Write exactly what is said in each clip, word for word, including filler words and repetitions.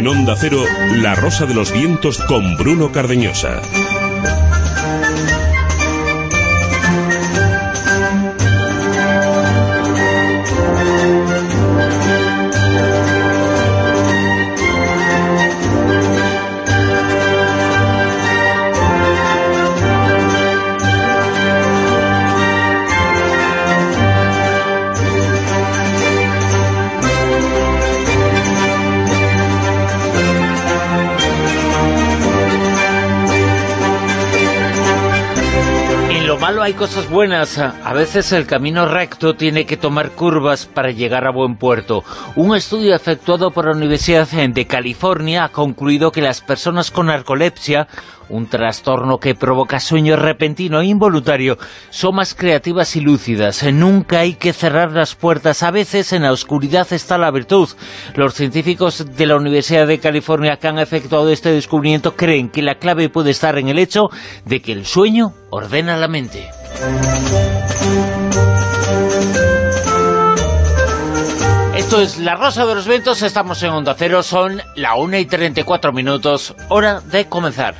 En Onda Cero, La Rosa de los Vientos con Bruno Cardeñosa. Malo hay cosas buenas. A veces el camino recto tiene que tomar curvas para llegar a buen puerto. Un estudio efectuado por la Universidad de California ha concluido que las personas con narcolepsia, un trastorno que provoca sueño repentino e involuntario, son más creativas y lúcidas. Nunca hay que cerrar las puertas. A veces en la oscuridad está la virtud. Los científicos de la Universidad de California que han efectuado este descubrimiento creen que la clave puede estar en el hecho de que el sueño ordena la mente. Esto es La Rosa de los Vientos, estamos en Onda Cero, son la una y treinta y cuatro minutos, hora de comenzar.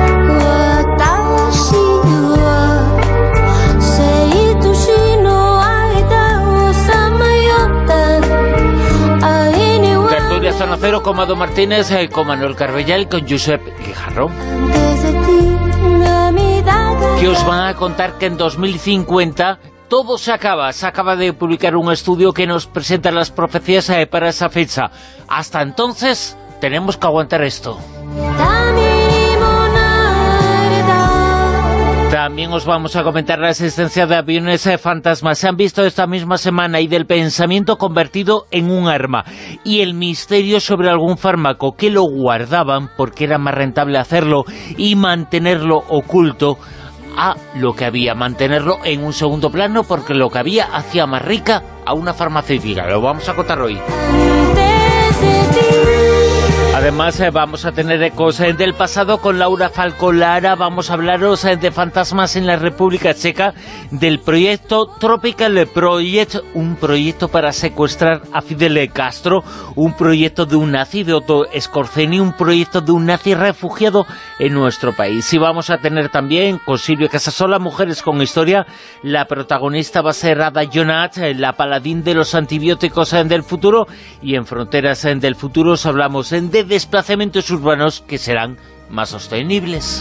Tertulia Zona Cero con Mado Martínez, con Manuel Carbellal, con Josep Guijarro, que os van a contar que en dos mil cincuenta todo se acaba. Se acaba de publicar un estudio que nos presenta las profecías para esa fecha. Hasta entonces tenemos que aguantar esto. También os vamos a comentar la existencia de aviones eh, fantasmas. Se han visto esta misma semana y del pensamiento convertido en un arma. Y el misterio sobre algún fármaco que lo guardaban porque era más rentable hacerlo y mantenerlo oculto a lo que había, mantenerlo en un segundo plano porque lo que había hacía más rica a una farmacéutica. Lo vamos a contar hoy. Además, eh, vamos a tener ecos eh, del pasado con Laura Falcolara. Vamos a hablaros eh, de fantasmas en la República Checa, del proyecto Tropical Project, un proyecto para secuestrar a Fidel Castro, un proyecto de un nazi, de Otto Skorzeny, un proyecto de un nazi refugiado en nuestro país. Y vamos a tener también con Silvia Casasola, Mujeres con Historia. La protagonista va a ser Ada Jonat, eh, la paladín de los antibióticos eh, del futuro. Y en Fronteras eh, del Futuro os hablamos eh, de desplazamientos urbanos que serán más sostenibles.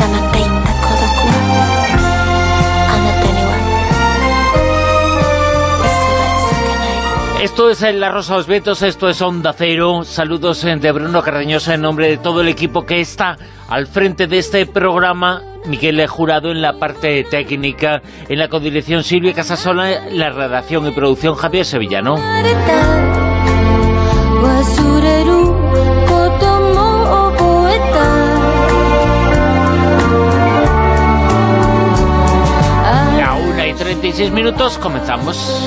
Esto es La Rosa de los Vientos, esto es Onda Cero. Saludos de Bruno Cardeñosa en nombre de todo el equipo que está al frente de este programa. Miguel Jurado en la parte técnica, en la codirección Silvia Casasola, la redacción y producción Javier Sevillano. La una y treinta y seis minutos, comenzamos.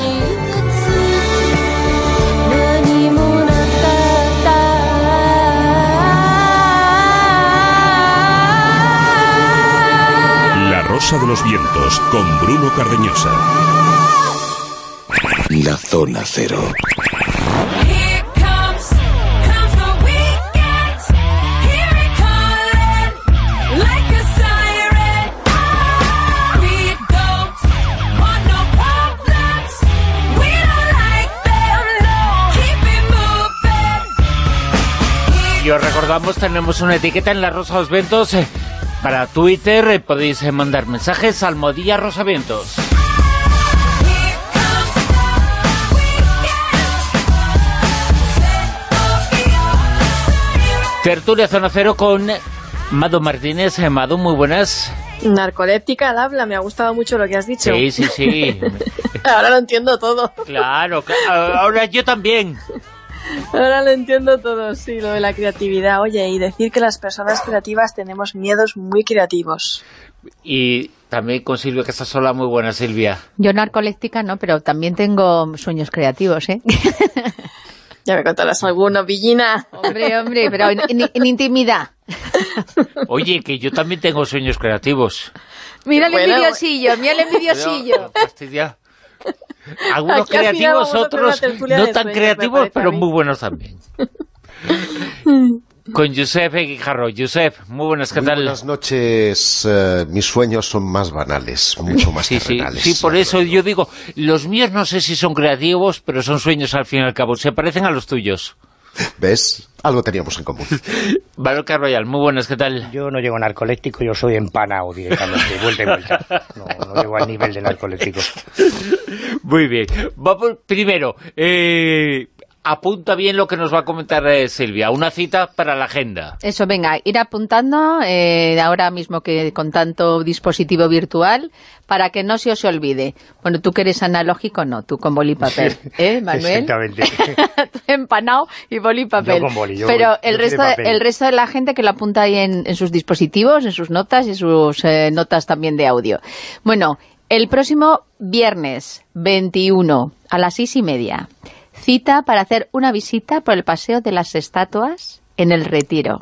La Rosa de los Vientos con Bruno Cardeñosa. La Zona Cero. Y os recordamos, tenemos una etiqueta en La Rosa de los Vientos. Eh, para Twitter eh, podéis eh, mandar mensajes al Almohadilla Rosavientos. Tertulia Zona Cero con Mado Martínez. Eh, Mado, muy buenas. Narcoléptica al habla, me ha gustado mucho lo que has dicho. Sí, sí, sí. Ahora lo entiendo todo. Claro, claro, ahora yo también. Ahora lo entiendo todo, sí, lo de la creatividad. Oye, y decir que las personas creativas tenemos miedos muy creativos. Y también con Silvia Casasola, muy buena, Silvia. Yo narcoléptica no, pero también tengo sueños creativos, ¿eh? Ya me contarás alguno, Villina. Hombre, hombre, pero en, en, en intimidad. Oye, que yo también tengo sueños creativos. Mira el Bueno, envidiosillo, mira el envidiosillo. Fastidia. Algunos Aquí al final creativos, vamos a hacer una otros tertulia no de tan sueños, creativos, me parece pero a mí. muy buenos también. Con Josep Guijarro. Josep, muy buenas, ¿qué Muy tal? Buenas noches. Uh, mis sueños son más banales, mucho más sí, terrenales. Sí, sí, por eso yo digo, los míos no sé si son creativos, pero son sueños al fin y al cabo. Se parecen a los tuyos. ¿Ves? Algo teníamos en común. Valor Carvallal, muy buenas, ¿qué tal? Yo no llego a narcoléctico, yo soy empanado directamente, vuelta y vuelta. No, no llego al nivel de narcoléctico. Muy bien. Vamos primero, eh, apunta bien lo que nos va a comentar eh, Silvia. Una cita para la agenda. Eso, venga, ir apuntando eh, ahora mismo que con tanto dispositivo virtual, para que no se os olvide. Bueno, tú que eres analógico, no, tú con boli y papel, ¿eh, Manuel? Exactamente. Tú empanado y boli y papel. Yo con boli, yo Pero voy, el, yo resto, de papel. el resto de la gente que lo apunta ahí en, en sus dispositivos, en sus notas y sus eh, notas también de audio. Bueno, el próximo viernes veintiuno a las seis y media, cita para hacer una visita por el Paseo de las Estatuas en el Retiro.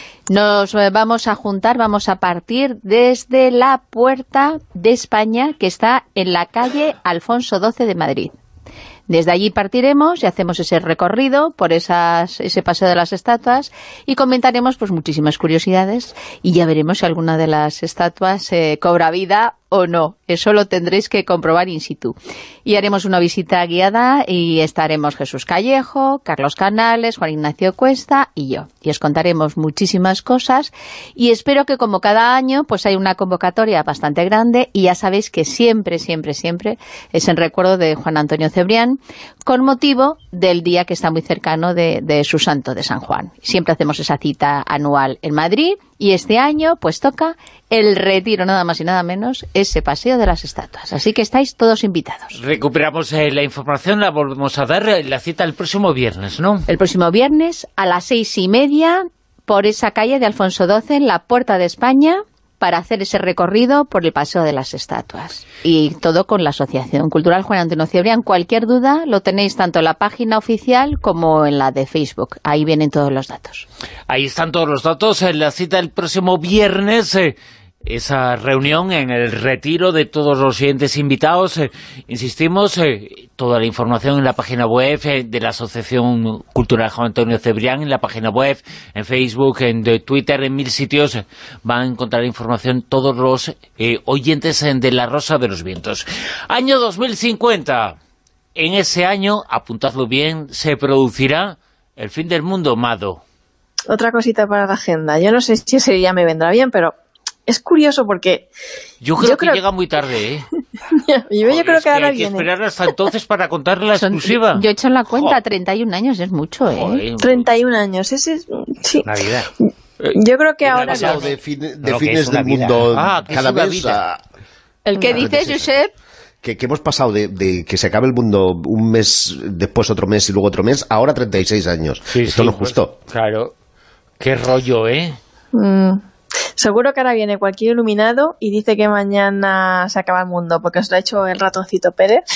Nos vamos a juntar, vamos a partir desde la Puerta de España, que está en la calle Alfonso doce de Madrid. Desde allí partiremos y hacemos ese recorrido por esas, ese Paseo de las Estatuas y comentaremos pues muchísimas curiosidades y ya veremos si alguna de las estatuas eh, cobra vida o no. Eso lo tendréis que comprobar in situ. Y haremos una visita guiada y estaremos Jesús Callejo, Carlos Canales, Juan Ignacio Cuesta y yo. Y os contaremos muchísimas cosas y espero que como cada año pues hay una convocatoria bastante grande y ya sabéis que siempre, siempre, siempre es en recuerdo de Juan Antonio Cebrián con motivo del día que está muy cercano de, de su santo de San Juan. Siempre hacemos esa cita anual en Madrid y este año pues toca el Retiro, nada más y nada menos, ese Paseo de las Estatuas. Así que estáis todos invitados. Recuperamos eh, la información, la volvemos a dar, eh, la cita el próximo viernes, ¿no? El próximo viernes a las seis y media por esa calle de Alfonso doce en la Puerta de España para hacer ese recorrido por el Paseo de las Estatuas. Y todo con la Asociación Cultural Juan Antonio Cebrián. Cualquier duda lo tenéis tanto en la página oficial como en la de Facebook. Ahí vienen todos los datos. Ahí están todos los datos. En la cita el próximo viernes, eh, esa reunión en el Retiro de todos los siguientes invitados. Eh, insistimos, eh, toda la información en la página web eh, de la Asociación Cultural Juan Antonio Cebrián, en la página web, en Facebook, en de Twitter, en mil sitios. Eh, van a encontrar información todos los eh, oyentes eh, de La Rosa de los Vientos. Año dos mil cincuenta. En ese año, apuntadlo bien, se producirá el fin del mundo, Mado. Otra cosita para la agenda. Yo no sé si ese día me vendrá bien, pero es curioso porque... Yo creo yo que creo... llega muy tarde, ¿eh? yo, yo Joder, creo es que ahora hay viene. que esperar hasta entonces para contar la Son, exclusiva. yo he hecho la cuenta, Joder. treinta y un años, es mucho, ¿eh? Joder. treinta y un años, ese es... Sí. Navidad. Yo creo que He ahora pasado viene. de, fin- de No, que fines es una del vida. mundo Ah, que es cada una mes vida. a... ¿El que No, dices, sí, sí. Josep? Que, que hemos pasado de, de que se acabe el mundo un mes, después otro mes y luego otro mes, ahora treinta y seis años. Sí, Esto sí, no es justo. pues, claro. Qué rollo, ¿eh? Mm. Seguro que ahora viene cualquier iluminado y dice que mañana se acaba el mundo, porque os lo ha hecho el ratoncito Pérez.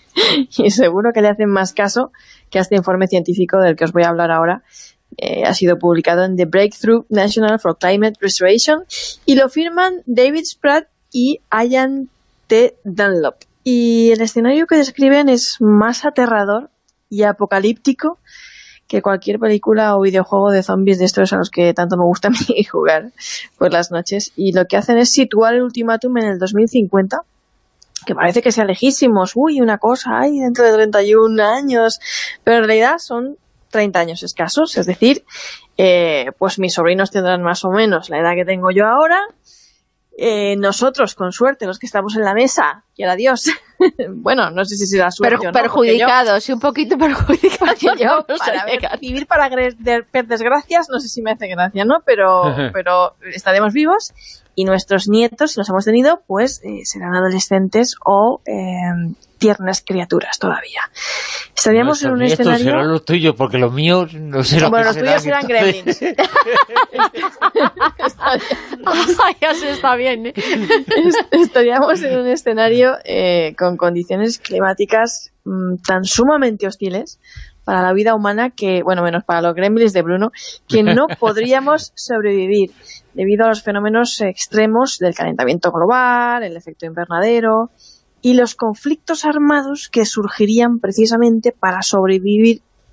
Y seguro que le hacen más caso que a este informe científico del que os voy a hablar ahora. Eh, ha sido publicado en The Breakthrough National for Climate Restoration y lo firman David Spratt y Ian T. Dunlop. Y el escenario que describen es más aterrador y apocalíptico que cualquier película o videojuego de zombies de estos a los que tanto me gusta a mí jugar por las noches. Y lo que hacen es situar el ultimátum en el dos mil cincuenta, que parece que sea lejísimos. Uy, una cosa, hay dentro de treinta y un años. Pero en realidad son treinta años escasos. Es decir, eh, pues mis sobrinos tendrán más o menos la edad que tengo yo ahora. Eh, nosotros, con suerte, los que estamos en la mesa, quiera Dios, bueno, no sé si será suerte Per- o no, perjudicados, sí, un poquito perjudicados. yo, Yo, para ver, vivir para gre- de- ver desgracias, no sé si me hace gracia, ¿no? Pero, pero estaremos vivos y nuestros nietos, si los hemos tenido, pues eh, serán adolescentes o eh, tiernas criaturas todavía. Estaríamos en un Nuestros nietos escenario... serán los tuyos, porque los míos no serán. Bueno, los tuyos serán gremlins. ya se está bien, ¿eh? Estaríamos en un escenario eh, con condiciones climáticas mmm, tan sumamente hostiles para la vida humana que, bueno, menos para los gremlins de Bruno, que no podríamos sobrevivir debido a los fenómenos extremos del calentamiento global, el efecto invernadero y los conflictos armados que surgirían precisamente para sobrevivir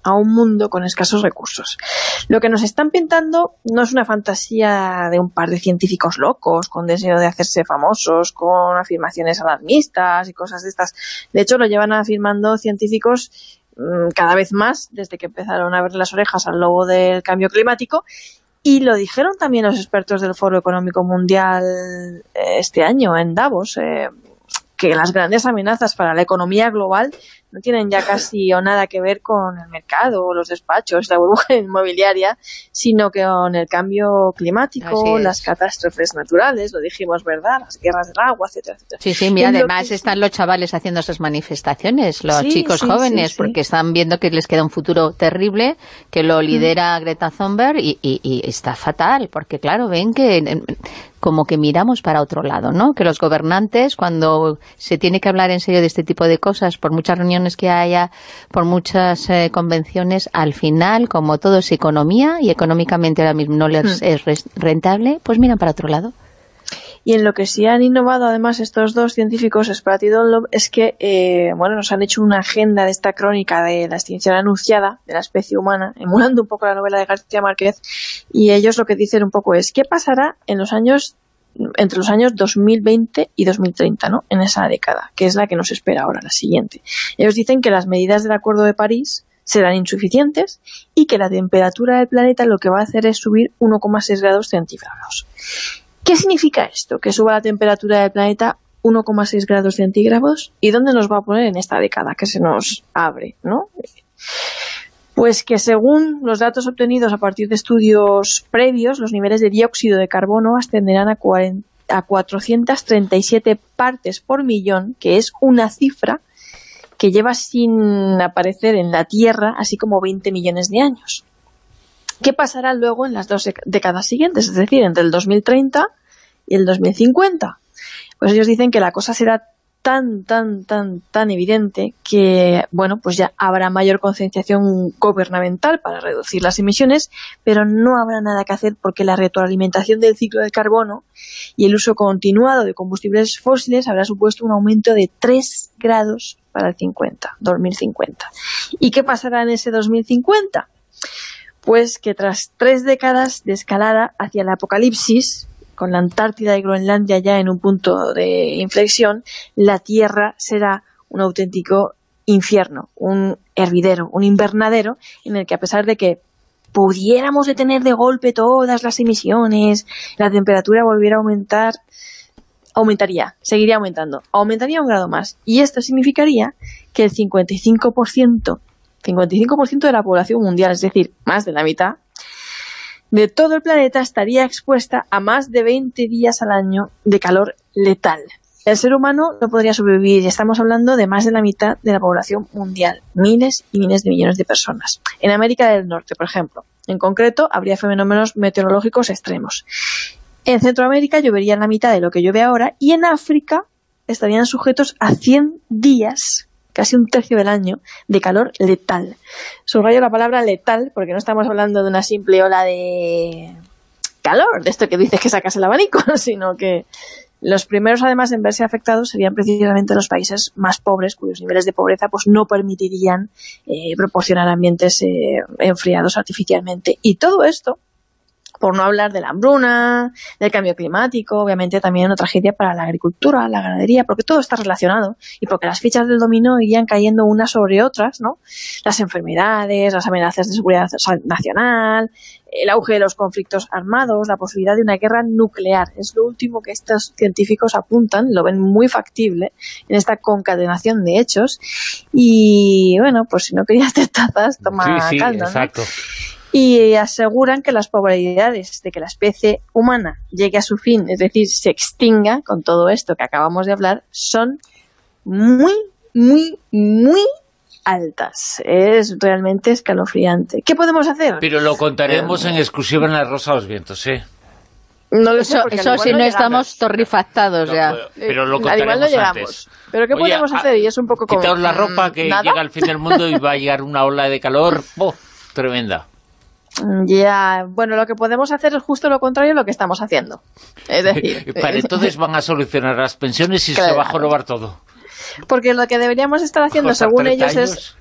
a un mundo con escasos recursos. Lo que nos están pintando no es una fantasía de un par de científicos locos con deseo de hacerse famosos, con afirmaciones alarmistas y cosas de estas. De hecho, lo llevan afirmando científicos mmm, cada vez más desde que empezaron a ver las orejas al lobo del cambio climático, y lo dijeron también los expertos del Foro Económico Mundial eh, este año en Davos, eh, que las grandes amenazas para la economía global no tienen ya casi o nada que ver con el mercado, los despachos, la burbuja inmobiliaria, sino que con el cambio climático, las catástrofes naturales, lo dijimos, ¿verdad? Las guerras del agua, etcétera, etcétera. Sí, sí, mira, además que... están los chavales haciendo esas manifestaciones, los sí, chicos sí, jóvenes, sí, sí. porque están viendo que les queda un futuro terrible, que lo lidera mm. Greta Thunberg, y, y, y está fatal, porque claro, ven que como que miramos para otro lado, ¿no? Que los gobernantes, cuando se tiene que hablar en serio de este tipo de cosas, por muchas reuniones que haya, por muchas eh, convenciones, al final, como todo es economía, y económicamente ahora mismo no les mm. es rentable, pues miran para otro lado. Y en lo que sí han innovado además estos dos científicos, Spratt y Dunlop, es que eh, bueno, nos han hecho una agenda de esta crónica de la extinción anunciada de la especie humana, emulando un poco la novela de García Márquez, y ellos lo que dicen un poco es ¿qué pasará en los años entre los años dos mil veinte y dos mil treinta, ¿no? En esa década, que es la que nos espera ahora, la siguiente? Ellos dicen que las medidas del Acuerdo de París serán insuficientes y que la temperatura del planeta lo que va a hacer es subir uno coma seis grados centígrados. ¿Qué significa esto? Que suba la temperatura del planeta uno coma seis grados centígrados. ¿Y dónde nos va a poner en esta década que se nos abre, ¿no? Pues que según los datos obtenidos a partir de estudios previos, los niveles de dióxido de carbono ascenderán a, cuarenta, a cuatrocientas treinta y siete partes por millón, que es una cifra que lleva sin aparecer en la Tierra así como veinte millones de años. ¿Qué pasará luego en las dos décadas siguientes? Es decir, entre el dos mil treinta y el dos mil cincuenta. Pues ellos dicen que la cosa será tan, tan, tan, tan evidente que, bueno, pues ya habrá mayor concienciación gubernamental para reducir las emisiones, pero no habrá nada que hacer porque la retroalimentación del ciclo del carbono y el uso continuado de combustibles fósiles habrá supuesto un aumento de tres grados para el cincuenta, dos mil cincuenta. ¿Y qué pasará en ese dos mil cincuenta? Pues que tras tres décadas de escalada hacia el apocalipsis, con la Antártida y Groenlandia ya en un punto de inflexión, la Tierra será un auténtico infierno, un hervidero, un invernadero, en el que a pesar de que pudiéramos detener de golpe todas las emisiones, la temperatura volviera a aumentar, aumentaría, seguiría aumentando, aumentaría un grado más. Y esto significaría que el cincuenta y cinco por ciento, cincuenta y cinco por ciento de la población mundial, es decir, más de la mitad, de todo el planeta estaría expuesta a más de veinte días al año de calor letal. El ser humano no podría sobrevivir y estamos hablando de más de la mitad de la población mundial, miles y miles de millones de personas. En América del Norte, por ejemplo, en concreto, habría fenómenos meteorológicos extremos. En Centroamérica llovería la mitad de lo que llueve ahora y en África estarían sujetos a cien días, casi un tercio del año, de calor letal. Subrayo la palabra letal porque no estamos hablando de una simple ola de calor, de esto que dices que sacas el abanico, sino que los primeros además en verse afectados serían precisamente los países más pobres, cuyos niveles de pobreza pues no permitirían eh, proporcionar ambientes eh, enfriados artificialmente. Y todo esto, por no hablar de la hambruna, del cambio climático, obviamente también una tragedia para la agricultura, la ganadería, porque todo está relacionado y porque las fichas del dominó irían cayendo unas sobre otras, ¿no? Las enfermedades, las amenazas de seguridad nacional, el auge de los conflictos armados, la posibilidad de una guerra nuclear. Es lo último que estos científicos apuntan, lo ven muy factible en esta concatenación de hechos. Y bueno, pues si no querías de tazas, toma sí, sí, caldo, ¿no? Exacto. Y aseguran que las probabilidades de que la especie humana llegue a su fin, es decir, se extinga con todo esto que acabamos de hablar, son muy, muy, muy altas. Es realmente escalofriante. ¿Qué podemos hacer? Pero lo contaremos eh, en exclusiva en La Rosa de los Vientos, ¿eh? No lo sé, eso, eso si no, no estamos torrifactados no, ya. Pero lo contaremos no llegamos. Antes. ¿Pero qué Oye, podemos hacer? Y es un poco como... Quitaos la ropa que ¿nada? Llega al fin del mundo y va a llegar una ola de calor ¡oh! Tremenda. Ya, bueno, lo que podemos hacer es justo lo contrario de lo que estamos haciendo. Es decir... Para entonces van a solucionar las pensiones y claro, se va a jorobar todo. Porque lo que deberíamos estar haciendo, según ellos, años. es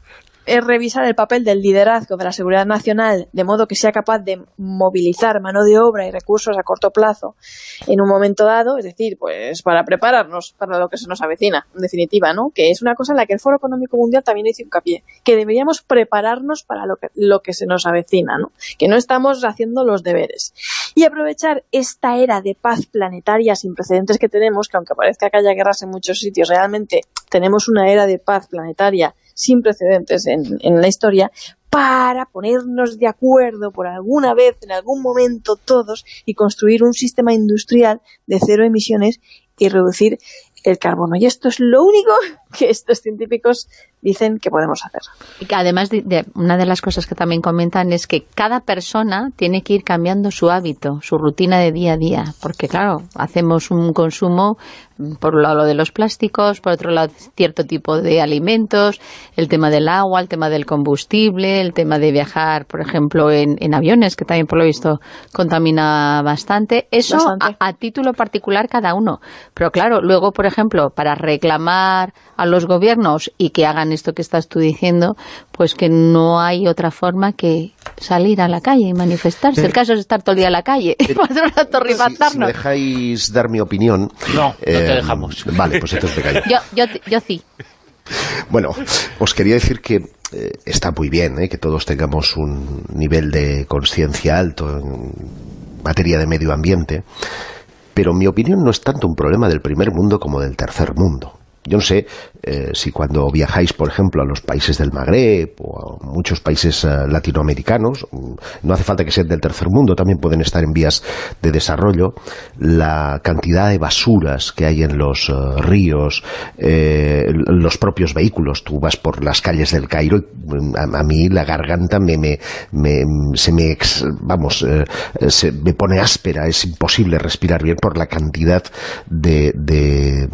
es revisar el papel del liderazgo de la seguridad nacional, de modo que sea capaz de movilizar mano de obra y recursos a corto plazo en un momento dado, es decir, pues para prepararnos para lo que se nos avecina, en definitiva, ¿no? Que es una cosa en la que el Foro Económico Mundial también hizo hincapié, que deberíamos prepararnos para lo que, lo que se nos avecina, ¿no? Que no estamos haciendo los deberes. Y aprovechar esta era de paz planetaria sin precedentes que tenemos, que aunque parezca que haya guerras en muchos sitios, realmente tenemos una era de paz planetaria sin precedentes en, en la historia, para ponernos de acuerdo por alguna vez, en algún momento todos, y construir un sistema industrial de cero emisiones y reducir el carbono. Y esto es lo único que estos científicos dicen que podemos hacer. Y que además, de, de, una de las cosas que también comentan es que cada persona tiene que ir cambiando su hábito, su rutina de día a día, porque claro, hacemos un consumo, por un lado lo de los plásticos, por otro lado cierto tipo de alimentos, el tema del agua, el tema del combustible, el tema de viajar, por ejemplo, en, en aviones, que también por lo visto contamina bastante. Eso bastante. A, a título particular cada uno. Pero claro, luego, por ejemplo, para reclamar a los gobiernos y que hagan esto que estás tú diciendo, pues que no hay otra forma que salir a la calle y manifestarse. Eh, el caso es estar todo el día en la calle y pasar una torrifatarnos. Si, si me dejáis dar mi opinión... No, eh, no te dejamos. Vale, pues entonces me callo. Yo, yo, yo sí. Bueno, os quería decir que eh, está muy bien eh, que todos tengamos un nivel de conciencia alto en materia de medio ambiente, pero mi opinión no es tanto un problema del primer mundo como del tercer mundo. Yo no sé eh, si cuando viajáis, por ejemplo, a los países del Magreb o a muchos países eh, latinoamericanos, no hace falta que sean del tercer mundo, también pueden estar en vías de desarrollo, la cantidad de basuras que hay en los eh, ríos, eh, los propios vehículos. Tú vas por las calles del Cairo y a, a mí la garganta me, me, me se me ex, vamos eh, se me pone áspera, es imposible respirar bien por la cantidad de, de,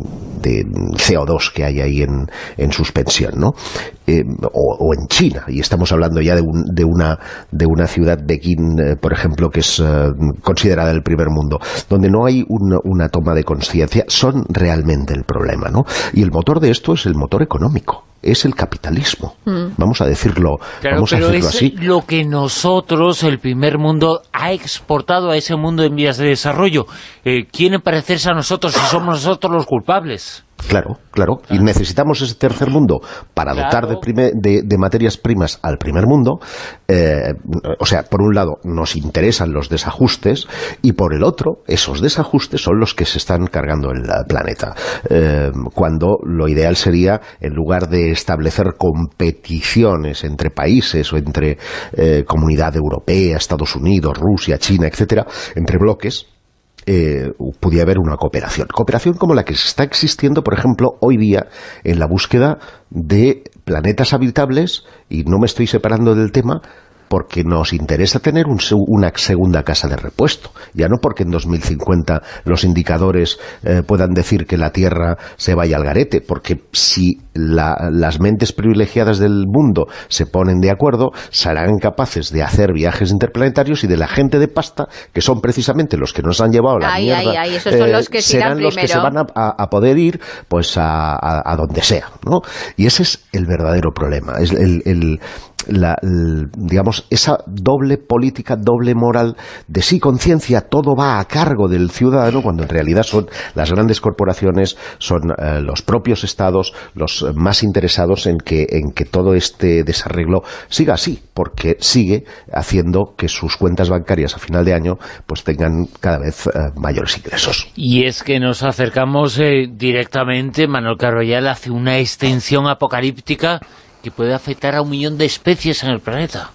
de C O dos que hay ahí en, en suspensión, ¿no? Eh, o, o en China, y estamos hablando ya de, un, de, una, de una ciudad, Pekín, eh, por ejemplo, que es eh, considerada el primer mundo, donde no hay una, una toma de conciencia, son realmente el problema, ¿no? Y el motor de esto es el motor económico. Es el capitalismo, mm. vamos a decirlo, claro, vamos a pero decirlo es así. Lo que nosotros, el primer mundo, ha exportado a ese mundo en vías de desarrollo. Eh, quieren parecerse a nosotros y somos nosotros los culpables. Claro, claro, y necesitamos ese tercer mundo para claro. dotar de, prime, de, de materias primas al primer mundo. Eh, o sea, por un lado nos interesan los desajustes y por el otro, esos desajustes son los que se están cargando el planeta. Eh, cuando lo ideal sería, en lugar de establecer competiciones entre países o entre eh, Comunidad Europea, Estados Unidos, Rusia, China, etcétera, entre bloques, Eh, pudiera haber una cooperación. Cooperación como la que está existiendo, por ejemplo, hoy día en la búsqueda de planetas habitables, y no me estoy separando del tema, porque nos interesa tener un, una segunda casa de repuesto. Ya no porque en dos mil cincuenta los indicadores eh, puedan decir que la Tierra se vaya al garete, porque si la, las mentes privilegiadas del mundo se ponen de acuerdo, serán capaces de hacer viajes interplanetarios, y de la gente de pasta, que son precisamente los que nos han llevado la ay, mierda, ay, ay, esos son los que eh, serán los primero. que se van a, a, a poder ir pues a, a, a donde sea, ¿no? Y ese es el verdadero problema. Es el... el La, el, digamos, esa doble política, doble moral de sí, conciencia, todo va a cargo del ciudadano, cuando en realidad son las grandes corporaciones, son eh, los propios estados los más interesados en que, en que todo este desarreglo siga así, porque sigue haciendo que sus cuentas bancarias a final de año pues tengan cada vez eh, mayores ingresos. Y es que nos acercamos eh, directamente, Manuel Carvallal hace una extensión apocalíptica que puede afectar a un millón de especies en el planeta.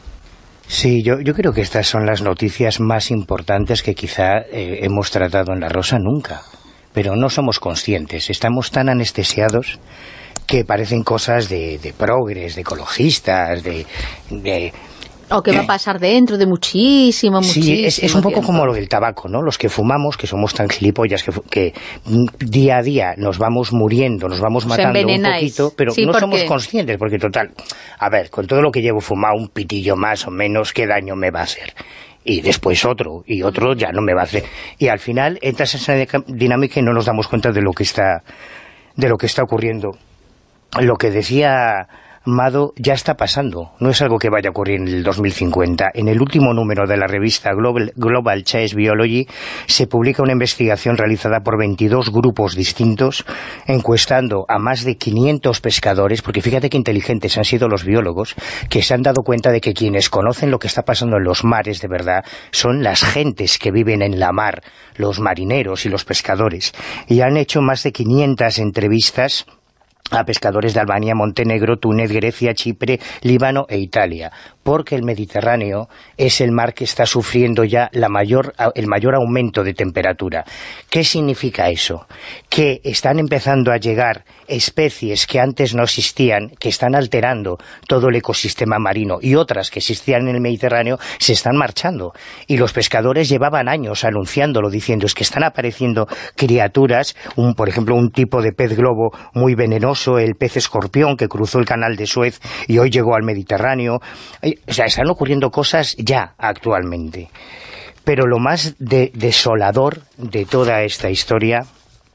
Sí, yo, yo creo que estas son las noticias más importantes que quizá eh, hemos tratado en La Rosa nunca. Pero no somos conscientes, estamos tan anestesiados que parecen cosas de, de progres, de ecologistas, de... de o que va a pasar dentro de muchísimo, muchísimo Sí, es, es un poco tiempo. Como lo del tabaco, ¿no? Los que fumamos, que somos tan gilipollas, que, que día a día nos vamos muriendo, nos vamos matando un poquito, pero sí, no porque... somos conscientes, porque total, a ver, con todo lo que llevo fumado, un pitillo más o menos, ¿qué daño me va a hacer? Y después otro, y otro ya no me va a hacer. Y al final entras en esa dinámica y no nos damos cuenta de lo que está, de lo que está ocurriendo. Lo que decía Mado, ya está pasando. No es algo que vaya a ocurrir en el dos mil cincuenta. En el último número de la revista Global, Global Chase Biology se publica una investigación realizada por veintidós grupos distintos, encuestando a más de quinientos pescadores, porque fíjate qué inteligentes han sido los biólogos, que se han dado cuenta de que quienes conocen lo que está pasando en los mares de verdad son las gentes que viven en la mar, los marineros y los pescadores. Y han hecho más de quinientas entrevistas a pescadores de Albania, Montenegro, Túnez, Grecia, Chipre, Líbano e Italia, porque el Mediterráneo es el mar que está sufriendo ya la mayor, el mayor aumento de temperatura. ¿Qué significa eso? Que están empezando a llegar especies que antes no existían, que están alterando todo el ecosistema marino, y otras que existían en el Mediterráneo se están marchando. Y los pescadores llevaban años anunciándolo, diciendo es que están apareciendo criaturas, un, por ejemplo, un tipo de pez globo muy venenoso, el pez escorpión que cruzó el canal de Suez y hoy llegó al Mediterráneo. O sea, están ocurriendo cosas ya actualmente. Pero lo más de, desolador de toda esta historia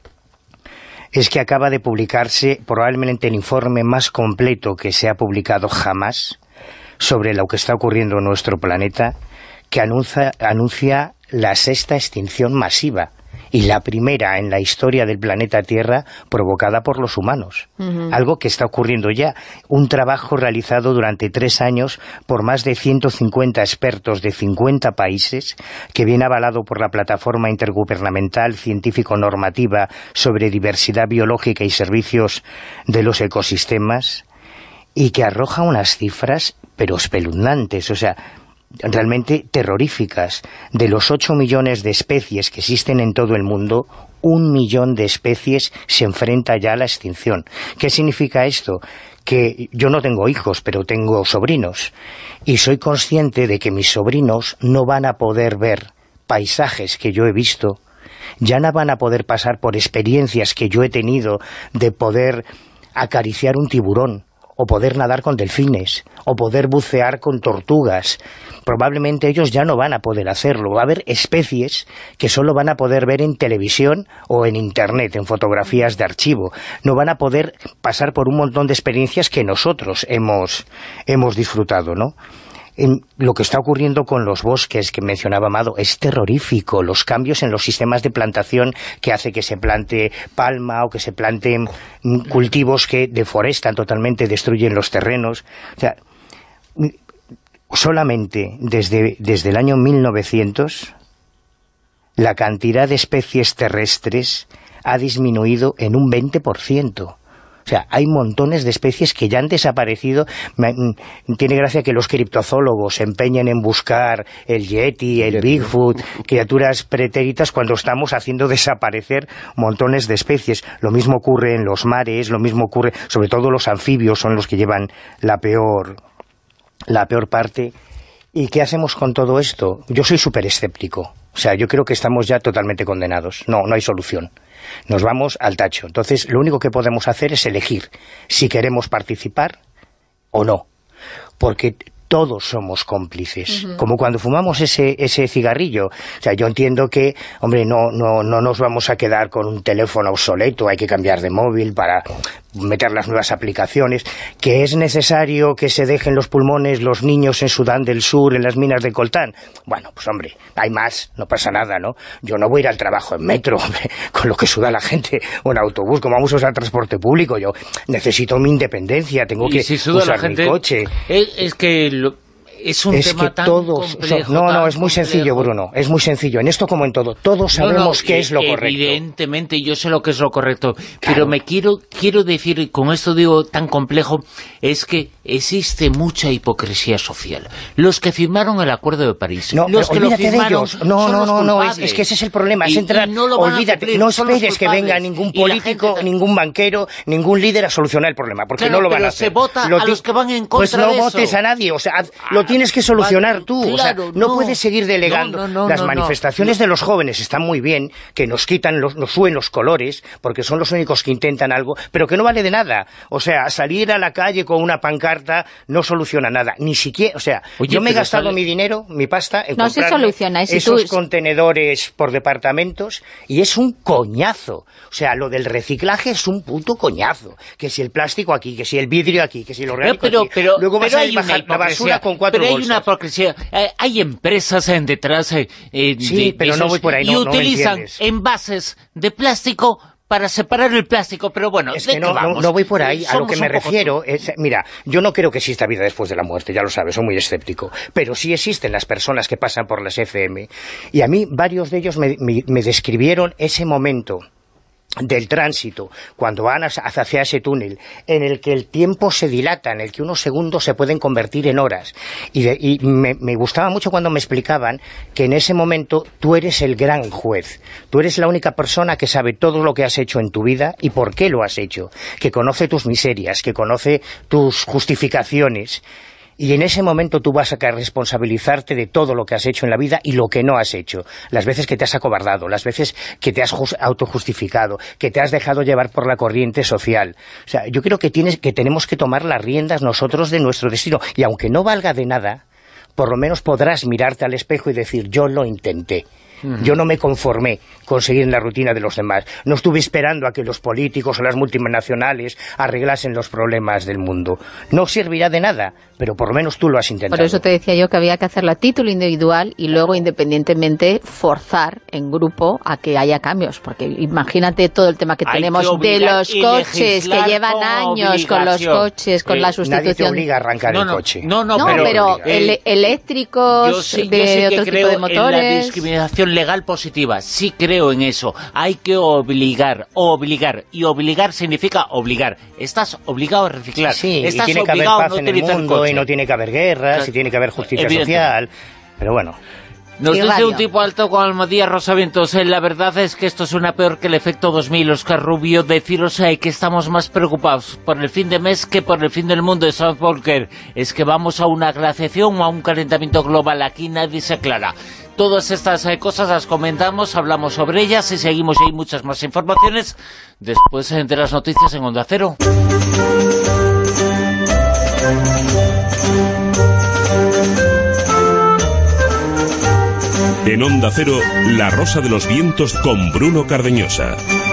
es que acaba de publicarse probablemente el informe más completo que se ha publicado jamás sobre lo que está ocurriendo en nuestro planeta, que anuncia, anuncia la sexta extinción masiva, y la primera en la historia del planeta Tierra provocada por los humanos. Uh-huh. Algo que está ocurriendo ya. Un trabajo realizado durante tres años por más de ciento cincuenta expertos de cincuenta países, que viene avalado por la Plataforma Intergubernamental Científico-Normativa sobre Diversidad Biológica y Servicios de los Ecosistemas, y que arroja unas cifras pero espeluznantes, o sea, realmente terroríficas. De los ocho millones de especies que existen en todo el mundo, un millón de especies se enfrenta ya a la extinción. ¿Qué significa esto? Que yo no tengo hijos, pero tengo sobrinos, y soy consciente de que mis sobrinos no van a poder ver paisajes que yo he visto, ya no van a poder pasar por experiencias que yo he tenido de poder acariciar un tiburón, o poder nadar con delfines, o poder bucear con tortugas. Probablemente ellos ya no van a poder hacerlo. Va a haber especies que solo van a poder ver en televisión o en internet, en fotografías de archivo. No van a poder pasar por un montón de experiencias que nosotros hemos, hemos disfrutado, ¿no? En lo que está ocurriendo con los bosques que mencionaba Amado es terrorífico. Los cambios en los sistemas de plantación que hace que se plante palma o que se planten cultivos que deforestan totalmente, destruyen los terrenos. O sea, solamente desde, desde el año mil novecientos la cantidad de especies terrestres ha disminuido en un veinte por ciento. O sea, hay montones de especies que ya han desaparecido. Me, tiene gracia que los criptozoólogos se empeñen en buscar el Yeti, el Bigfoot, criaturas pretéritas, cuando estamos haciendo desaparecer montones de especies. Lo mismo ocurre en los mares, lo mismo ocurre, sobre todo los anfibios son los que llevan la peor, la peor parte. ¿Y qué hacemos con todo esto? Yo soy súper escéptico. O sea, yo creo que estamos ya totalmente condenados. No, no hay solución. Nos vamos al tacho. Entonces, lo único que podemos hacer es elegir si queremos participar o no. Porque todos somos cómplices. Uh-huh. Como cuando fumamos ese, ese cigarrillo. O sea, yo entiendo que, hombre, no, no, no nos vamos a quedar con un teléfono obsoleto, hay que cambiar de móvil para meter las nuevas aplicaciones, que es necesario que se dejen los pulmones los niños en Sudán del Sur, en las minas de coltán. Bueno, pues hombre, hay más, no pasa nada, ¿no? Yo no voy a ir al trabajo en metro, hombre, con lo que suda la gente, o en autobús, como vamos a usar transporte público. Yo necesito mi independencia, tengo que si suda usar la gente, mi coche. Es, es que... Lo... Es un es tema que tan todos complejo, son, no, tan no, es muy complejo. sencillo, Bruno, es muy sencillo. En esto como en todo, todos sabemos no, no, qué es lo correcto. Evidentemente, yo sé lo que es lo correcto, claro. Pero me quiero quiero decir, con esto digo tan complejo, es que existe mucha hipocresía social. Los que firmaron el Acuerdo de París, no, los que lo firmaron, de ellos. No, son no, los no, no, es, culpables. es que ese es el problema, es y, entrar, y no lo olvídate, cumplir, no esperes que venga culpables. ningún político, gente... ningún banquero, ningún líder a solucionar el problema, porque claro, no lo van pero a hacer. se vota lo a los que van en contra Pues no de eso. votes a nadie, o sea, lo tienes tienes que solucionar vale, tú. Claro, o sea, no, no puedes seguir delegando. No, no, no, Las no, manifestaciones no. de los jóvenes están muy bien, que nos quitan, los, nos suben los colores, porque son los únicos que intentan algo, pero que no vale de nada. O sea, salir a la calle con una pancarta no soluciona nada. Ni siquiera, o sea, Oye, yo me he gastado sale... mi dinero, mi pasta, en no comprar se soluciona, si esos tú... contenedores por departamentos, y es un coñazo. O sea, lo del reciclaje es un puto coñazo. Que si el plástico aquí, que si el vidrio aquí, que si lo orgánico pero, aquí. Pero, Luego vas pero a hay bajar la basura con cuatro pero bolsas. Hay una hipocresía. Eh, hay empresas en detrás eh, sí, de, pero de no esos, voy por ahí, no, y no utilizan envases de plástico para separar el plástico, pero bueno, es que no, no, no voy por ahí, a lo que me refiero es, mira, yo no creo que exista vida después de la muerte, ya lo sabes, soy muy escéptico, pero sí existen las personas que pasan por las F M, y a mí varios de ellos me, me, me describieron ese momento del tránsito, cuando van hacia ese túnel, en el que el tiempo se dilata, en el que unos segundos se pueden convertir en horas. Y, de, y me, me gustaba mucho cuando me explicaban que en ese momento tú eres el gran juez. Tú eres la única persona que sabe todo lo que has hecho en tu vida y por qué lo has hecho, que conoce tus miserias, que conoce tus justificaciones. Y en ese momento tú vas a responsabilizarte de todo lo que has hecho en la vida y lo que no has hecho. Las veces que te has acobardado, las veces que te has autojustificado, que te has dejado llevar por la corriente social. O sea, yo creo que, tienes, que tenemos que tomar las riendas nosotros de nuestro destino. Y aunque no valga de nada, por lo menos podrás mirarte al espejo y decir, yo lo intenté. Uh-huh. Yo no me conformé con seguir en la rutina de los demás. No estuve esperando a que los políticos o las multinacionales arreglasen los problemas del mundo. No servirá de nada, pero por lo menos tú lo has intentado. Por eso te decía yo que había que hacerlo a título individual y luego independientemente forzar en grupo a que haya cambios, porque imagínate todo el tema que Hay tenemos que de los coches, que llevan años con los coches, con eh, la sustitución. Nadie te obliga a arrancar no, el no, coche. No, no, no pero, pero eh, eléctricos, yo sí, de yo sí otro tipo de motores. En la discriminación legal positiva, sí creo en eso. Hay que obligar, obligar, y obligar significa obligar. Estás obligado a reciclar. Sí, Estás y tiene que haber obligado paz a no en el utilizar mundo, coche. y no tiene que haber guerras, claro, y tiene que haber justicia social, pero bueno. Nos dice un tipo alto con Almadía Rosavientos, eh, la verdad es que esto suena peor que el efecto dos mil, Oscar Rubio. Deciros eh, que estamos más preocupados por el fin de mes que por el fin del mundo de South Walker. Es que vamos a una glaciación o a un calentamiento global, aquí nadie se aclara. Todas estas eh, cosas las comentamos, hablamos sobre ellas y seguimos, y hay muchas más informaciones después eh, de las noticias en Onda Cero. En Onda Cero, La Rosa de los Vientos con Bruno Cardeñosa.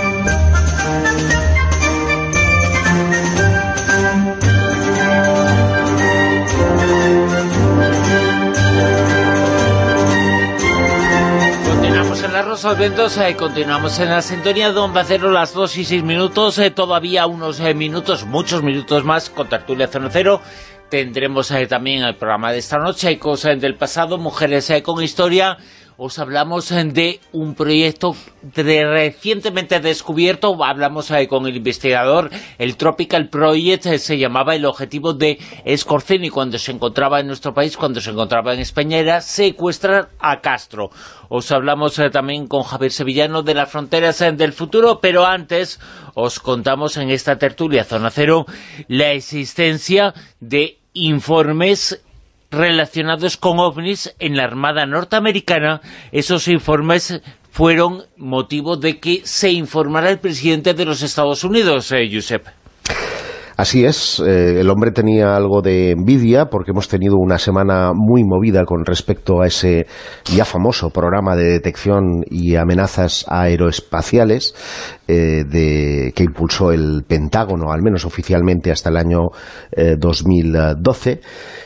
Continuamos en La Rosa de los Vientos, eh, continuamos en la sintonía de Onda Cero, las dos y seis minutos, eh, todavía unos eh, minutos, muchos minutos más con Tertulia Zona Cero. Tendremos eh, también el programa de esta noche, hay cosas del pasado, Mujeres eh, con Historia. Os hablamos eh, de un proyecto de recientemente descubierto, hablamos eh, con el investigador, el Tropical Project, eh, se llamaba el objetivo de Scorzeni cuando se encontraba en nuestro país, cuando se encontraba en España, era secuestrar a Castro. Os hablamos eh, también con Javier Sevillano de las fronteras eh, del futuro, pero antes os contamos en esta tertulia Zona Cero la existencia de informes relacionados con ovnis en la Armada norteamericana. Esos informes fueron motivo de que se informara el presidente de los Estados Unidos, eh, Josep. Así es, eh, el hombre tenía algo de envidia porque hemos tenido una semana muy movida con respecto a ese ya famoso programa de detección y amenazas aeroespaciales eh, de, que impulsó el Pentágono, al menos oficialmente hasta el año eh, dos mil doce.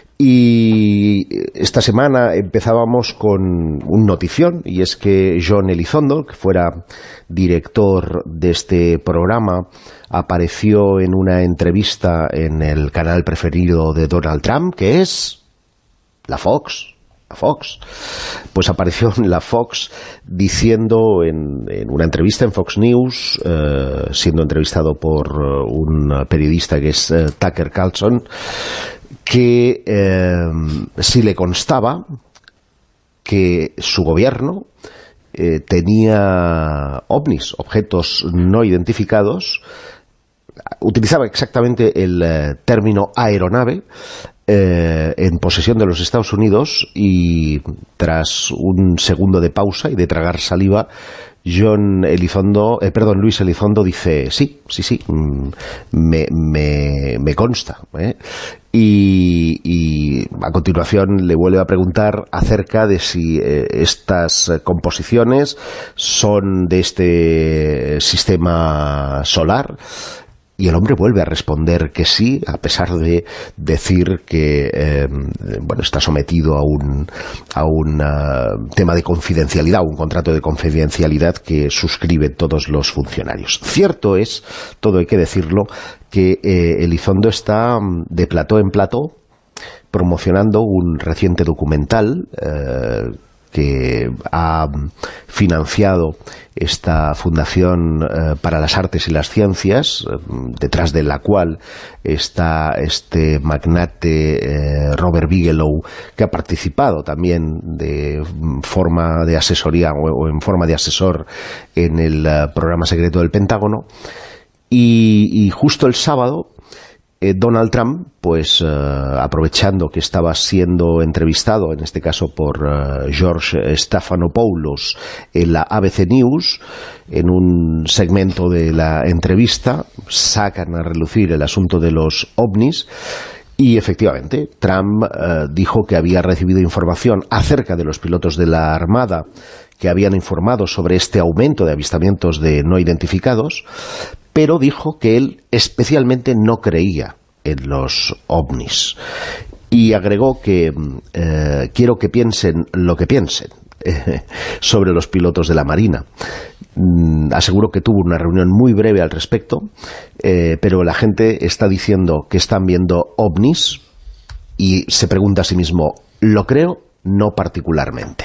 Y esta semana empezábamos con un notición, y es que John Elizondo, que fuera director de este programa, apareció en una entrevista en el canal preferido de Donald Trump, que es la Fox. La Fox. Pues apareció en la Fox diciendo en, en una entrevista en Fox News, eh, siendo entrevistado por uh, un periodista que es uh, Tucker Carlson, que eh, si le constaba que su gobierno eh, tenía ovnis, objetos no identificados, utilizaba exactamente el eh, término aeronave, eh, en posesión de los Estados Unidos, y tras un segundo de pausa y de tragar saliva, John Elizondo, eh, perdón, Luis Elizondo dice, sí, sí, sí, me, me, me consta, ¿eh? Y, y a continuación le vuelve a preguntar acerca de si eh, estas composiciones son de este sistema solar. Y el hombre vuelve a responder que sí, a pesar de decir que eh, bueno, está sometido a un, a un uh, tema de confidencialidad, un contrato de confidencialidad que suscriben todos los funcionarios. Cierto es, todo hay que decirlo, que eh, Elizondo está de plató en plató promocionando un reciente documental eh, que ha financiado esta Fundación eh, para las Artes y las Ciencias, eh, detrás de la cual está este magnate eh, Robert Bigelow, que ha participado también de forma de asesoría o, o en forma de asesor en el uh, programa secreto del Pentágono. Y, y justo el sábado, Eh, Donald Trump, pues eh, aprovechando que estaba siendo entrevistado, en este caso por eh, George Stephanopoulos en la A B C News, en un segmento de la entrevista sacan a relucir el asunto de los ovnis. Y efectivamente, Trump eh, dijo que había recibido información acerca de los pilotos de la Armada que habían informado sobre este aumento de avistamientos de no identificados, pero dijo que él especialmente no creía en los ovnis. Y agregó que eh, quiero que piensen lo que piensen eh, sobre los pilotos de la Marina. Mm, aseguró que tuvo una reunión muy breve al respecto, eh, pero la gente está diciendo que están viendo ovnis y se pregunta a sí mismo, ¿lo creo? No particularmente.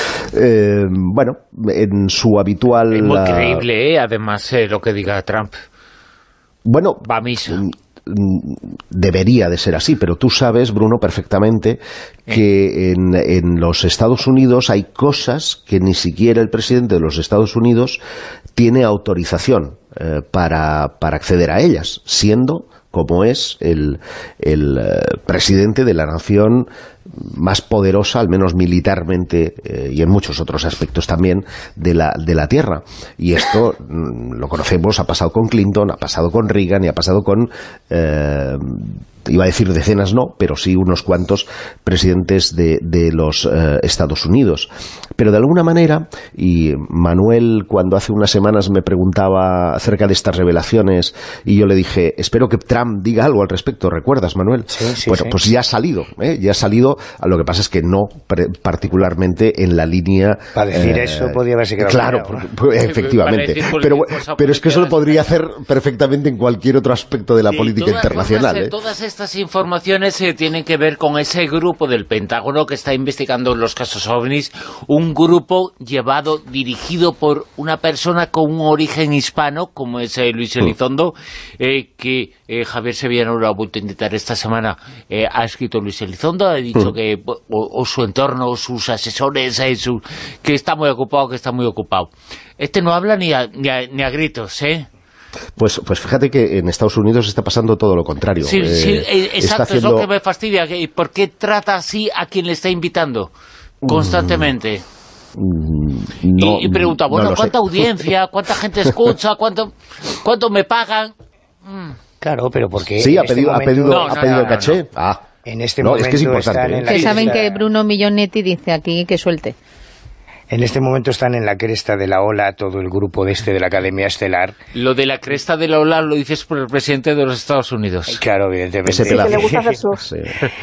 Eh, bueno, en su habitual... Es muy creíble, ¿eh? Además, eh, lo que diga Trump. Bueno, va a misa. Debería de ser así, pero tú sabes, Bruno, perfectamente que en, en los Estados Unidos hay cosas que ni siquiera el presidente de los Estados Unidos tiene autorización eh, para, para acceder a ellas, siendo como es el, el eh, presidente de la nación más poderosa, al menos militarmente, eh, y en muchos otros aspectos también, de la, de la Tierra. Y esto mm, lo conocemos, ha pasado con Clinton, ha pasado con Reagan y ha pasado con... Eh, iba a decir decenas no, pero sí unos cuantos presidentes de, de los eh, Estados Unidos. Pero de alguna manera, y Manuel cuando hace unas semanas me preguntaba acerca de estas revelaciones, y yo le dije, espero que Trump diga algo al respecto, ¿recuerdas, Manuel? Sí, sí, bueno, sí. Pues ya ha salido, ¿eh? ya ha salido, lo que pasa es que no particularmente en la línea... Para decir eh, eso podía haberse quedado claro, claro, por, efectivamente, pero, pero es que eso lo podría hacer perfectamente en cualquier otro aspecto de la sí, política todas internacional. Formas, ¿eh? Todas estas informaciones eh, tienen que ver con ese grupo del Pentágono que está investigando los casos ovnis, un grupo llevado, dirigido por una persona con un origen hispano, como es eh, Luis Elizondo, eh, que eh, Javier Sevillano lo ha vuelto a intentar esta semana. Eh, ha escrito Luis Elizondo, ha dicho que o, o su entorno, o sus asesores, eh, su, que está muy ocupado, que está muy ocupado. Este no habla ni a, ni a, ni a gritos, ¿eh? Pues, pues fíjate que en Estados Unidos está pasando todo lo contrario. Sí, eh, sí, exacto, haciendo... es lo que me fastidia. ¿Por qué trata así a quien le está invitando constantemente? Mm, no, y, y pregunta, bueno, no ¿cuánta sé. audiencia? ¿Cuánta gente escucha? ¿Cuánto, cuánto me pagan? Mm. Claro, pero porque... Sí, ha este pedido, momento... ha pedido, No, ha no, pedido no, no, caché. no. Ah, en este no, momento es que es importante. están en la que saben cresta... que Bruno Millonetti dice aquí que suelte. En este momento están en la cresta de la ola todo el grupo de este de la Academia Estelar. Lo de la cresta de la ola lo dices por el presidente de los Estados Unidos. Claro, evidentemente. Ese que le gusta hacer surf. Sí.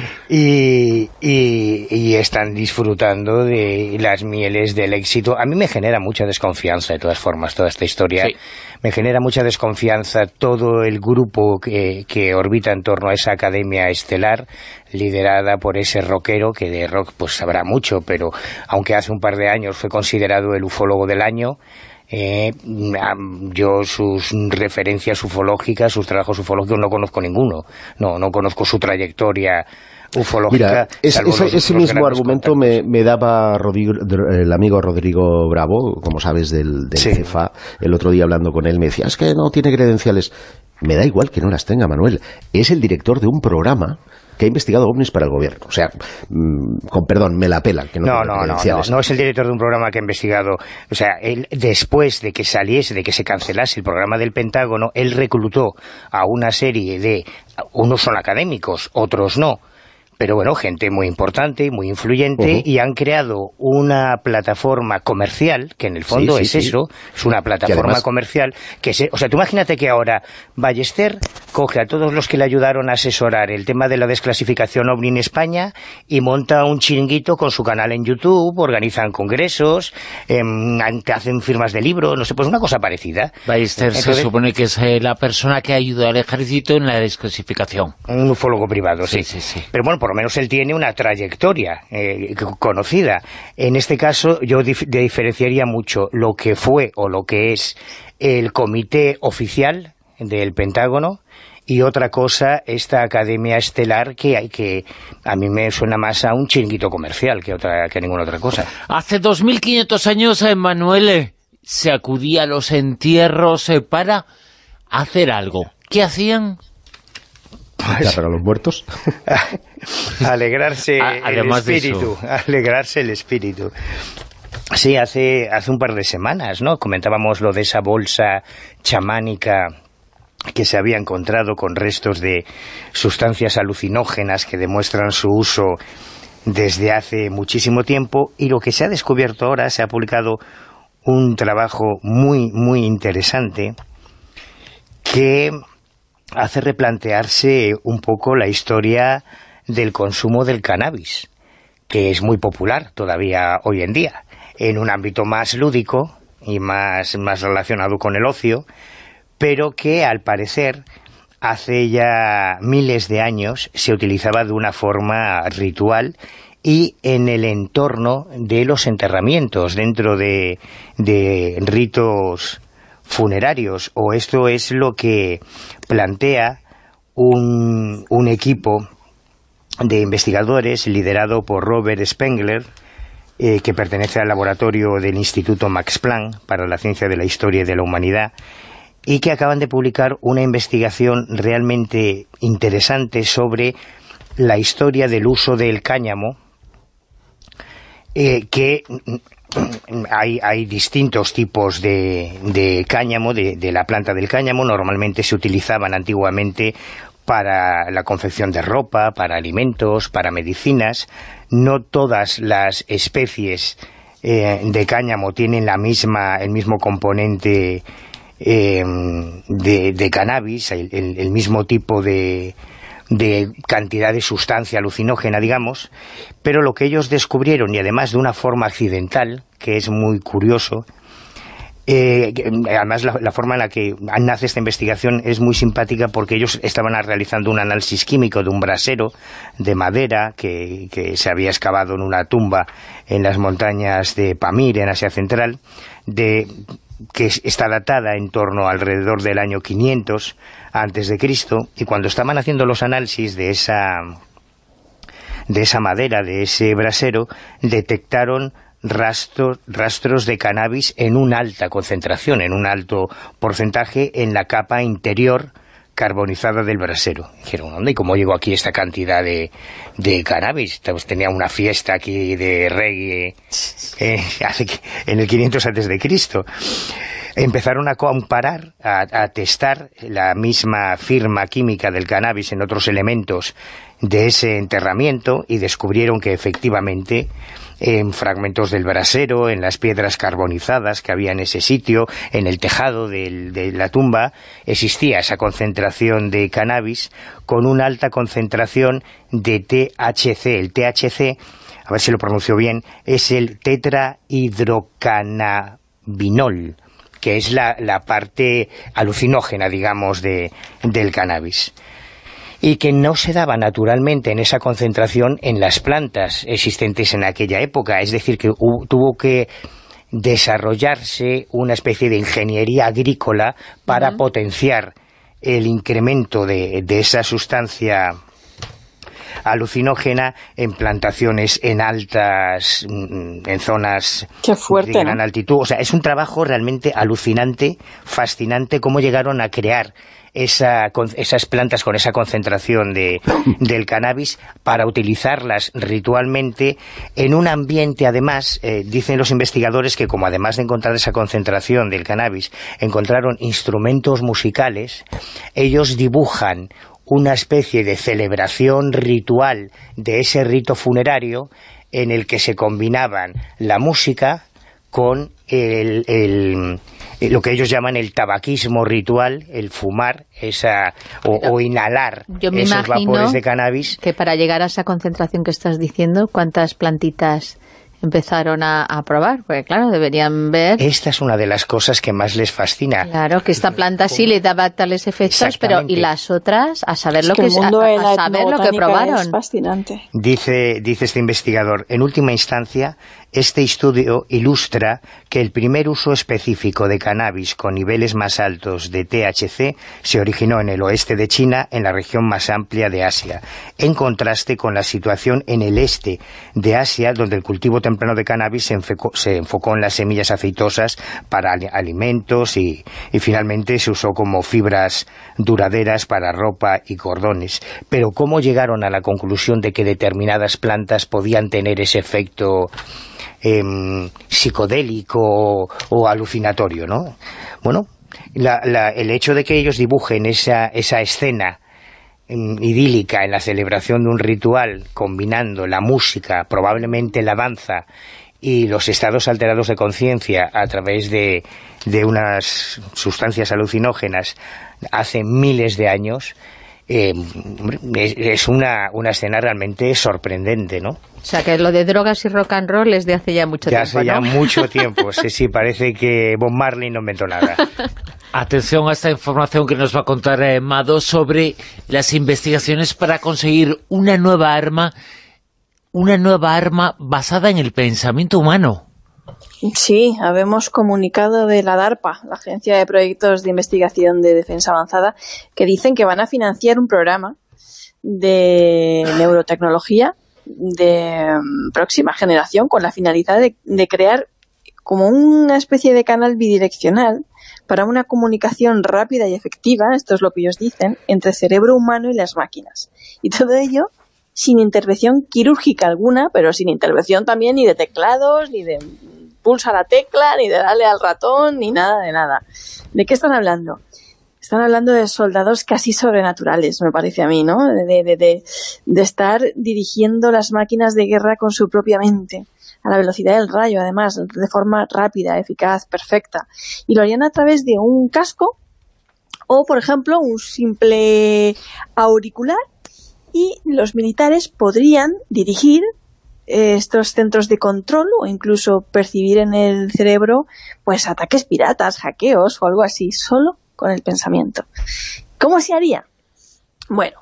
Y, y, y están disfrutando de las mieles del éxito. A mí me genera mucha desconfianza, de todas formas, toda esta historia. Sí. Me genera mucha desconfianza todo el grupo que, que orbita en torno a esa Academia Estelar, liderada por ese rockero, que de rock pues sabrá mucho, pero aunque hace un par de años fue considerado el ufólogo del año, eh, yo sus referencias ufológicas, sus trabajos ufológicos no conozco ninguno, no, no conozco su trayectoria ufológica. Mira, es, ese, los, ese los mismo argumento me, me daba Rodrigo, el amigo Rodrigo Bravo, como sabes, del, del sí. C E F A, el otro día hablando con él, me decía, es que no tiene credenciales. Me da igual que no las tenga, Manuel. Es el director de un programa que ha investigado ovnis para el gobierno. O sea, mmm, con perdón, me la pela. Que no, no, no, no, no, no es el director de un programa que ha investigado. O sea, él, después de que saliese, de que se cancelase el programa del Pentágono, él reclutó a una serie de... Unos son académicos, otros no. Pero bueno, gente muy importante, muy influyente, uh-huh. y han creado una plataforma comercial, que en el fondo sí, sí, es sí. eso, es una plataforma además... comercial, que se, o sea, tú imagínate que ahora Ballester coge a todos los que le ayudaron a asesorar el tema de la desclasificación OVNI en España y monta un chiringuito con su canal en YouTube, organizan congresos, eh, hacen firmas de libros, no sé, pues una cosa parecida. Ballester Entonces, se supone que es eh, la persona que ayudó al ejército en la desclasificación. Un ufólogo privado, sí. sí, sí, sí. Pero bueno, por lo menos él tiene una trayectoria eh, conocida. En este caso yo dif- diferenciaría mucho lo que fue o lo que es el comité oficial del Pentágono y otra cosa, esta academia estelar que hay que a mí me suena más a un chiringuito comercial que otra que a ninguna otra cosa. Hace dos mil quinientos años, Manuel, se acudía a los entierros eh, para hacer algo. ¿Qué hacían? Pues, a los muertos. Alegrarse el espíritu, alegrarse el espíritu. Sí, hace, hace un par de semanas, ¿no? Comentábamos lo de esa bolsa chamánica que se había encontrado con restos de sustancias alucinógenas que demuestran su uso desde hace muchísimo tiempo, y lo que se ha descubierto ahora, se ha publicado un trabajo muy, muy interesante que hace replantearse un poco la historia del consumo del cannabis, que es muy popular todavía hoy en día, en un ámbito más lúdico y más, más relacionado con el ocio, pero que al parecer hace ya miles de años se utilizaba de una forma ritual y en el entorno de los enterramientos, dentro de, de ritos funerarios, o esto es lo que plantea un, un equipo de investigadores liderado por Robert Spengler, eh, que pertenece al laboratorio del Instituto Max Planck para la ciencia de la historia y de la humanidad, y que acaban de publicar una investigación realmente interesante sobre la historia del uso del cáñamo, eh, que Hay, hay distintos tipos de, de cáñamo, de, de la planta del cáñamo. Normalmente se utilizaban antiguamente para la confección de ropa, para alimentos, para medicinas. No todas las especies eh, de cáñamo tienen la misma, el mismo componente eh, de, de cannabis, el, el, el mismo tipo de... de cantidad de sustancia alucinógena, digamos, pero lo que ellos descubrieron, y además de una forma accidental, que es muy curioso, eh, además la, la forma en la que nace esta investigación es muy simpática, porque ellos estaban realizando un análisis químico de un brasero de madera que, que se había excavado en una tumba en las montañas de Pamir, en Asia Central, de... que está datada en torno alrededor del año quinientos antes de Cristo, y cuando estaban haciendo los análisis de esa de esa madera, de ese brasero, detectaron rastros, rastros de cannabis en una alta concentración, en un alto porcentaje en la capa interior carbonizada del brasero. Dijeron, ¿dónde? ¿Y cómo llegó aquí esta cantidad de, de cannabis? Pues tenía una fiesta aquí de reggae eh, hace, en el quinientos antes de Cristo. Empezaron a comparar, a, a testar la misma firma química del cannabis en otros elementos de ese enterramiento, y descubrieron que efectivamente en fragmentos del brasero, en las piedras carbonizadas que había en ese sitio, en el tejado del, de la tumba, existía esa concentración de cannabis con una alta concentración de T H C. El T H C, a ver si lo pronuncio bien, es el tetrahidrocannabinol, que es la, la parte alucinógena, digamos, de, del cannabis, y que no se daba naturalmente en esa concentración en las plantas existentes en aquella época. Es decir, que hubo, tuvo que desarrollarse una especie de ingeniería agrícola para uh-huh. potenciar el incremento de, de esa sustancia alucinógena en plantaciones en altas, en zonas Qué fuerte, de gran ¿no? altitud. O sea, es un trabajo realmente alucinante, fascinante, cómo llegaron a crear esa, esas plantas con esa concentración de, del cannabis para utilizarlas ritualmente en un ambiente, además, eh, dicen los investigadores que como además de encontrar esa concentración del cannabis, encontraron instrumentos musicales, ellos dibujan una especie de celebración ritual de ese rito funerario en el que se combinaban la música con el, el, lo que ellos llaman el tabaquismo ritual, el fumar esa o, o inhalar Yo me esos vapores de cannabis. Que para llegar a esa concentración que estás diciendo, ¿cuántas plantitas empezaron a, a probar? Porque claro, deberían ver... Esta es una de las cosas que más les fascina. Claro, que esta planta sí le daba tales efectos, pero y las otras, a saber es lo que, que, el mundo a, de la a saber lo que probaron. Es fascinante. Dice, dice este investigador, en última instancia, este estudio ilustra que el primer uso específico de cannabis con niveles más altos de T H C se originó en el oeste de China, en la región más amplia de Asia, en contraste con la situación en el este de Asia, donde el cultivo temprano de cannabis se enfocó, se enfocó en las semillas aceitosas para alimentos y, y finalmente se usó como fibras duraderas para ropa y cordones. Pero ¿cómo llegaron a la conclusión de que determinadas plantas podían tener ese efecto eh, psicodélico o, o alucinatorio, ¿no? Bueno, la, la, el hecho de que ellos dibujen esa, esa escena idílica en la celebración de un ritual, combinando la música, probablemente la danza y los estados alterados de conciencia a través de, de unas sustancias alucinógenas hace miles de años, eh, es una, una escena realmente sorprendente, ¿no? O sea, que lo de drogas y rock and roll es de hace ya mucho de tiempo, hace ¿no? ya mucho tiempo, sí, sí, parece que Bob Marley no inventó nada. Atención a esta información que nos va a contar eh, Mado sobre las investigaciones para conseguir una nueva arma, una nueva arma basada en el pensamiento humano. Sí, habemos comunicado de la DARPA, la Agencia de Proyectos de Investigación de Defensa Avanzada, que dicen que van a financiar un programa de neurotecnología de um, próxima generación con la finalidad de, de crear como una especie de canal bidireccional para una comunicación rápida y efectiva, esto es lo que ellos dicen, entre el cerebro humano y las máquinas. Y todo ello sin intervención quirúrgica alguna, pero sin intervención también ni de teclados, ni de pulsa la tecla, ni de darle al ratón, ni nada de nada. ¿De qué están hablando? Están hablando de soldados casi sobrenaturales, me parece a mí, ¿no? De, de, de, de estar dirigiendo las máquinas de guerra con su propia mente, a la velocidad del rayo, además, de forma rápida, eficaz, perfecta. Y lo harían a través de un casco o, por ejemplo, un simple auricular, y los militares podrían dirigir eh, estos centros de control o incluso percibir en el cerebro pues ataques piratas, hackeos o algo así, solo con el pensamiento. ¿Cómo se haría? Bueno,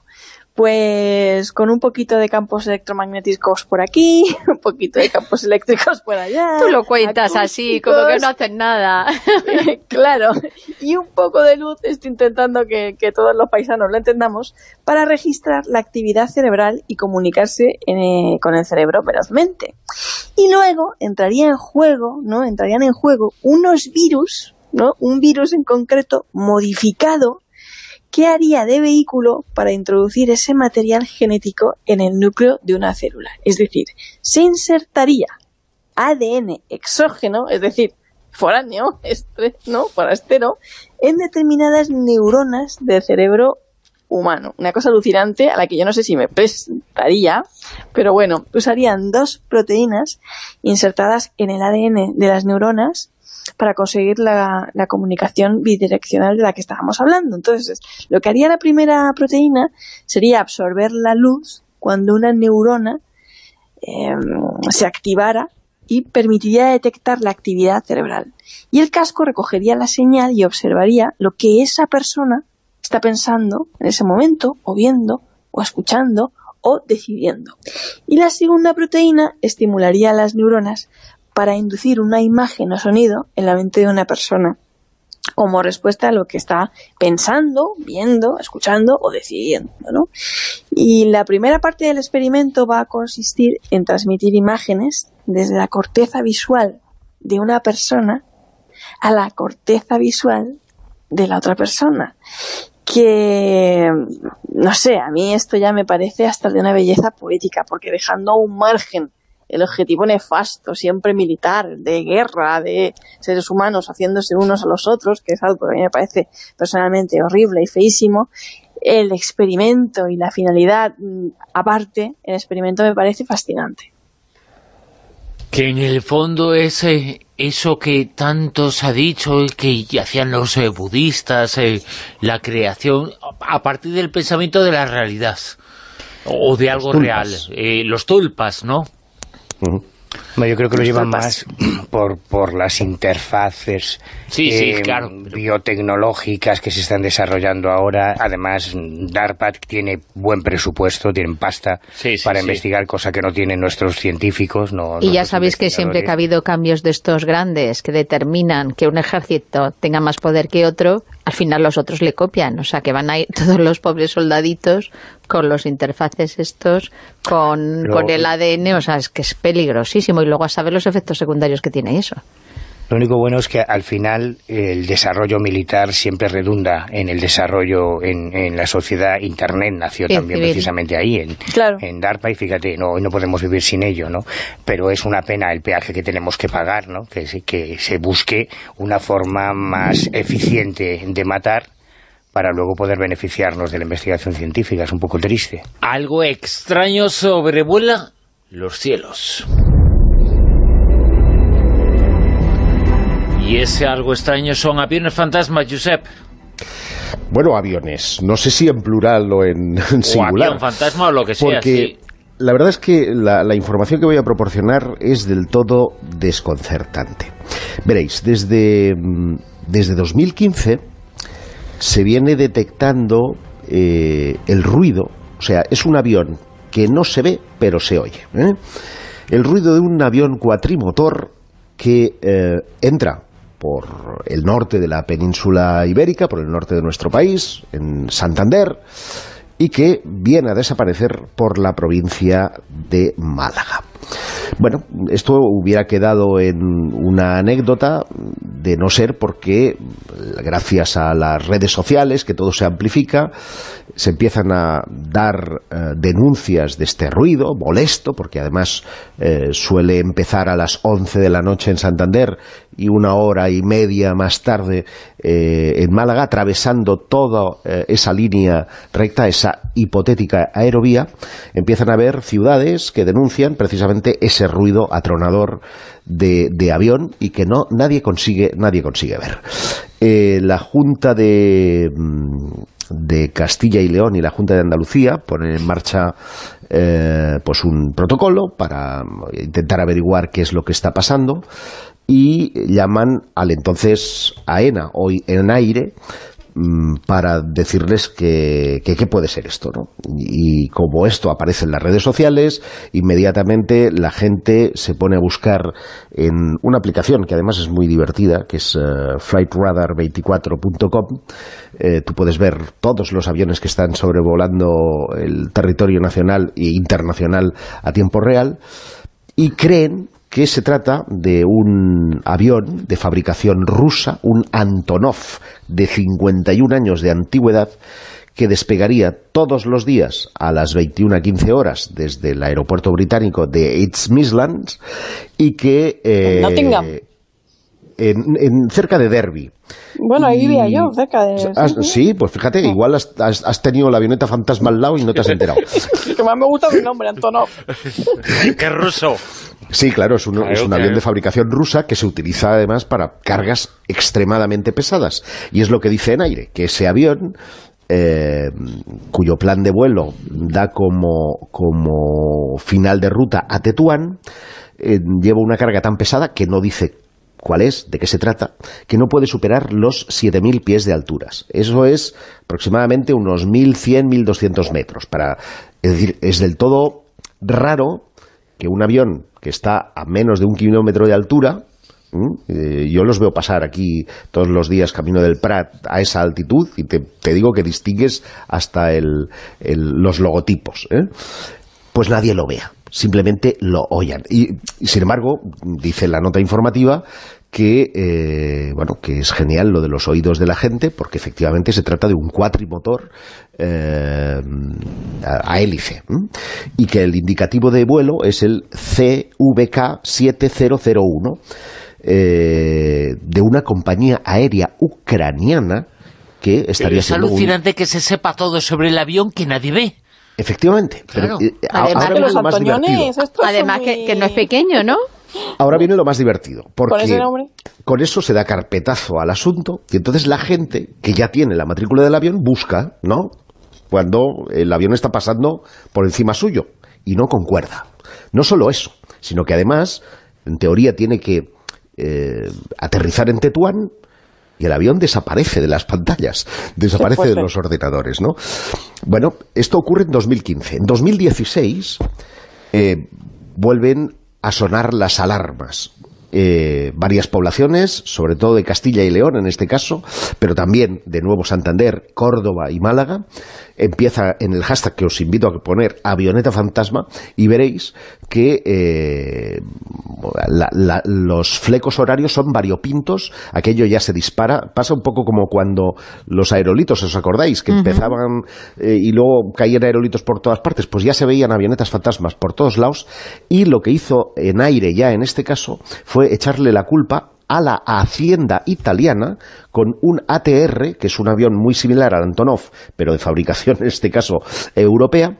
pues con un poquito de campos electromagnéticos por aquí, un poquito de campos eléctricos por allá. Tú lo cuentas así, como que no hacen nada. Claro, y un poco de luz, estoy intentando que, que todos los paisanos lo entendamos, para registrar la actividad cerebral y comunicarse en, eh, con el cerebro velozmente. Y luego entraría en juego, ¿no? Entrarían en juego unos virus, ¿no? Un virus en concreto modificado que haría de vehículo para introducir ese material genético en el núcleo de una célula. Es decir, se insertaría A D N exógeno, es decir, foráneo, estre, ¿no? forastero, en determinadas neuronas del cerebro humano. Una cosa alucinante a la que yo no sé si me prestaría, pero bueno, usarían dos proteínas insertadas en el A D N de las neuronas para conseguir la, la comunicación bidireccional de la que estábamos hablando. Entonces, lo que haría la primera proteína sería absorber la luz cuando una neurona eh, se activara y permitiría detectar la actividad cerebral. Y el casco recogería la señal y observaría lo que esa persona está pensando en ese momento, o viendo, o escuchando, o decidiendo. Y la segunda proteína estimularía a las neuronas para inducir una imagen o sonido en la mente de una persona como respuesta a lo que está pensando, viendo, escuchando o decidiendo, ¿no? Y la primera parte del experimento va a consistir en transmitir imágenes desde la corteza visual de una persona a la corteza visual de la otra persona. que, no sé, a mí esto ya me parece hasta de una belleza poética, porque dejando a un margen el objetivo nefasto, siempre militar, de guerra, de seres humanos haciéndose unos a los otros, que es algo que a mí me parece personalmente horrible y feísimo, el experimento y la finalidad aparte, el experimento me parece fascinante. Que en el fondo es eh, eso que tanto se ha dicho, que hacían los eh, budistas, eh, la creación a partir del pensamiento de la realidad, o de algo real, eh, los tulpas, ¿no? Uh-huh. No, yo creo que lo llevan más por, por las interfaces sí, eh, sí, claro, pero... biotecnológicas que se están desarrollando ahora. Además, DARPA tiene buen presupuesto, tienen pasta sí, sí, para sí. investigar, cosa que no tienen nuestros científicos. No, y ya sabéis que siempre que ha habido cambios de estos grandes que determinan que un ejército tenga más poder que otro, al final los otros le copian, o sea que van a ir todos los pobres soldaditos con los interfaces estos, con, Lo, con el A D N, o sea, es que es peligrosísimo, y luego a saber los efectos secundarios que tiene eso. Lo único bueno es que al final el desarrollo militar siempre redunda en el desarrollo en, en la sociedad. Internet nació sí, también civil. precisamente ahí, en, claro. en DARPA, y fíjate, no, no podemos vivir sin ello, ¿no? Pero es una pena el peaje que tenemos que pagar, ¿no? Que, que se busque una forma más eficiente de matar para luego poder beneficiarnos de la investigación científica. Es un poco triste. Algo extraño sobrevuela los cielos. Y ese algo extraño son aviones fantasma, Josep. Bueno, aviones. No sé si en plural o en, en singular. O avión fantasma o lo que sea, porque sí. La verdad es que la, la información que voy a proporcionar es del todo desconcertante. Veréis, desde, desde dos mil quince se viene detectando eh, el ruido. O sea, es un avión que no se ve, pero se oye, ¿eh? El ruido de un avión cuatrimotor que eh, entra por el norte de la península ibérica, por el norte de nuestro país, en Santander, y que viene a desaparecer por la provincia de Málaga. Bueno, esto hubiera quedado en una anécdota de no ser porque, gracias a las redes sociales, que todo se amplifica, se empiezan a dar eh, denuncias de este ruido molesto, porque además eh, suele empezar a las once de la noche en Santander y una hora y media más tarde eh, en Málaga, atravesando toda eh, esa línea recta, esa hipotética aerovía. Empiezan a haber ciudades que denuncian precisamente ese ruido atronador de, de avión y que no nadie consigue nadie consigue ver. Eh, la Junta de, de Castilla y León y la Junta de Andalucía ponen en marcha eh, pues un protocolo para intentar averiguar qué es lo que está pasando, y llaman al entonces AENA, hoy ENAIRE, para decirles que qué puede ser esto, ¿no? Y como esto aparece en las redes sociales, inmediatamente la gente se pone a buscar en una aplicación que además es muy divertida, que es uh, flight radar veinticuatro punto com. Eh, tú puedes ver todos los aviones que están sobrevolando el territorio nacional e internacional a tiempo real, y creen que se trata de un avión de fabricación rusa, un Antonov de cincuenta y un años de antigüedad, que despegaría todos los días a las veintiuna quince horas desde el aeropuerto británico de East Midlands, y que eh, Nottingham. En, en cerca de Derby. Bueno, ahí vivía yo, cerca de... Has, sí, pues fíjate, igual has, has, has tenido la avioneta fantasma al lado y no te has enterado. Que más me gusta mi nombre, Antonov. ¡Qué ruso! Sí, claro, es un, claro, es un claro. avión de fabricación rusa que se utiliza además para cargas extremadamente pesadas. Y es lo que dice ENAIRE, que ese avión, eh, cuyo plan de vuelo da como, como final de ruta a Tetuán, eh, lleva una carga tan pesada que no dice cuál es, de qué se trata, que no puede superar los siete mil pies de alturas. Eso es aproximadamente unos mil cien, mil doscientos metros. Para, es decir, es del todo raro que un avión que está a menos de un kilómetro de altura, eh, yo los veo pasar aquí todos los días camino del Prat a esa altitud, y te, te digo que distingues hasta el, el, los logotipos, ¿eh? Pues nadie lo vea, simplemente lo oyan. Y, y sin embargo, dice la nota informativa, que, eh, bueno, que es genial lo de los oídos de la gente, porque efectivamente se trata de un cuatrimotor eh, a, a hélice, ¿eh? Y que el indicativo de vuelo es el C V K siete cero cero uno, eh, de una compañía aérea ucraniana que estaría es siendo alucinante un... que se sepa todo sobre el avión que nadie ve. Efectivamente, claro. pero, eh, Además, ahora viene lo más divertido. Además muy... que, que no es pequeño, ¿no? Ahora viene lo más divertido, porque ¿Con ese nombre? con eso se da carpetazo al asunto, y entonces la gente que ya tiene la matrícula del avión busca, ¿no?, cuando el avión está pasando por encima suyo, y no concuerda. No solo eso, sino que además, en teoría, tiene que eh, aterrizar en Tetuán, y el avión desaparece de las pantallas, desaparece de los ordenadores, ¿no? Bueno, esto ocurre en dos mil quince. En dos mil dieciséis eh, vuelven a sonar las alarmas. Eh, varias poblaciones, sobre todo de Castilla y León en este caso, pero también de Nuevo Santander, Córdoba y Málaga. Empieza en el hashtag que os invito a poner, avioneta fantasma, y veréis que eh, la, la, los flecos horarios son variopintos, aquello ya se dispara, pasa un poco como cuando los aerolitos, ¿os acordáis? Que uh-huh. empezaban eh, y luego caían aerolitos por todas partes, pues ya se veían avionetas fantasmas por todos lados, y lo que hizo en aire ya en este caso fue echarle la culpa a la Hacienda italiana con un A T R, que es un avión muy similar al Antonov, pero de fabricación en este caso europea,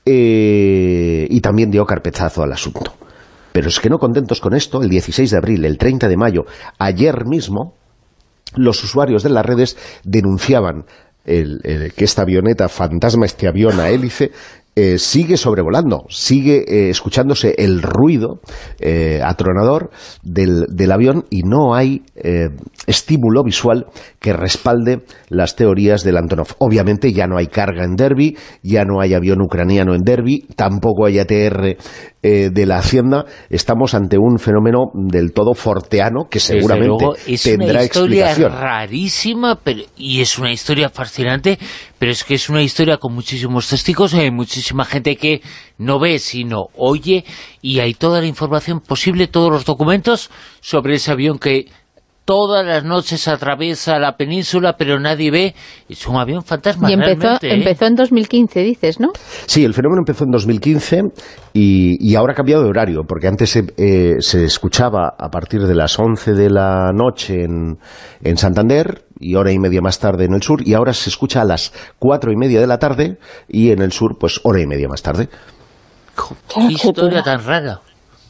eh, y también dio carpetazo al asunto. Pero es que no contentos con esto, el dieciséis de abril, el treinta de mayo, ayer mismo, los usuarios de las redes denunciaban el, el, que esta avioneta fantasma, este avión a hélice, Eh, sigue sobrevolando, sigue eh, escuchándose el ruido eh, atronador del, del avión, y no hay eh, estímulo visual que respalde las teorías del Antonov. Obviamente ya no hay carga en Derby, ya no hay avión ucraniano en Derby, tampoco hay A T R eh, de la Hacienda. Estamos ante un fenómeno del todo forteano que seguramente luego, es tendrá una historia explicación. Rarísima, pero, y es una historia fascinante, pero es que es una historia con muchísimos testigos, hay muchísima gente que no ve sino oye, y hay toda la información posible, todos los documentos sobre ese avión que todas las noches atraviesa la península, pero nadie ve. Es un avión fantasma. Y empezó, ¿eh? empezó en dos mil quince, dices, ¿no? Sí, el fenómeno empezó en dos mil quince y, y ahora ha cambiado de horario, porque antes se, eh, se escuchaba a partir de las once de la noche en, en Santander, y hora y media más tarde en el sur, y ahora se escucha a las cuatro y media de la tarde, y en el sur, pues, hora y media más tarde. ¡Qué historia tan rara!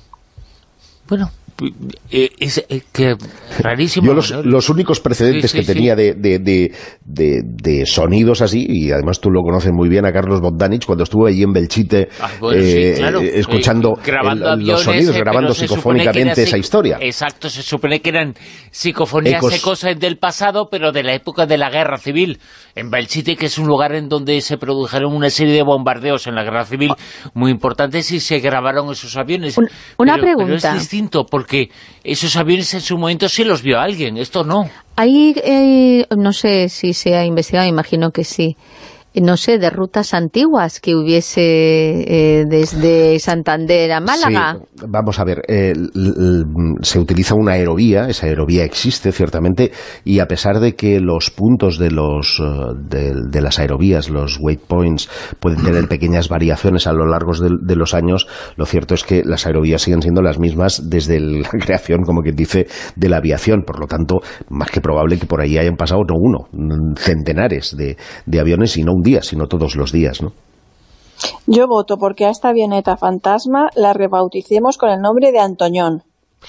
Bueno, eh, es eh, que rarísimo. Yo los, ¿no? los únicos precedentes sí, sí, que tenía sí. de, de, de, de, de sonidos así, y además tú lo conoces muy bien a Carlos Bogdanich, cuando estuvo allí en Belchite, ah, bueno, eh, sí, claro. eh, escuchando eh, grabando el, aviones, los sonidos, eh, grabando psicofónicamente esa historia. Exacto, se supone que eran psicofonías Ecos. ecos del pasado, pero de la época de la Guerra Civil. En Belchite, que es un lugar en donde se produjeron una serie de bombardeos en la Guerra Civil muy importantes, y se grabaron esos aviones. Un, una pero, pregunta. Pero es distinto, porque esos aviones en su momento sí los vio alguien, esto no. Hay, eh, no sé si se ha investigado, imagino que sí, no sé, de rutas antiguas que hubiese eh, desde Santander a Málaga. Sí, vamos a ver, eh, l, l, se utiliza una aerovía, esa aerovía existe ciertamente, y a pesar de que los puntos de los uh, de, de las aerovías, los waypoints, pueden tener pequeñas variaciones a lo largo de, de los años, lo cierto es que las aerovías siguen siendo las mismas desde la creación, como quien dice, de la aviación. Por lo tanto, más que probable que por ahí hayan pasado no uno, centenares de, de aviones, y no un día, sino todos los días, ¿no? Yo voto porque a esta avioneta fantasma la rebauticemos con el nombre de Antoñón.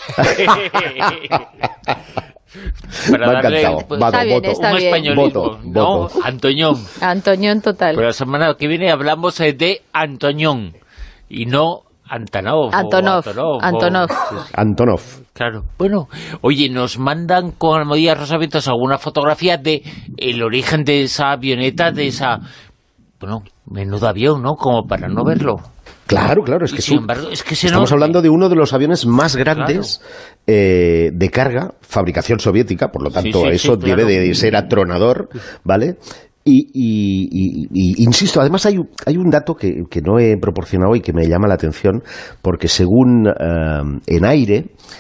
Para me ha darle, encantado. pues, Vado, está bien, voto. está un bien. españolismo, Voto, ¿no? voto. Antoñón. Antoñón total. Pero la semana que viene hablamos eh, de Antoñón y no Antonov. Antonov. O Antonov. Antonov. O, Antonov. claro. Bueno, oye, nos mandan con Almodía Rosavientos alguna fotografía de el origen de esa avioneta, de esa... Bueno, menudo avión, ¿no? Como para no verlo. Claro, claro, es Y que, sin tú, embargo, es que se estamos no- hablando de uno de los aviones más grandes eh, de carga, fabricación soviética, por lo tanto Sí, sí, eso sí, claro. debe de ser atronador, ¿vale? Y, y, y, y insisto, además hay, un- hay un dato que, que no he proporcionado y que me llama la atención, porque según eh, en aire,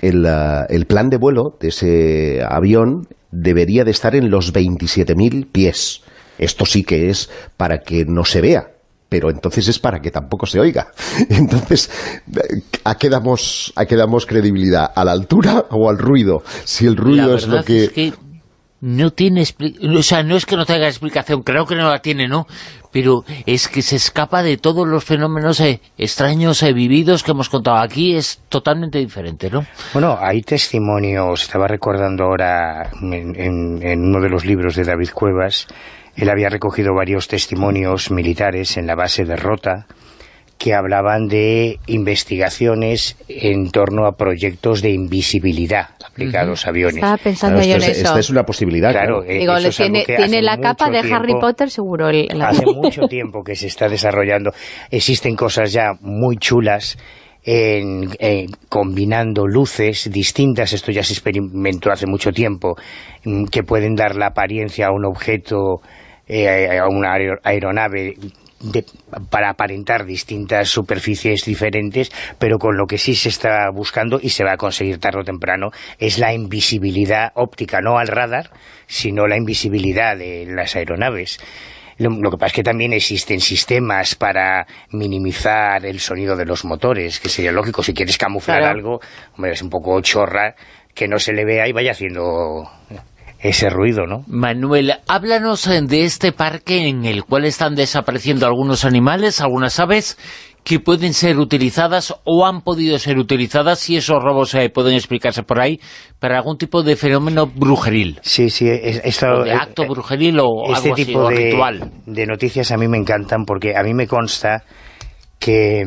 el, uh, el plan de vuelo de ese avión debería de estar en los veintisiete mil pies. Esto sí que es para que no se vea, pero entonces es para que tampoco se oiga. Entonces, ¿a qué damos, a qué damos credibilidad? ¿A la altura o al ruido? Si el ruido es lo que... Es que no tiene explicación, o sea, no es que no tenga explicación, creo que no la tiene, ¿no? Pero es que se escapa de todos los fenómenos eh, extraños eh, vividos que hemos contado aquí, es totalmente diferente, ¿no? Bueno, hay testimonios, estaba recordando ahora en, en, en uno de los libros de David Cuevas, él había recogido varios testimonios militares en la base de Rota, que hablaban de investigaciones en torno a proyectos de invisibilidad aplicados a aviones. Estaba pensando Claro, yo esto en es, eso. Esta es una posibilidad. Claro, Claro. eh, Digo, eso le es algo tiene, que tiene hace la capa de mucho Harry tiempo- Potter, seguro. El, el Hace avión. mucho tiempo que se está desarrollando. Existen cosas ya muy chulas en, en combinando luces distintas. Esto ya se experimentó hace mucho tiempo, mm, que pueden dar la apariencia a un objeto, eh, a una aer- aeronave, de, para aparentar distintas superficies diferentes, pero con lo que sí se está buscando y se va a conseguir tarde o temprano es la invisibilidad óptica, no al radar, sino la invisibilidad de las aeronaves. Lo, lo que pasa es que también existen sistemas para minimizar el sonido de los motores, que sería lógico. Si quieres camuflar Claro. algo, hombre, es un poco chorra que no se le vea y vaya haciendo ese ruido, ¿no? Manuel, háblanos eh, de este parque en el cual están desapareciendo algunos animales, algunas aves, que pueden ser utilizadas o han podido ser utilizadas, y esos robos eh, pueden explicarse por ahí, para algún tipo de fenómeno brujeril. Sí, sí. Es, esto, O de acto brujeril o este algo así, tipo o de, ritual. de noticias a mí me encantan, porque a mí me consta que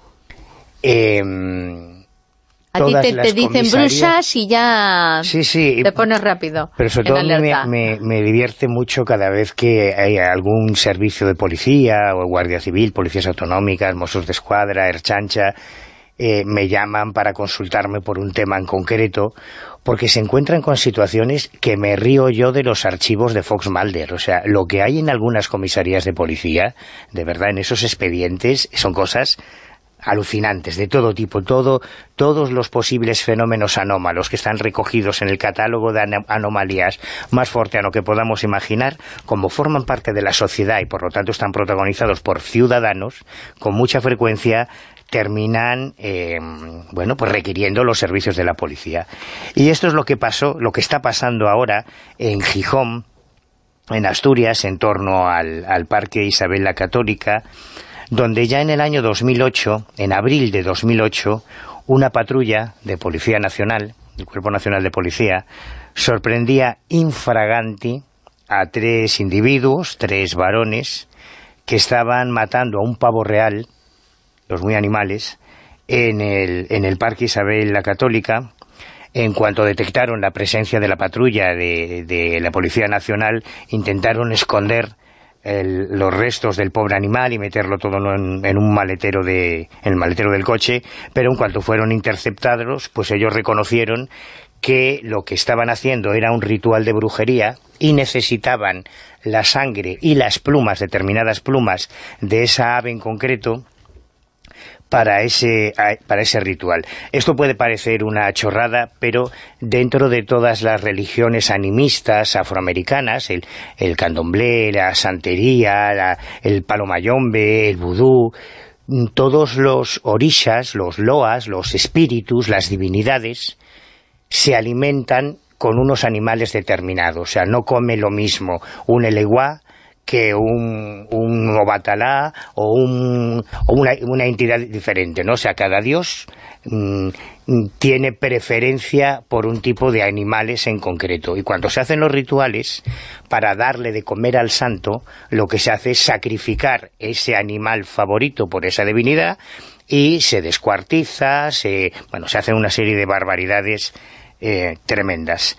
eh, A ti todas te, las te dicen comisarías- brujas y ya Sí, sí. te pones rápido. Pero sobre en todo a mí me, alerta. me, me divierte mucho cada vez que hay algún servicio de policía, o Guardia Civil, policías autonómicas, Mossos de Escuadra, Erchancha, eh, me llaman para consultarme por un tema en concreto, porque se encuentran con situaciones que me río yo de los archivos de Fox Mulder. O sea, lo que hay en algunas comisarías de policía, de verdad, en esos expedientes, son cosas alucinantes, de todo tipo, todo, todos los posibles fenómenos anómalos que están recogidos en el catálogo de an- anomalías más forteano que podamos imaginar, como forman parte de la sociedad y por lo tanto están protagonizados por ciudadanos, con mucha frecuencia terminan eh, bueno, pues requiriendo los servicios de la policía. Y esto es lo que pasó, lo que está pasando ahora en Gijón, en Asturias, en torno al, al Parque Isabel la Católica, donde ya en el año dos mil ocho, en abril de dos mil ocho, una patrulla de Policía Nacional, del Cuerpo Nacional de Policía, sorprendía infraganti a tres individuos, tres varones, que estaban matando a un pavo real, los muy animales, en el, en el Parque Isabel la Católica. En cuanto detectaron la presencia de la patrulla de, de la Policía Nacional, intentaron esconder El, los restos del pobre animal y meterlo todo en, en un maletero de, en el maletero del coche, pero en cuanto fueron interceptados, pues ellos reconocieron que lo que estaban haciendo era un ritual de brujería y necesitaban la sangre y las plumas, determinadas plumas de esa ave en concreto, para ese, para ese ritual. Esto puede parecer una chorrada, pero dentro de todas las religiones animistas afroamericanas, el, el candomblé, la santería, la, el palo mayombe, el vudú, todos los orishas, los loas, los espíritus, las divinidades, se alimentan con unos animales determinados. O sea, no come lo mismo un eleguá que un, un obatalá o, un, o una, una entidad diferente, ¿no? O sea, cada dios mmm, tiene preferencia por un tipo de animales en concreto. Y cuando se hacen los rituales, para darle de comer al santo, lo que se hace es sacrificar ese animal favorito por esa divinidad y se descuartiza, se, bueno, se hacen una serie de barbaridades eh, tremendas.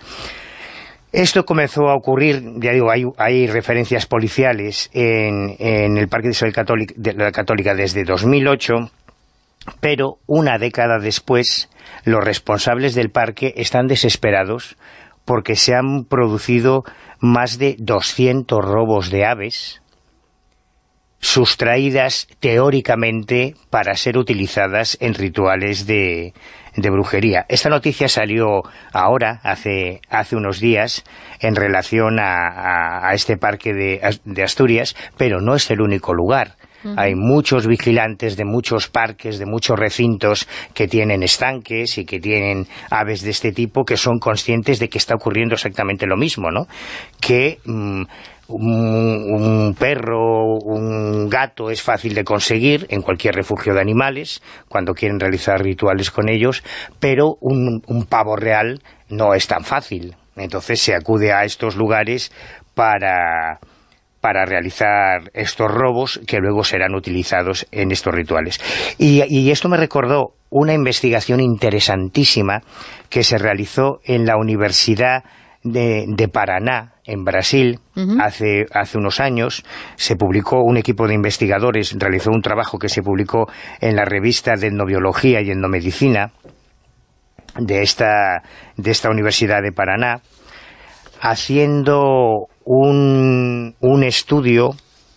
Esto comenzó a ocurrir, ya digo, hay, hay referencias policiales en, en el Parque de Isabel Católica, de la Católica desde dos mil ocho, pero una década después los responsables del parque están desesperados porque se han producido más de doscientos robos de aves sustraídas teóricamente para ser utilizadas en rituales de, de brujería. Esta noticia salió ahora, hace, hace unos días, en relación a, a, a este parque de, de Asturias, pero no es el único lugar. Hay muchos vigilantes de muchos parques, de muchos recintos que tienen estanques y que tienen aves de este tipo que son conscientes de que está ocurriendo exactamente lo mismo, ¿no? Que mmm, un, un perro, un gato es fácil de conseguir en cualquier refugio de animales cuando quieren realizar rituales con ellos, pero un, un pavo real no es tan fácil. Entonces se acude a estos lugares para... para realizar estos robos que luego serán utilizados en estos rituales. Y, y esto me recordó una investigación interesantísima que se realizó en la Universidad de, de Paraná, en Brasil, uh-huh. hace, hace unos años. Se publicó, un equipo de investigadores realizó un trabajo que se publicó en la revista de Etnobiología y Etnomedicina de esta, de esta Universidad de Paraná, haciendo un, un estudio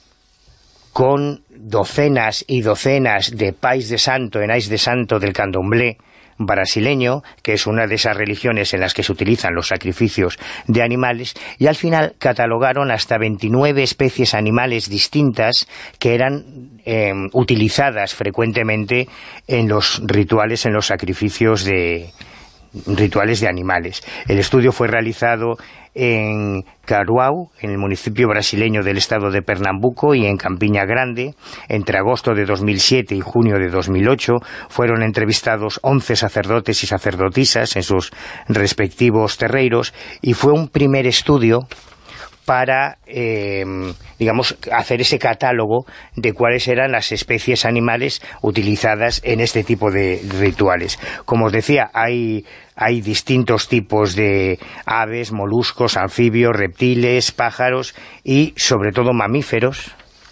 con docenas y docenas de pais de santo, enais de santo del candomblé brasileño, que es una de esas religiones en las que se utilizan los sacrificios de animales, y al final catalogaron hasta veintinueve especies animales distintas que eran eh, utilizadas frecuentemente en los rituales, en los sacrificios de rituales de animales. El estudio fue realizado en Caruau, en el municipio brasileño del estado de Pernambuco, y en Campiña Grande. Entre agosto de dos mil siete y junio de dos mil ocho fueron entrevistados once sacerdotes y sacerdotisas en sus respectivos terreiros, y fue un primer estudio para, eh, digamos, hacer ese catálogo de cuáles eran las especies animales utilizadas en este tipo de rituales. Como os decía, hay, hay distintos tipos de aves, moluscos, anfibios, reptiles, pájaros y, sobre todo, mamíferos.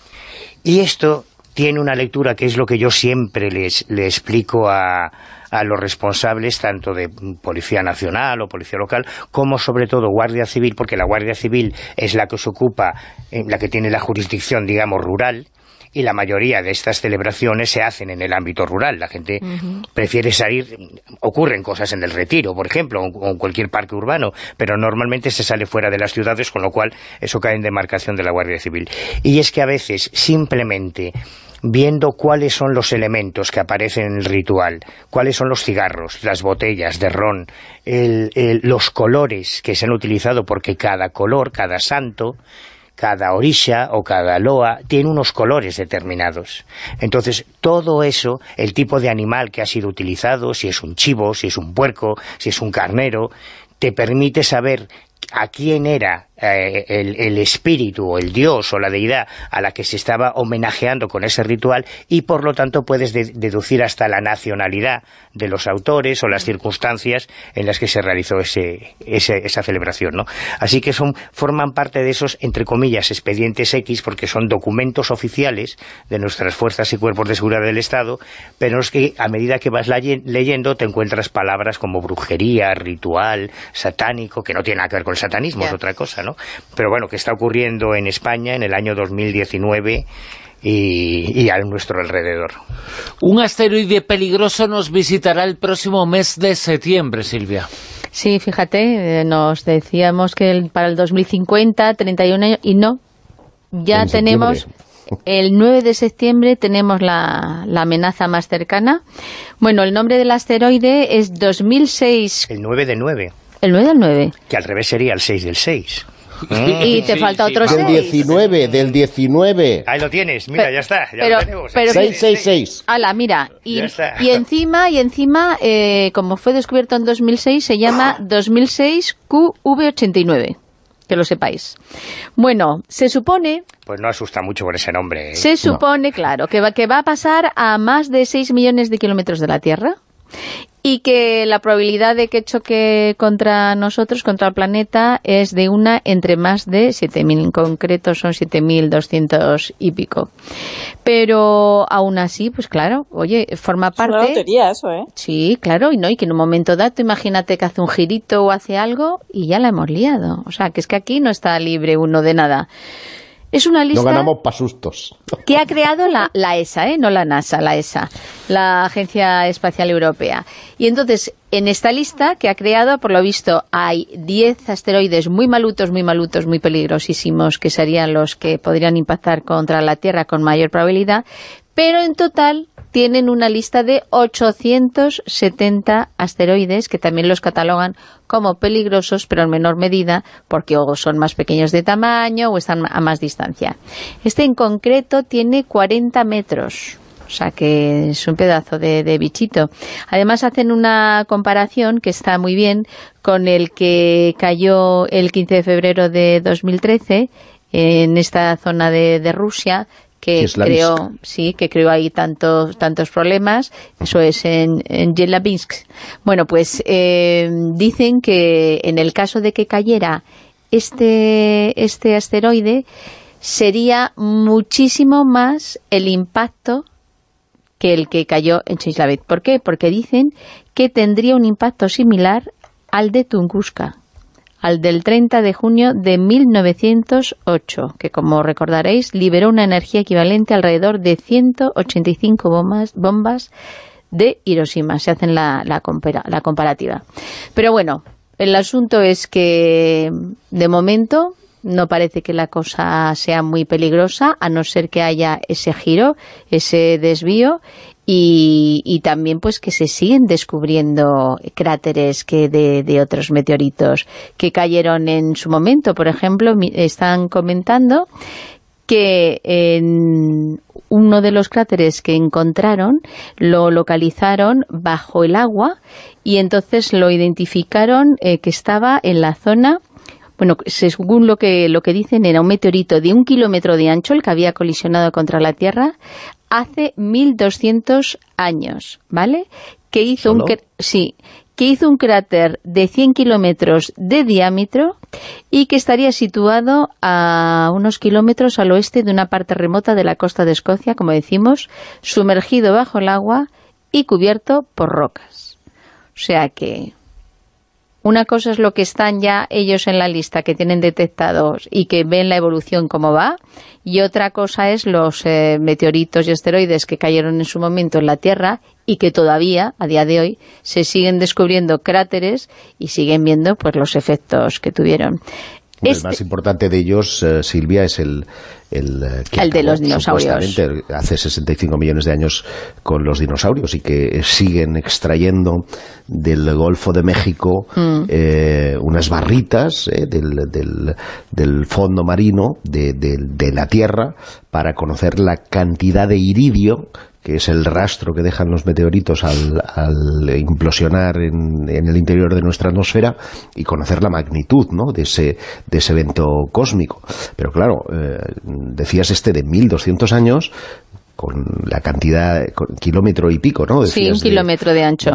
Y esto tiene una lectura que es lo que yo siempre les, les explico a... a los responsables tanto de Policía Nacional o Policía Local, como sobre todo Guardia Civil, porque la Guardia Civil es la que se ocupa, la que tiene la jurisdicción, digamos, rural, y la mayoría de estas celebraciones se hacen en el ámbito rural. La gente uh-huh. prefiere salir, ocurren cosas en el Retiro, por ejemplo, o en cualquier parque urbano, pero normalmente se sale fuera de las ciudades, con lo cual eso cae en demarcación de la Guardia Civil. Y es que a veces simplemente viendo cuáles son los elementos que aparecen en el ritual, cuáles son los cigarros, las botellas de ron, el, el, los colores que se han utilizado, porque cada color, cada santo, cada orisha o cada loa tiene unos colores determinados. Entonces, todo eso, el tipo de animal que ha sido utilizado, si es un chivo, si es un puerco, si es un carnero, te permite saber a quién era eh, el, el espíritu o el dios o la deidad a la que se estaba homenajeando con ese ritual, y por lo tanto puedes de, deducir hasta la nacionalidad de los autores o las circunstancias en las que se realizó ese, ese, esa celebración, ¿no? Así que son, forman parte de esos, entre comillas, expedientes X, porque son documentos oficiales de nuestras fuerzas y cuerpos de seguridad del Estado, pero es que a medida que vas leyendo te encuentras palabras como brujería, ritual, satánico, que no tiene nada que ver con el satanismo, yeah. es otra cosa, ¿no? Pero bueno, que está ocurriendo en España en el año dos mil diecinueve y, y a nuestro alrededor. Un asteroide peligroso nos visitará el próximo mes de septiembre, Silvia. Sí, fíjate, nos decíamos que el, para el dos mil cincuenta, treinta y un años, y no, ya en tenemos... Septiembre. El nueve de septiembre tenemos la, la amenaza más cercana. Bueno, el nombre del asteroide es dos mil seis... El nueve de nueve. El nueve del nueve. Que al revés sería el seis del seis. Y te sí, falta sí, otro seis. Del diecinueve, del diecinueve. Ahí lo tienes, mira, pero, ya está. Ya pero, lo tenemos. Pero, seis seis seis. Ala, mira. Y, y encima, y encima eh, como fue descubierto en dos mil seis, se llama dos mil seis Q V ochenta y nueve. Que lo sepáis. Bueno, se supone... Pues no asusta mucho por ese nombre, ¿eh? Se supone, no. claro, que va, que va a pasar a más de seis millones de kilómetros de la Tierra, y que la probabilidad de que choque contra nosotros, contra el planeta, es de una entre más de siete mil, en concreto son siete mil doscientos y pico. Pero aún así, pues claro, oye, forma parte... Es una lotería eso, ¿eh? Sí, claro, y no, y que en un momento dado, imagínate que hace un girito o hace algo y ya la hemos liado. O sea, que es que aquí no está libre uno de nada. Es una lista... No ganamos pa' sustos. Que ha creado la, la E S A, ¿eh? No la NASA, la E S A, la Agencia Espacial Europea. Y entonces, en esta lista que ha creado, por lo visto, hay diez asteroides muy malutos, muy malutos, muy peligrosísimos, que serían los que podrían impactar contra la Tierra con mayor probabilidad, pero en total tienen una lista de ochocientos setenta asteroides que también los catalogan como peligrosos, pero en menor medida, porque o son más pequeños de tamaño o están a más distancia. Este en concreto tiene cuarenta metros, o sea que es un pedazo de, de bichito. Además hacen una comparación que está muy bien con el que cayó el quince de febrero de dos mil trece en esta zona de, de Rusia, que creó, sí, que creó ahí tantos tantos problemas. Eso es en, en Yelabinsk. Bueno, pues eh, dicen que en el caso de que cayera este, este asteroide, sería muchísimo más el impacto que el que cayó en Chelyabinsk. ¿Por qué? Porque dicen que tendría un impacto similar al de Tunguska, al del treinta de junio de mil novecientos ocho, que como recordaréis liberó una energía equivalente a alrededor de ciento ochenta y cinco bombas, bombas de Hiroshima. Se hacen la, la, compara, la comparativa. Pero bueno, el asunto es que de momento no parece que la cosa sea muy peligrosa, a no ser que haya ese giro, ese desvío, y, y también pues que se siguen descubriendo cráteres que de, de otros meteoritos que cayeron en su momento. Por ejemplo, están comentando que en uno de los cráteres que encontraron lo localizaron bajo el agua y entonces lo identificaron eh, que estaba en la zona. Bueno, según lo que lo que dicen, era un meteorito de un kilómetro de ancho, el que había colisionado contra la Tierra hace mil doscientos años, ¿vale? Que hizo un sí, que hizo un cráter de cien kilómetros de diámetro y que estaría situado a unos kilómetros al oeste de una parte remota de la costa de Escocia, como decimos, sumergido bajo el agua y cubierto por rocas. O sea que una cosa es lo que están ya ellos en la lista, que tienen detectados y que ven la evolución cómo va, y otra cosa es los eh, meteoritos y asteroides que cayeron en su momento en la Tierra y que todavía, a día de hoy, se siguen descubriendo cráteres y siguen viendo pues los efectos que tuvieron. El Este, más importante de ellos, uh, Silvia, es el, el, que el de acabó, los dinosaurios. supuestamente, hace sesenta y cinco millones de años con los dinosaurios y que siguen extrayendo del Golfo de México mm. eh, unas barritas eh, del, del, del fondo marino de, de, de la Tierra para conocer la cantidad de iridio, que es el rastro que dejan los meteoritos al, al implosionar en, en el interior de nuestra atmósfera, y conocer la magnitud, ¿no?, de ese, de ese evento cósmico. Pero claro, eh, decías este de mil doscientos años, con la cantidad, con kilómetro y pico, ¿no? Decías, sí, un de, kilómetro de ancho.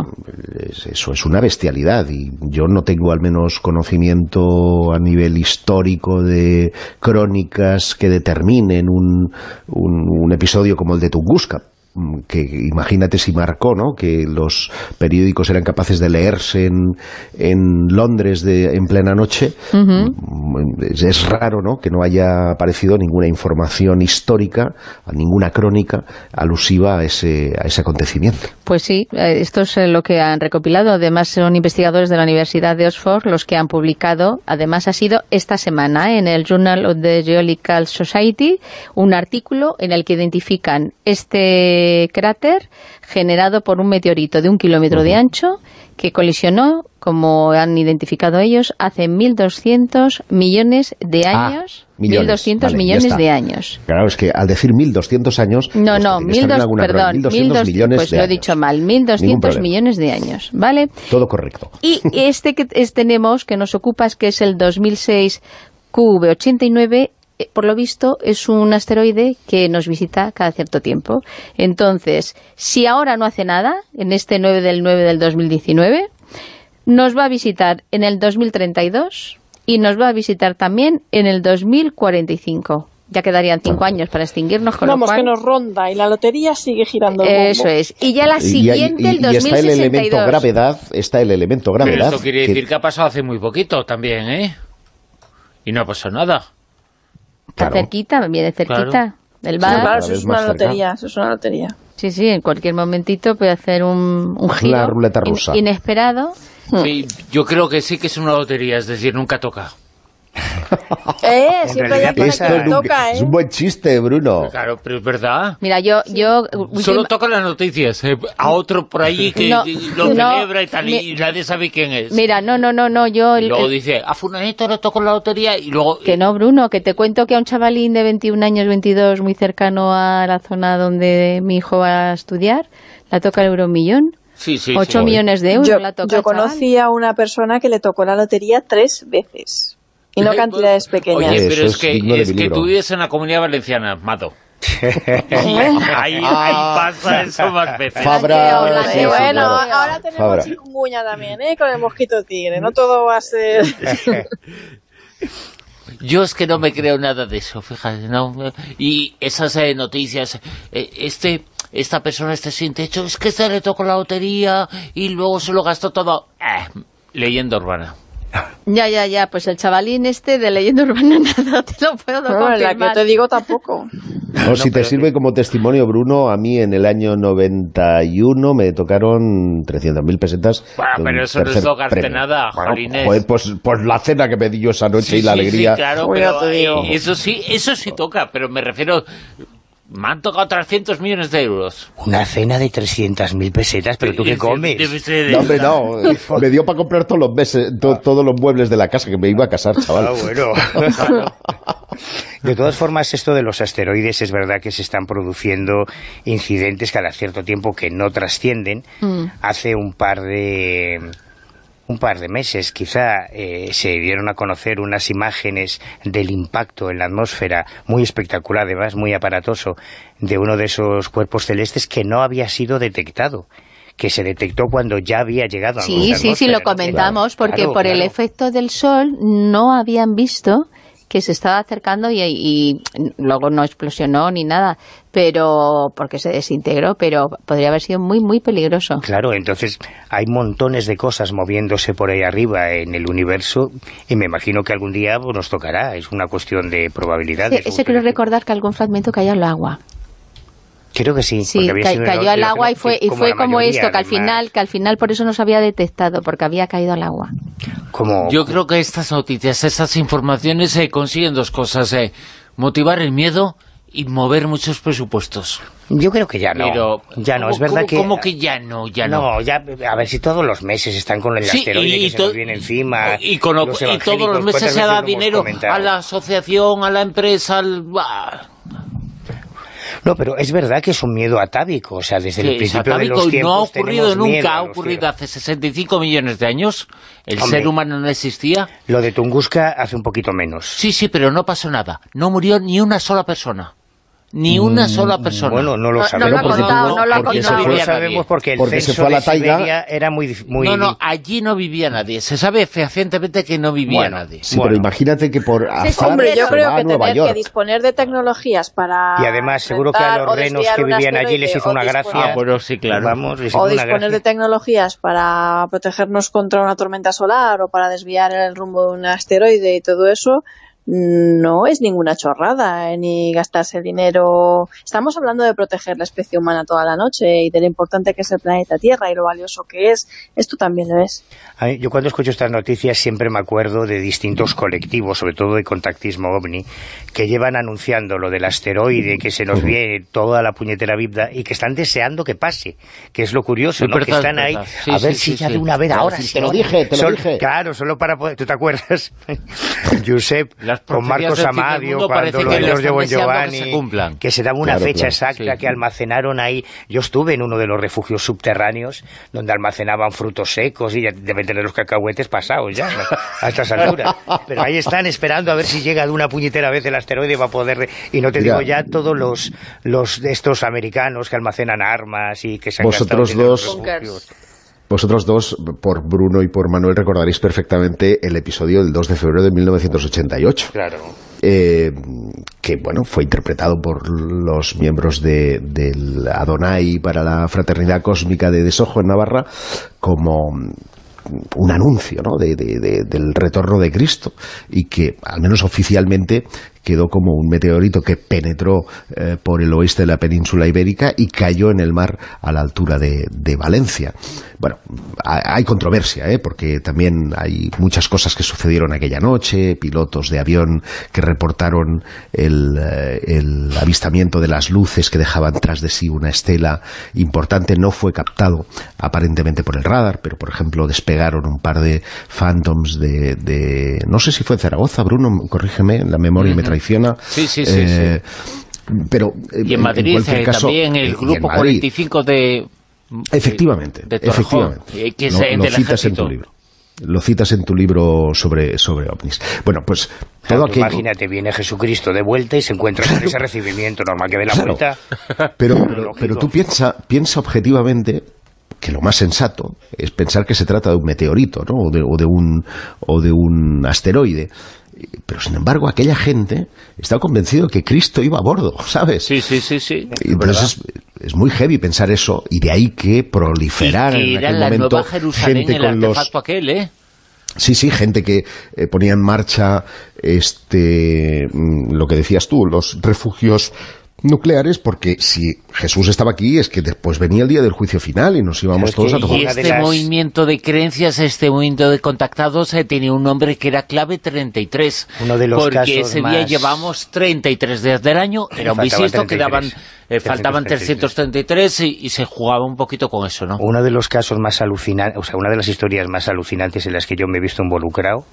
Eso es una bestialidad, y yo no tengo al menos conocimiento a nivel histórico de crónicas que determinen un, un, un episodio como el de Tunguska, que imagínate si marcó, ¿no?, que los periódicos eran capaces de leerse en, en Londres de, en plena noche. Uh-huh. es, es raro, ¿no?, que no haya aparecido ninguna información histórica, ninguna crónica alusiva a ese, a ese acontecimiento. Pues sí, esto es lo que han recopilado. Además son investigadores de la Universidad de Oxford los que han publicado, además ha sido esta semana, ¿eh?, en el Journal of the Geological Society, un artículo en el que identifican este cráter generado por un meteorito de un kilómetro uh-huh. de ancho que colisionó, como han identificado ellos, hace mil doscientos millones de años. Ah, millones. mil doscientos vale, millones de años. Claro, es que al decir mil doscientos años... No, no, mil dos, perdón, mil doscientos millones pues de lo años. He dicho mal, mil doscientos millones de años, ¿vale? Todo correcto. Y este que es, tenemos, que nos ocupa, es que es el dos mil seis Q V ochenta y nueve, por lo visto es un asteroide que nos visita cada cierto tiempo. Entonces, si ahora no hace nada, en este nueve del nueve del dos mil diecinueve, nos va a visitar en el dos mil treinta y dos y nos va a visitar también en el dos mil cuarenta y cinco. Ya quedarían cinco años para extinguirnos, con Vamos, lo cual... que nos ronda y la lotería sigue girando el bombo. Eso es. Y ya la siguiente, y, y, y, el dos mil sesenta y dos. Y está el elemento gravedad, está el elemento gravedad. Pero esto quiere decir que... que ha pasado hace muy poquito también, ¿eh? Y no ha pasado nada. Está Claro. cerquita, viene cerquita Claro. del Claro, bar. claro, Cada eso vez es una más cerca. lotería, eso es una lotería. Sí, sí, en cualquier momentito puede hacer un, un giro Una ruleta in- rusa. inesperado. Sí, yo creo que sí que es una lotería, es decir, nunca toca. Eh, En siempre hay realidad alguien a Esto quien nunca- toca, es ¿eh? un buen chiste, Bruno. Claro, pero es verdad. Mira, yo... yo Solo última- tocan las noticias. eh, a otro por allí que No, lo no, celebra y tal, y mi- nadie sabe quién es. Mira, no, no, no, no, yo... Y el- luego el- dice, a fulanito le tocó la lotería y luego... Que no, Bruno, que te cuento que a un chavalín de veintiún años, veintidós, muy cercano a la zona donde mi hijo va a estudiar, la toca el euromillón. Sí, sí, ocho sí. millones de euros Yo, la toca yo el chaval. conocí a una persona que le tocó la lotería tres veces. Y no cantidades pequeñas. Oye, pero Eso es es que, digno de es mi que libro. tú vives en la Comunidad Valenciana, Mato. ahí, ahí pasa eso más veces. Fabra, Sí, sí, sí, bueno, claro. ahora tenemos Fabra. chikungunya también, ¿eh? Con el mosquito tigre. No todo va a ser... Yo es que no me creo nada de eso, fíjate, ¿no? Y esas eh, noticias, eh, este esta persona este sin techo, es que se le tocó la lotería y luego se lo gastó todo. Eh, leyenda urbana. Ya, ya, ya, pues el chavalín este de leyenda urbana nada, te lo puedo No, la que confirmar. yo te digo tampoco. No, si te sirve como testimonio, Bruno, a mí en el año noventa y uno me tocaron trescientas mil pesetas. Bueno, de un pero eso no es tercer tocarte premio. nada, Bueno, jolines. joder, pues, pues la cena que me di yo esa noche Sí, y la sí, alegría. sí, claro, Uy, pero ya te digo. eh, eso sí, eso sí toca, pero me refiero... Me han tocado trescientos millones de euros. Una cena de trescientas mil pesetas, pero ¿tú qué comes? Debe ser- No, hombre, no. eh, Me dio para comprar todos los meses, to- todos los muebles de la casa, que me iba a casar, chaval. Ah, bueno. De todas formas, esto de los asteroides es verdad que se están produciendo incidentes cada cierto tiempo que no trascienden. Mm. Hace un par de... un par de meses quizá eh, se dieron a conocer unas imágenes del impacto en la atmósfera muy espectacular, además muy aparatoso, de uno de esos cuerpos celestes que no había sido detectado, que se detectó cuando ya había llegado a Sí, nuestra sí, sí, lo atmósfera, ¿no? comentamos, Claro, porque claro, por el claro. efecto del sol no habían visto que se estaba acercando y, y luego no explosionó ni nada, pero porque se desintegró, pero podría haber sido muy, muy peligroso. Claro, entonces hay montones de cosas moviéndose por ahí arriba en el universo y me imagino que algún día pues, nos tocará, es una cuestión de probabilidades. Ese, ese creo recordar que algún fragmento cayó al agua. Creo que sí. Sí, porque había ca- sido cayó el- al el- agua y fue y como fue la como mayoría, esto, que al además. final que al final por eso no se había detectado, porque había caído al agua. Como... Yo creo que estas noticias, estas informaciones eh, consiguen dos cosas, eh, motivar el miedo y mover muchos presupuestos. Yo creo que ya no. Pero, ya no, ¿cómo- es verdad cómo- que... cómo que ya no? Ya no. No, ya, a ver si todos los meses están con el Sí, asteroide y, que y se to- nos viene encima. y, con lo- los y todos evangélicos, los meses ¿cuántas se veces da lo hemos dinero comentado? a la asociación, a la empresa, al... bah. No, pero es verdad que es un miedo atávico, o sea, desde Sí, el es principio de atávico los y tiempos no ha ocurrido tenemos miedo nunca, a ha los ocurrido cielos. hace sesenta y cinco millones de años, el Hombre. ser humano no existía. Lo de Tunguska hace un poquito menos. Sí, sí, pero no pasó nada, no murió ni una sola persona. Ni una sola persona. Bueno, no lo No, sabemos. no lo ha porque contado, tú- no lo ha porque porque se contado. No fue- lo sabemos porque el Porque se censo fue a la de taiga. Siberia era muy, dif- muy... No, no, allí no vivía nadie. Se sabe fehacientemente que no vivía Bueno, nadie. Sí, Bueno. pero imagínate que por azar Hombre, yo se creo va que a Nueva tener York. que disponer de tecnologías para Y además, seguro que a enfrentar los o renos desviar que un vivían allí les asteroide hizo o una disponer- gracia. Ah, bueno, sí, claro. Vamos, les hizo O una disponer gracia. de tecnologías para protegernos contra una tormenta solar o para desviar el rumbo de un asteroide y todo eso, no es ninguna chorrada, eh, ni gastarse dinero. Estamos hablando de proteger la especie humana toda la noche y de lo importante que es el planeta Tierra y lo valioso que es. Esto también lo es. A mí, yo cuando escucho estas noticias siempre me acuerdo de distintos colectivos, sobre todo de contactismo ovni, que llevan anunciando lo del asteroide, que se nos viene toda la puñetera vida y que están deseando que pase, que es lo curioso, Es ¿no? verdad, que están es ahí, verdad. Sí, a ver sí, si sí, ya sí. de una vez Claro, ahora sí, sí. te lo dije, te lo Sol- dije. Claro, solo para poder... ¿Tú te acuerdas? Josep, Las con profecías Marcos del fin del Amadio, mundo cuando parece lo que de lo Giorgio están Bon deseando que Giovanni, se cumplan. que se daba una Claro, fecha claro, exacta sí. que almacenaron ahí. Yo estuve en uno de los refugios subterráneos donde almacenaban frutos secos y ya deben tener los cacahuetes pasados ya, ¿no? A estas alturas. Pero ahí están esperando a ver si llega de una puñetera vez el asteroide va a poder... Y no te Mira. digo ya todos los, los de estos americanos que almacenan armas y que se han Vosotros gastado en los dos- refugios. Vosotros dos, por Bruno y por Manuel, recordaréis perfectamente el episodio del dos de febrero de mil novecientos ochenta y ocho. Claro. Eh, que bueno, fue interpretado por los miembros de, del Adonai para la Fraternidad Cósmica de Desojo en Navarra como un anuncio, ¿no? de, de, de, del retorno de Cristo, y que al menos oficialmente quedó como un meteorito que penetró eh, por el oeste de la península ibérica y cayó en el mar a la altura de, de Valencia. Bueno, hay controversia, ¿eh? Porque también hay muchas cosas que sucedieron aquella noche, pilotos de avión que reportaron el, el avistamiento de las luces que dejaban tras de sí una estela importante. No fue captado aparentemente por el radar, pero por ejemplo despegaron un par de Phantoms de, de no sé si fue Zaragoza, Bruno, corrígeme, la memoria uh-huh. me traiciona. Sí, sí, sí. Eh, sí. Pero, y en Madrid en eh, caso, también el grupo cuarenta y cinco de... Efectivamente, de efectivamente. Que es lo, lo citas ejército. en tu libro. Lo citas en tu libro sobre, sobre ovnis. Bueno, pues todo aquello... Imagínate, viene Jesucristo de vuelta y se encuentra con ese recibimiento normal que ve la claro. vuelta. Pero, pero, pero tú piensa, piensa objetivamente que lo más sensato es pensar que se trata de un meteorito, ¿no? O de, o de un, o de un asteroide. Pero sin embargo aquella gente estaba convencido de que Cristo iba a bordo, ¿sabes? Sí, sí, sí, sí. Y entonces es, es muy heavy pensar eso, y de ahí que proliferaran y que en era aquel la momento Nueva Jerusalén, gente el con los... artefacto aquel, ¿eh? Sí, sí, gente que eh, ponía en marcha este lo que decías tú, los refugios nucleares, porque si Jesús estaba aquí es que después venía el día del juicio final y nos íbamos todos a tomar. Y este las... movimiento de creencias, este movimiento de contactados eh, tenía un nombre que era clave treinta y tres, uno de los porque casos ese más... día llevamos treinta y tres días del año, era un bisiesto, quedaban, eh, faltaban trescientos treinta y tres y, y se jugaba un poquito con eso, ¿no? Uno de los casos más alucinantes, o sea, una de las historias más alucinantes en las que yo me he visto involucrado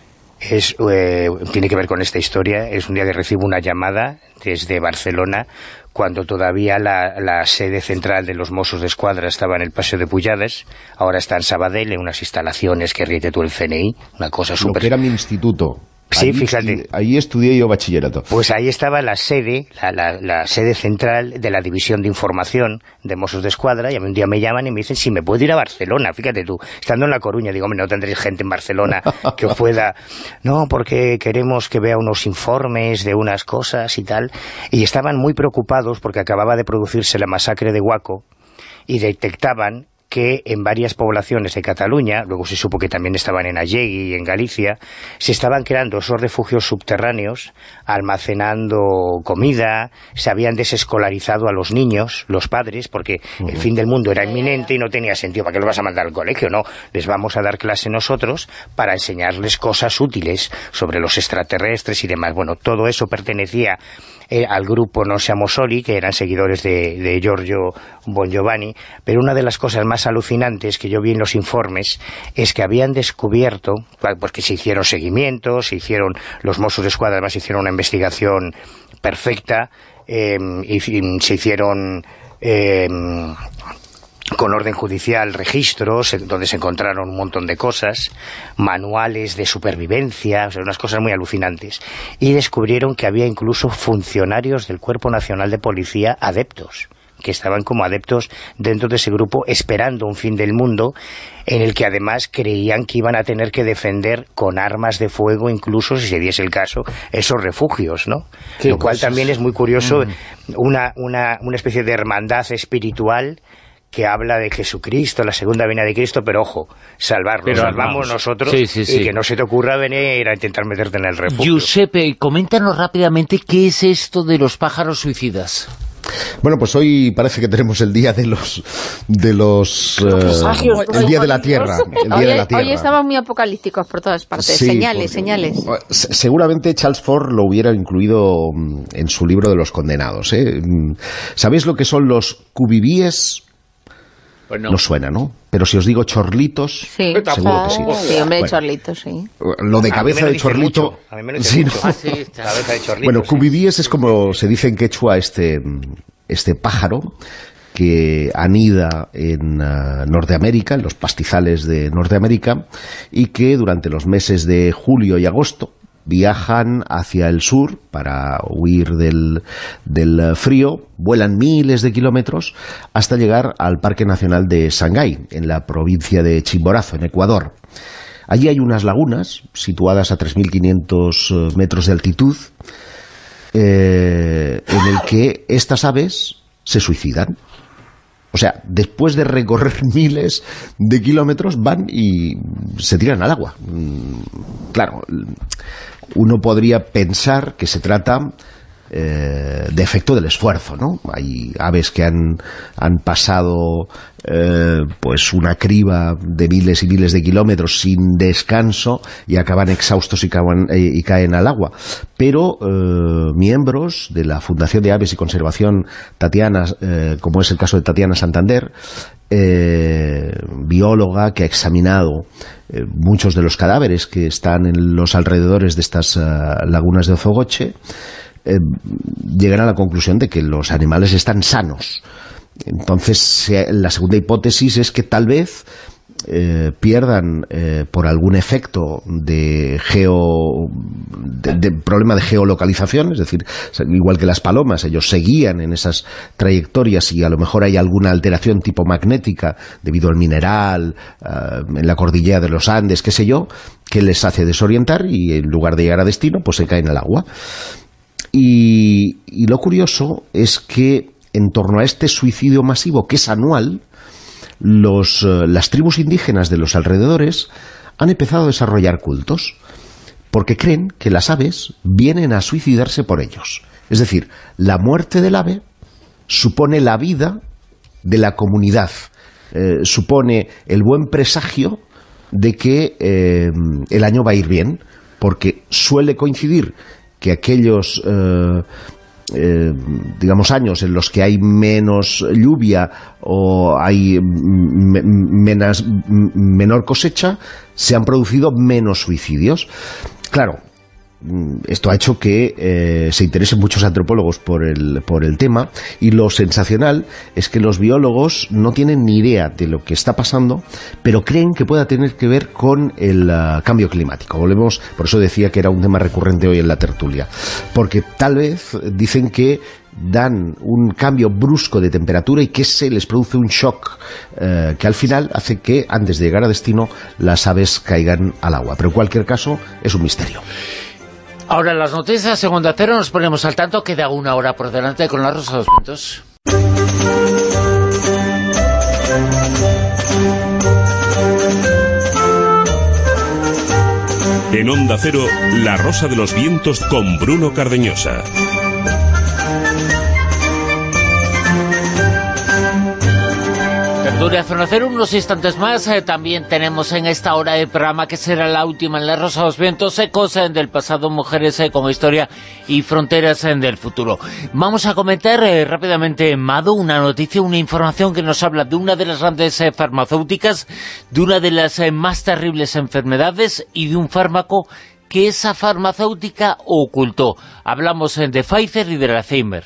es eh, tiene que ver con esta historia. Es un día que recibo una llamada desde Barcelona, cuando todavía la, la sede central de los Mossos d'Esquadra estaba en el Paseo de Pujades. Ahora está en Sabadell, en unas instalaciones que ríete tú el C N I, una cosa súper... Lo que era mi instituto. Sí, ahí fíjate. Ahí estudié yo bachillerato. Pues ahí estaba la sede, la, la, la sede central de la División de Información de Mossos d'Esquadra, y a mí un día me llaman y me dicen si me puedo ir a Barcelona, fíjate tú, estando en La Coruña. Digo, hombre, no tendréis gente en Barcelona que os pueda... No, porque queremos que vea unos informes de unas cosas y tal. Y estaban muy preocupados porque acababa de producirse la masacre de Waco y detectaban que en varias poblaciones de Cataluña, luego se supo que también estaban en Allegui y en Galicia, se estaban creando esos refugios subterráneos, almacenando comida, se habían desescolarizado a los niños, los padres, porque uh-huh. el fin del mundo era inminente y no tenía sentido. ¿Para qué los vas a mandar al colegio? No, les vamos a dar clase nosotros para enseñarles cosas útiles sobre los extraterrestres y demás. Bueno, todo eso pertenecía eh, al grupo No Siamo Soli, que eran seguidores de, de Giorgio Bongiovanni, pero una de las cosas más alucinantes que yo vi en los informes es que habían descubierto, porque se hicieron seguimientos, se hicieron, los Mossos d'Esquadra además hicieron una investigación perfecta, eh, y, y se hicieron eh, con orden judicial registros donde se encontraron un montón de cosas, manuales de supervivencia, o sea, unas cosas muy alucinantes, y descubrieron que había incluso funcionarios del Cuerpo Nacional de Policía adeptos, que estaban como adeptos dentro de ese grupo esperando un fin del mundo en el que además creían que iban a tener que defender con armas de fuego, incluso si se diese el caso, esos refugios, ¿no? Lo cual cosas. También es muy curioso, mm. una, una, una especie de hermandad espiritual que habla de Jesucristo, la segunda venida de Cristo, pero ojo, salvarlo, pero salvamos nosotros, sí, sí, sí. Y que no se te ocurra venir a intentar meterte en el refugio. Giuseppe, coméntanos rápidamente qué es esto de los pájaros suicidas. Bueno, pues hoy parece que tenemos el día de los de los eh, el día de la Tierra, el día hoy, de la Tierra. Hoy estaban muy apocalípticos por todas partes, sí, señales, señales. Seguramente Charles Fort lo hubiera incluido en su libro de los condenados, ¿eh? ¿Sabéis lo que son los cubivíes? Pues no. No suena, ¿no? Pero si os digo chorlitos, sí. seguro que sí. Sí, hombre, bueno, chorlitos, sí. Lo de cabeza de chorlito... A mí me lo dice sí, mucho. ¿No? Ah, sí, cabeza de chorlito. Bueno, sí. Cubivíes es como se dice en quechua este, este pájaro que anida en uh, Norteamérica, en los pastizales de Norteamérica, y que durante los meses de julio y agosto viajan hacia el sur para huir del, del frío, vuelan miles de kilómetros hasta llegar al Parque Nacional de Sangay, en la provincia de Chimborazo, en Ecuador. Allí hay unas lagunas situadas a tres mil quinientos metros de altitud, eh, en el que estas aves se suicidan. O sea, después de recorrer miles de kilómetros, van y se tiran al agua. Claro, uno podría pensar que se trata eh, de efecto del esfuerzo, ¿no? Hay aves que han, han pasado eh, pues una criba de miles y miles de kilómetros sin descanso y acaban exhaustos y, caen, eh, y caen al agua. Pero eh, miembros de la Fundación de Aves y Conservación Tatiana, eh, como es el caso de Tatiana Santander, eh, bióloga que ha examinado eh, muchos de los cadáveres que están en los alrededores de estas uh, lagunas de Ozogoche, eh, llegan a la conclusión de que los animales están sanos. Entonces, la segunda hipótesis es que tal vez eh, pierdan eh, por algún efecto de geo de, de problema de geolocalización, es decir, igual que las palomas, ellos seguían en esas trayectorias y a lo mejor hay alguna alteración tipo magnética debido al mineral uh, en la cordillera de los Andes, qué sé yo, que les hace desorientar y en lugar de llegar a destino, pues se caen al agua. Y, y lo curioso es que en torno a este suicidio masivo, que es anual, los, uh, las tribus indígenas de los alrededores han empezado a desarrollar cultos, porque creen que las aves vienen a suicidarse por ellos. Es decir, la muerte del ave supone la vida de la comunidad, eh, supone el buen presagio de que eh, el año va a ir bien, porque suele coincidir que aquellos eh, eh, digamos años en los que hay menos lluvia o hay me, menos, menor cosecha, se han producido menos suicidios. Claro, esto ha hecho que eh, se interesen muchos antropólogos por el, por el tema, y lo sensacional es que los biólogos no tienen ni idea de lo que está pasando, pero creen que pueda tener que ver con el uh, cambio climático. Volvemos, por eso decía que era un tema recurrente hoy en la tertulia, porque tal vez dicen que dan un cambio brusco de temperatura y que se les produce un shock eh, que al final hace que antes de llegar a destino las aves caigan al agua, pero en cualquier caso es un misterio. Ahora las noticias, segunda cero, nos ponemos al tanto. Queda una hora por delante con la Rosa de los Vientos. En Onda Cero, la Rosa de los Vientos con Bruno Cardeñosa. Tertulia Zona Cero, unos instantes más. Eh, también tenemos en esta hora del programa, que será la última en la Rosa de los Vientos, ecos eh, del pasado, mujeres eh, como historia y fronteras eh, del futuro. Vamos a comentar eh, rápidamente, Mado, una noticia, una información que nos habla de una de las grandes eh, farmacéuticas, de una de las eh, más terribles enfermedades y de un fármaco que esa farmacéutica ocultó. Hablamos eh, de Pfizer y del Alzheimer.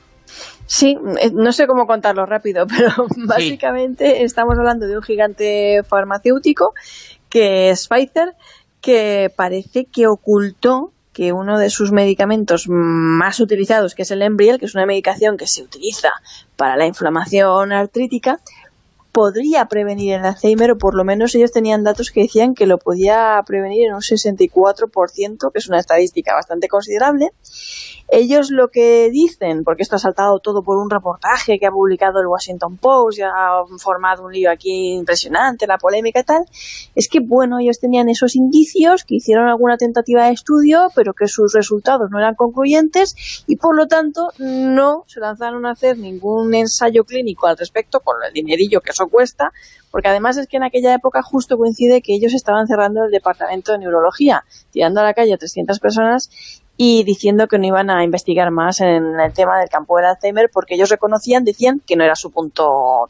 Sí, no sé cómo contarlo rápido, pero básicamente sí. Estamos hablando de un gigante farmacéutico que es Pfizer, que parece que ocultó que uno de sus medicamentos más utilizados, que es el Enbrel, que es una medicación que se utiliza para la inflamación artrítica, podría prevenir el Alzheimer, o por lo menos ellos tenían datos que decían que lo podía prevenir en un sesenta y cuatro por ciento, que es una estadística bastante considerable. Ellos lo que dicen, porque esto ha saltado todo por un reportaje que ha publicado el Washington Post, y ha formado un lío aquí impresionante, la polémica y tal, es que, bueno, ellos tenían esos indicios, que hicieron alguna tentativa de estudio, pero que sus resultados no eran concluyentes, y por lo tanto no se lanzaron a hacer ningún ensayo clínico al respecto, con el dinerillo que eso cuesta, porque además es que en aquella época justo coincide que ellos estaban cerrando el departamento de neurología, tirando a la calle a trescientas personas y diciendo que no iban a investigar más en el tema del campo del Alzheimer, porque ellos reconocían, decían que no era su punto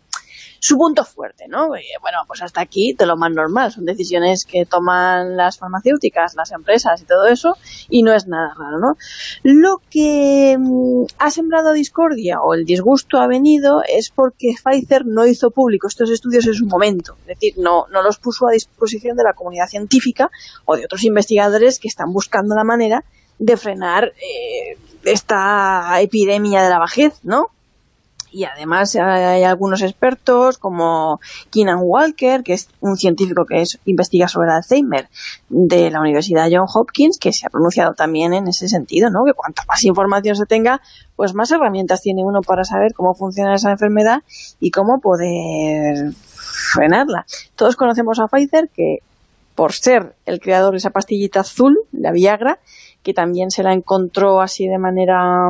su punto fuerte, ¿no? Y bueno, pues hasta aquí de lo más normal, son decisiones que toman las farmacéuticas, las empresas y todo eso, y no es nada raro, ¿no? Lo que mmm, ha sembrado discordia o el disgusto ha venido es porque Pfizer no hizo público estos estudios en su momento, es decir, no, no los puso a disposición de la comunidad científica o de otros investigadores que están buscando la manera de frenar eh, esta epidemia de la vejez, ¿no? y además hay algunos expertos como Keenan Walker, que es un científico que es, investiga sobre el Alzheimer de la Universidad Johns Hopkins, que se ha pronunciado también en ese sentido, ¿no? Que cuanta más información se tenga, pues más herramientas tiene uno para saber cómo funciona esa enfermedad y cómo poder frenarla. Todos conocemos a Pfizer, que por ser el creador de esa pastillita azul, la Viagra, que también se la encontró así de manera,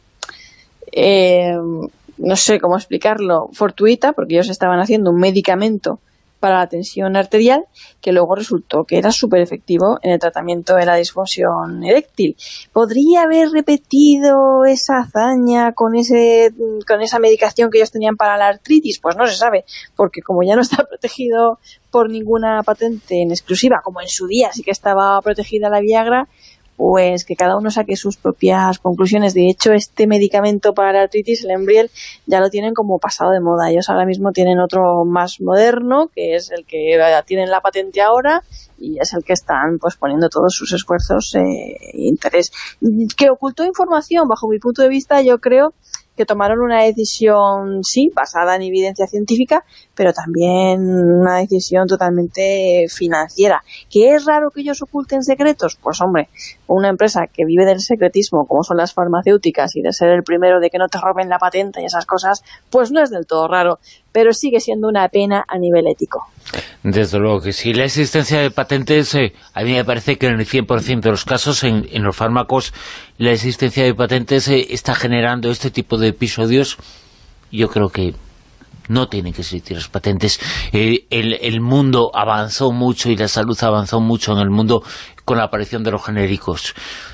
eh, no sé cómo explicarlo, fortuita, porque ellos estaban haciendo un medicamento para la tensión arterial, que luego resultó que era súper efectivo en el tratamiento de la disfunción eréctil. ¿Podría haber repetido esa hazaña con ese con esa medicación que ellos tenían para la artritis? Pues no se sabe, porque como ya no está protegido por ninguna patente en exclusiva, como en su día sí que estaba protegida la Viagra, pues que cada uno saque sus propias conclusiones. De hecho, este medicamento para la artritis, el Enbrel, ya lo tienen como pasado de moda. Ellos ahora mismo tienen otro más moderno, que es el que tienen la patente ahora, y es el que están pues poniendo todos sus esfuerzos e eh, interés. ¿Que ocultó información? Bajo mi punto de vista, yo creo que tomaron una decisión, sí, basada en evidencia científica, pero también una decisión totalmente financiera. ¿Que es raro que ellos oculten secretos? Pues hombre, una empresa que vive del secretismo, como son las farmacéuticas, y de ser el primero de que no te roben la patente y esas cosas, pues no es del todo raro, pero sigue siendo una pena a nivel ético. Desde luego que sí. La existencia de patentes, eh, a mí me parece que en el cien por ciento de los casos, en, en los fármacos, la existencia de patentes eh, está generando este tipo de episodios. Yo creo que no tienen que existir las patentes. Eh, el, el mundo avanzó mucho y la salud avanzó mucho en el mundo con la aparición de los genéricos.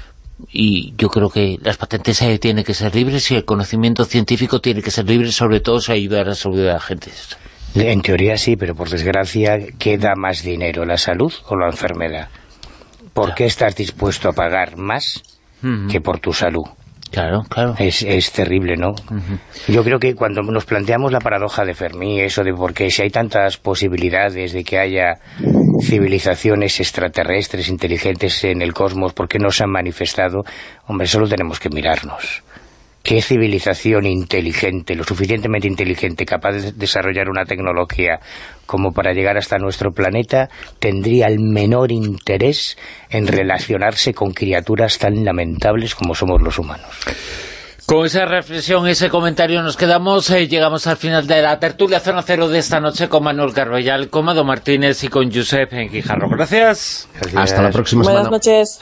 Y yo creo que las patentes eh, tienen que ser libres y el conocimiento científico tiene que ser libre, sobre todo si ayuda a la salud de la gente. En teoría sí, pero por desgracia, ¿qué da más dinero, la salud o la enfermedad? ¿Por qué estás dispuesto a pagar más uh-huh. que por tu salud? Claro, claro. Es, es terrible, ¿no? Uh-huh. Yo creo que cuando nos planteamos la paradoja de Fermi, eso de por qué si hay tantas posibilidades de que haya civilizaciones extraterrestres inteligentes en el cosmos, ¿por qué no se han manifestado? Hombre, solo tenemos que mirarnos. ¿Qué civilización inteligente, lo suficientemente inteligente, capaz de desarrollar una tecnología como para llegar hasta nuestro planeta, tendría el menor interés en relacionarse con criaturas tan lamentables como somos los humanos? Con esa reflexión, ese comentario nos quedamos, eh, llegamos al final de la tertulia Zona Cero de esta noche con Manuel Carballal, con Mado Martínez y con Josep Guijarro. Gracias. Gracias. Hasta la próxima semana. Buenas noches.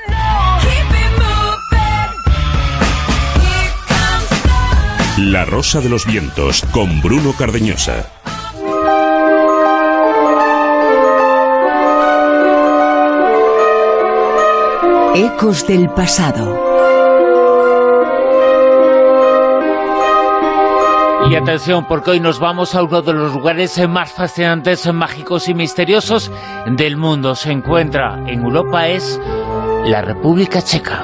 La Rosa de los Vientos, con Bruno Cardeñosa. Ecos del pasado. Y atención, porque hoy nos vamos a uno de los lugares más fascinantes, mágicos y misteriosos del mundo. Se encuentra en Europa, es la República Checa.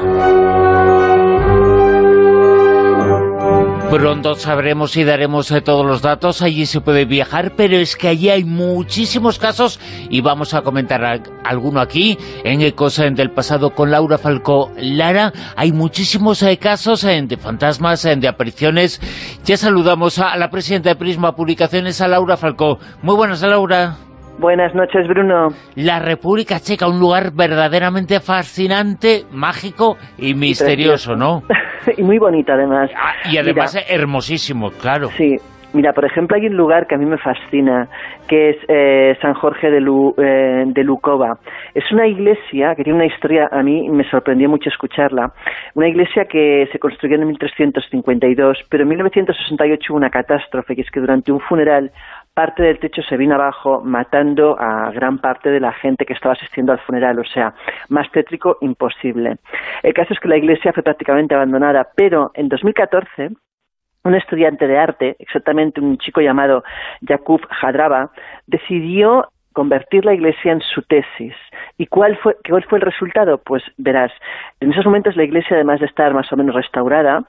Pronto sabremos y daremos eh, todos los datos. Allí se puede viajar, pero es que allí hay muchísimos casos y vamos a comentar a, alguno aquí en Ecos del Pasado con Laura Falcó Lara. Hay muchísimos eh, casos eh, de fantasmas, eh, de apariciones. Ya saludamos a, a la presidenta de Prisma Publicaciones, a Laura Falcó. Muy buenas, Laura. Buenas noches, Bruno. La República Checa, un lugar verdaderamente fascinante, mágico y misterioso, y ¿no? Y muy bonito, además. Ah, y además mira, hermosísimo, claro. Sí. Mira, por ejemplo, hay un lugar que a mí me fascina, que es eh, San Jorge de, Lu, eh, de Lukova. Es una iglesia que tiene una historia, a mí me sorprendió mucho escucharla, una iglesia que se construyó en mil trescientos cincuenta y dos, pero en mil novecientos sesenta y ocho hubo una catástrofe, que es que durante un funeral parte del techo se vino abajo, matando a gran parte de la gente que estaba asistiendo al funeral, o sea, más tétrico imposible. El caso es que la iglesia fue prácticamente abandonada, pero en dos mil catorce... un estudiante de arte, exactamente un chico llamado Jakub Hadrava, decidió convertir la iglesia en su tesis. ¿Y cuál fue, cuál fue el resultado? Pues verás, en esos momentos la iglesia, además de estar más o menos restaurada,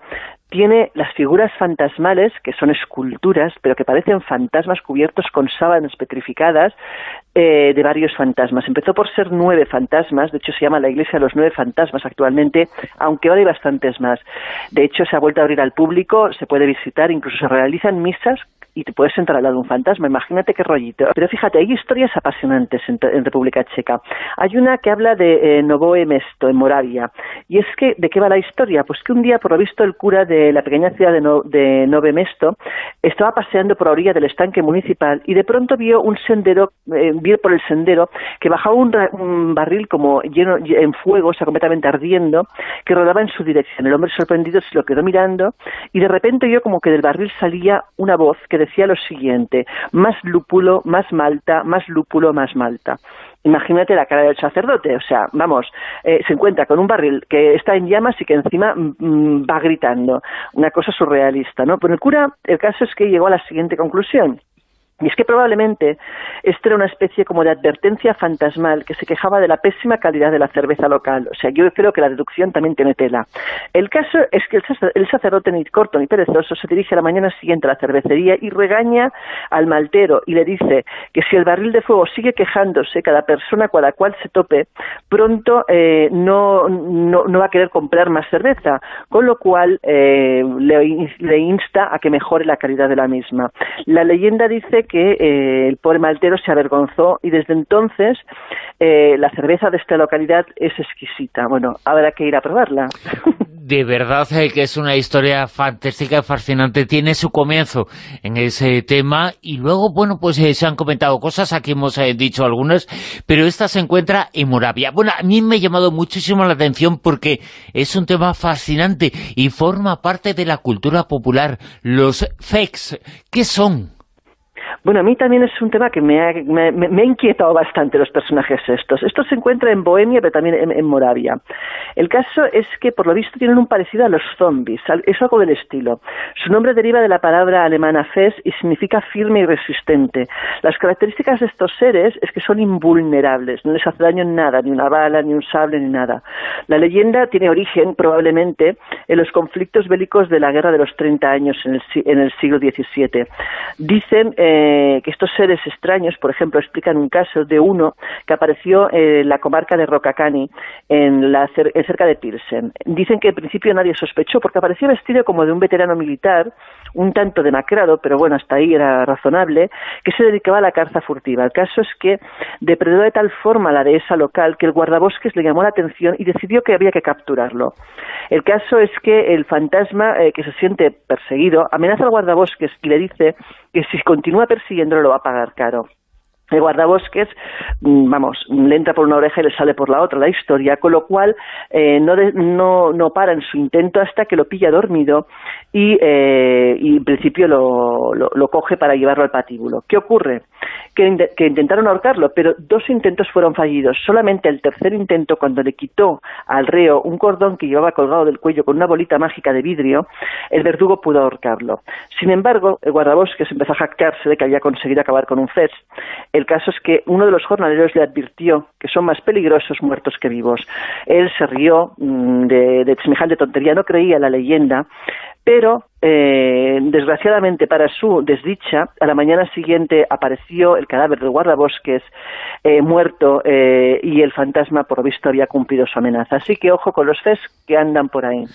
tiene las figuras fantasmales, que son esculturas, pero que parecen fantasmas cubiertos con sábanas petrificadas, eh, de varios fantasmas. Empezó por ser nueve fantasmas, de hecho se llama la iglesia de los nueve fantasmas actualmente, aunque ahora hay bastantes más. De hecho se ha vuelto a abrir al público, se puede visitar, incluso se realizan misas y te puedes sentar al lado de un fantasma, imagínate qué rollito. Pero fíjate, hay historias apasionantes en, en República Checa. Hay una que habla de eh, Novoe Mesto, en Moravia, y es que, ¿de qué va la historia? Pues que un día, por lo visto, el cura de la pequeña ciudad de, no, de Novoe Mesto estaba paseando por la orilla del estanque municipal y de pronto vio un sendero, eh, vio por el sendero que bajaba un, un barril como lleno en fuego, o sea, completamente ardiendo, que rodaba en su dirección. El hombre sorprendido se lo quedó mirando y de repente oyó como que del barril salía una voz que decía lo siguiente: más lúpulo, más malta, más lúpulo, más malta. Imagínate la cara del sacerdote, o sea, vamos, eh, se encuentra con un barril que está en llamas y que encima mm, va gritando, una cosa surrealista, ¿no? Pero el cura, el caso es que llegó a la siguiente conclusión. Y es que probablemente esto era una especie como de advertencia fantasmal que se quejaba de la pésima calidad de la cerveza local. O sea, yo creo que la deducción también tiene tela. El caso es que el sacerdote, ni corto ni perezoso, se dirige a la mañana siguiente a la cervecería y regaña al maltero y le dice que si el barril de fuego sigue quejándose, cada persona con la cual se tope, pronto eh, no, no, no va a querer comprar más cerveza, con lo cual eh, le, le insta a que mejore la calidad de la misma. La leyenda dice que eh, el pobre maltero se avergonzó y desde entonces eh, la cerveza de esta localidad es exquisita. Bueno, habrá que ir a probarla. De verdad eh, que es una historia fantástica, fascinante. Tiene su comienzo en ese tema y luego, bueno, pues eh, se han comentado cosas, aquí hemos eh, dicho algunas, pero esta se encuentra en Moravia. Bueno, a mí me ha llamado muchísimo la atención porque es un tema fascinante y forma parte de la cultura popular. Los fex, ¿qué son? Bueno, a mí también es un tema que me ha, me, me ha inquietado bastante, los personajes estos. Esto se encuentra en Bohemia, pero también en, en Moravia. El caso es que, por lo visto, tienen un parecido a los zombies, es algo del estilo. Su nombre deriva de la palabra alemana fes y significa firme y resistente. Las características de estos seres es que son invulnerables, no les hace daño nada, ni una bala, ni un sable, ni nada. La leyenda tiene origen, probablemente, en los conflictos bélicos de la Guerra de los treinta años en el, en el siglo diecisiete. Dicen eh, que estos seres extraños, por ejemplo, explican un caso de uno que apareció en la comarca de Rocacani, en la, cerca de Pilsen. Dicen que al principio nadie sospechó, porque apareció vestido como de un veterano militar, un tanto demacrado, pero bueno, hasta ahí era razonable, que se dedicaba a la caza furtiva. El caso es que depredó de tal forma la dehesa local que el guardabosques le llamó la atención y decidió que había que capturarlo. El caso es que el fantasma, eh, que se siente perseguido, amenaza al guardabosques y le dice que si continúa persiguiéndolo lo va a pagar caro. El guardabosques, vamos, le entra por una oreja y le sale por la otra la historia, con lo cual eh, no, de, no, no para en su intento hasta que lo pilla dormido y, eh, y en principio lo, lo, lo coge para llevarlo al patíbulo. ¿Qué ocurre? Que, que intentaron ahorcarlo, pero dos intentos fueron fallidos. Solamente el tercer intento, cuando le quitó al reo un cordón que llevaba colgado del cuello con una bolita mágica de vidrio, el verdugo pudo ahorcarlo. Sin embargo, el guardabosques empezó a jactarse de que había conseguido acabar con un fes. El caso es que uno de los jornaleros le advirtió que son más peligrosos muertos que vivos. Él se rió de, de semejante tontería, no creía en la leyenda, pero eh, desgraciadamente para su desdicha, a la mañana siguiente apareció el cadáver del guardabosques eh, muerto eh, y el fantasma, por lo visto, había cumplido su amenaza. Así que ojo con los fes que andan por ahí.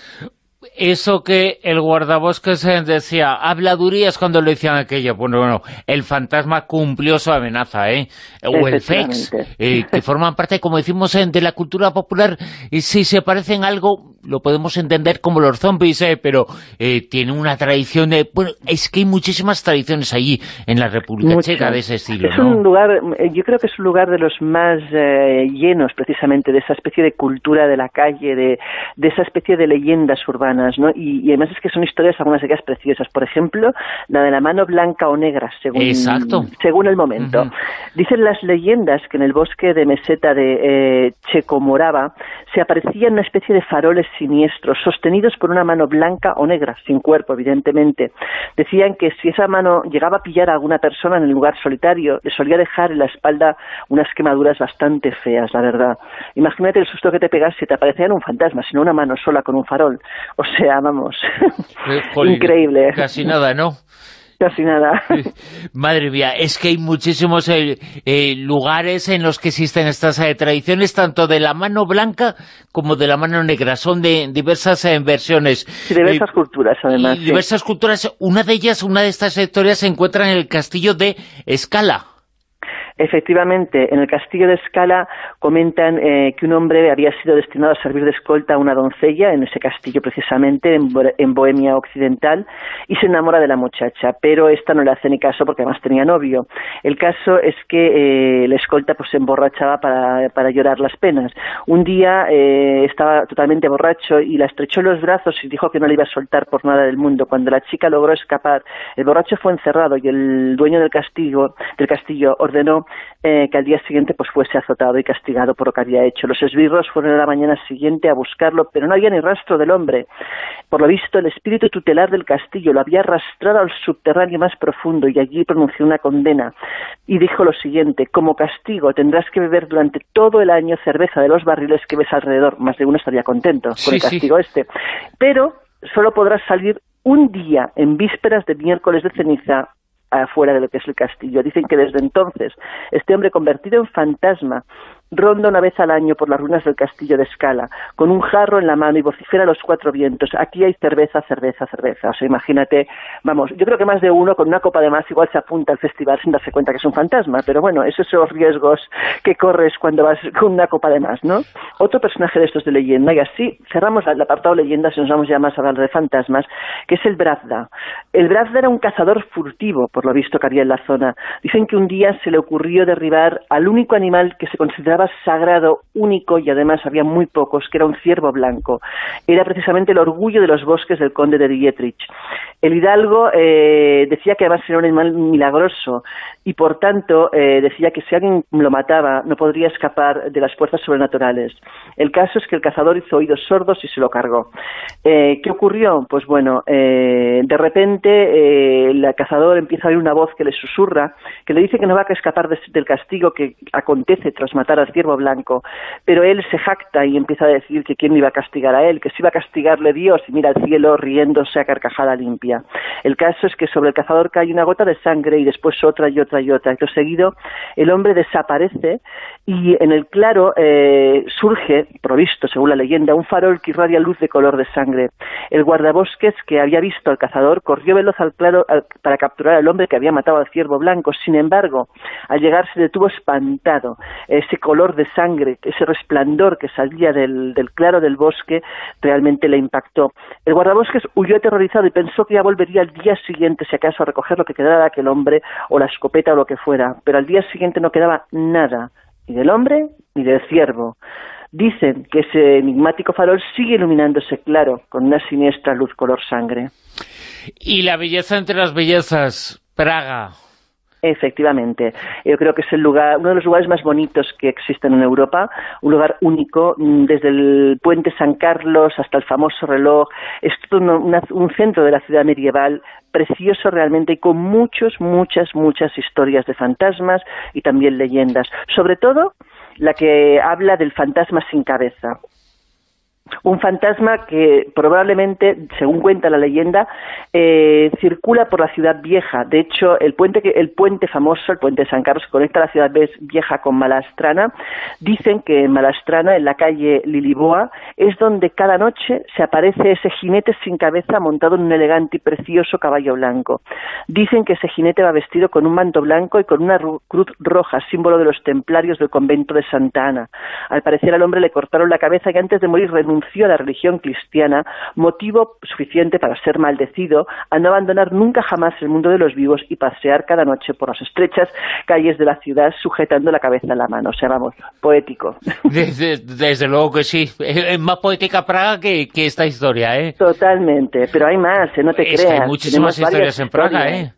Eso que el guardabosques decía, habladurías cuando le decían aquello. Bueno, bueno, el fantasma cumplió su amenaza, ¿eh? O el fex, eh, que forman parte, como decimos, de la cultura popular. Y si se parecen algo, lo podemos entender como los zombies, ¿eh? Pero eh, tiene una tradición de... Bueno, es que hay muchísimas tradiciones allí, en la República Mucho. Checa, de ese estilo, es ¿no? un lugar, yo creo que es un lugar de los más eh, llenos, precisamente, de esa especie de cultura de la calle, de, de esa especie de leyendas urbanas, ¿no? Y, y además es que son historias, algunas de ellas preciosas. Por ejemplo, la de la mano blanca o negra, según, Exacto. según el momento. Uh-huh. Dicen las leyendas que en el bosque de meseta de eh, Checomorava se aparecían una especie de faroles siniestros, sostenidos por una mano blanca o negra, sin cuerpo, evidentemente. Decían que si esa mano llegaba a pillar a alguna persona en el lugar solitario, le solía dejar en la espalda unas quemaduras bastante feas, la verdad. Imagínate el susto que te pegas si te aparecía un fantasma, sino una mano sola con un farol. O sea, vamos, Jolín, increíble. Casi nada, ¿no? Casi nada. Madre mía, es que hay muchísimos eh, eh, lugares en los que existen estas eh, tradiciones, tanto de la mano blanca como de la mano negra. Son de diversas eh, versiones. Sí, diversas eh, culturas, además. Y diversas sí. culturas. Una de ellas, una de estas historias se encuentra en el castillo de Escala. Efectivamente, en el castillo de Escala comentan eh, que un hombre había sido destinado a servir de escolta a una doncella en ese castillo precisamente, en, Bo en Bohemia Occidental, y se enamora de la muchacha, pero esta no le hace ni caso porque además tenía novio. El caso es que eh, la escolta pues se emborrachaba para, para llorar las penas. Un día eh, estaba totalmente borracho y la estrechó en los brazos y dijo que no le iba a soltar por nada del mundo. Cuando la chica logró escapar, el borracho fue encerrado y el dueño del castillo, del castillo ordenó Eh, que al día siguiente pues fuese azotado y castigado por lo que había hecho. Los esbirros fueron a la mañana siguiente a buscarlo, pero no había ni rastro del hombre. Por lo visto, el espíritu tutelar del castillo lo había arrastrado al subterráneo más profundo y allí pronunció una condena y dijo lo siguiente: como castigo tendrás que beber durante todo el año cerveza de los barriles que ves alrededor. Más de uno estaría contento con sí, el castigo sí. este. Pero solo podrás salir un día en vísperas de miércoles de ceniza afuera de lo que es el castillo. Dicen que desde entonces este hombre convertido en fantasma ronda una vez al año por las ruinas del castillo de Escala, con un jarro en la mano y vocifera a los cuatro vientos: aquí hay cerveza, cerveza, cerveza. O sea, imagínate, vamos, yo creo que más de uno con una copa de más igual se apunta al festival sin darse cuenta que es un fantasma, pero bueno, esos son los riesgos que corres cuando vas con una copa de más, ¿no? Otro personaje de estos de leyenda, y así cerramos el apartado leyendas y nos vamos ya más a hablar de fantasmas, que es el Brazda. El Brazda era un cazador furtivo, por lo visto que había en la zona. Dicen que un día se le ocurrió derribar al único animal que se consideraba sagrado, único, y además había muy pocos, que era un ciervo blanco. Era precisamente el orgullo de los bosques del conde de Dietrich. El hidalgo eh, decía que además era un animal milagroso y por tanto eh, decía que si alguien lo mataba no podría escapar de las fuerzas sobrenaturales. El caso es que el cazador hizo oídos sordos y se lo cargó. Eh, ¿Qué ocurrió? Pues bueno, eh, de repente eh, el cazador empieza a oír una voz que le susurra, que le dice que no va a escapar de, del castigo que acontece tras matar al ciervo blanco, pero él se jacta y empieza a decir que quién iba a castigar a él, que si iba a castigarle Dios, y mira al cielo riéndose a carcajada limpia. El caso es que sobre el cazador cae una gota de sangre y después otra y otra y otra. Acto seguido el hombre desaparece y en el claro eh, surge, provisto según la leyenda, un farol que irradia luz de color de sangre. El guardabosques que había visto al cazador corrió veloz al claro al, para capturar al hombre que había matado al ciervo blanco. Sin embargo, al llegar se detuvo espantado. Ese color de sangre, ese resplandor que salía del, del claro del bosque realmente le impactó. El guardabosques huyó aterrorizado y pensó que ya volvería al día siguiente si acaso a recoger lo que quedara de aquel hombre o la escopeta o lo que fuera, pero al día siguiente no quedaba nada, ni del hombre ni del ciervo. Dicen que ese enigmático farol sigue iluminándose claro con una siniestra luz color sangre. Y la belleza entre las bellezas, Praga. Efectivamente, yo creo que es el lugar, uno de los lugares más bonitos que existen en Europa, un lugar único, desde el puente San Carlos hasta el famoso reloj. Es todo una, un centro de la ciudad medieval precioso realmente y con muchos, muchas, muchas historias de fantasmas y también leyendas, sobre todo la que habla del fantasma sin cabeza. Un fantasma que probablemente, según cuenta la leyenda, eh, circula por la ciudad vieja. De hecho, el puente que, el puente famoso, el puente de San Carlos, que conecta la ciudad vieja con Malastrana, dicen que en Malastrana, en la calle Liliboa, es donde cada noche se aparece ese jinete sin cabeza montado en un elegante y precioso caballo blanco. Dicen que ese jinete va vestido con un manto blanco y con una cruz roja, símbolo de los templarios del convento de Santa Ana. Al parecer al hombre le cortaron la cabeza y antes de morir renunció a la religión cristiana, motivo suficiente para ser maldecido, a no abandonar nunca jamás el mundo de los vivos y pasear cada noche por las estrechas calles de la ciudad sujetando la cabeza en la mano. O sea, vamos, poético. Desde, desde luego que sí. Es más poética Praga que, que esta historia, ¿eh? Totalmente, pero hay más, ¿eh? No te es creas. Que hay muchísimas historias en Praga, historias. ¿eh?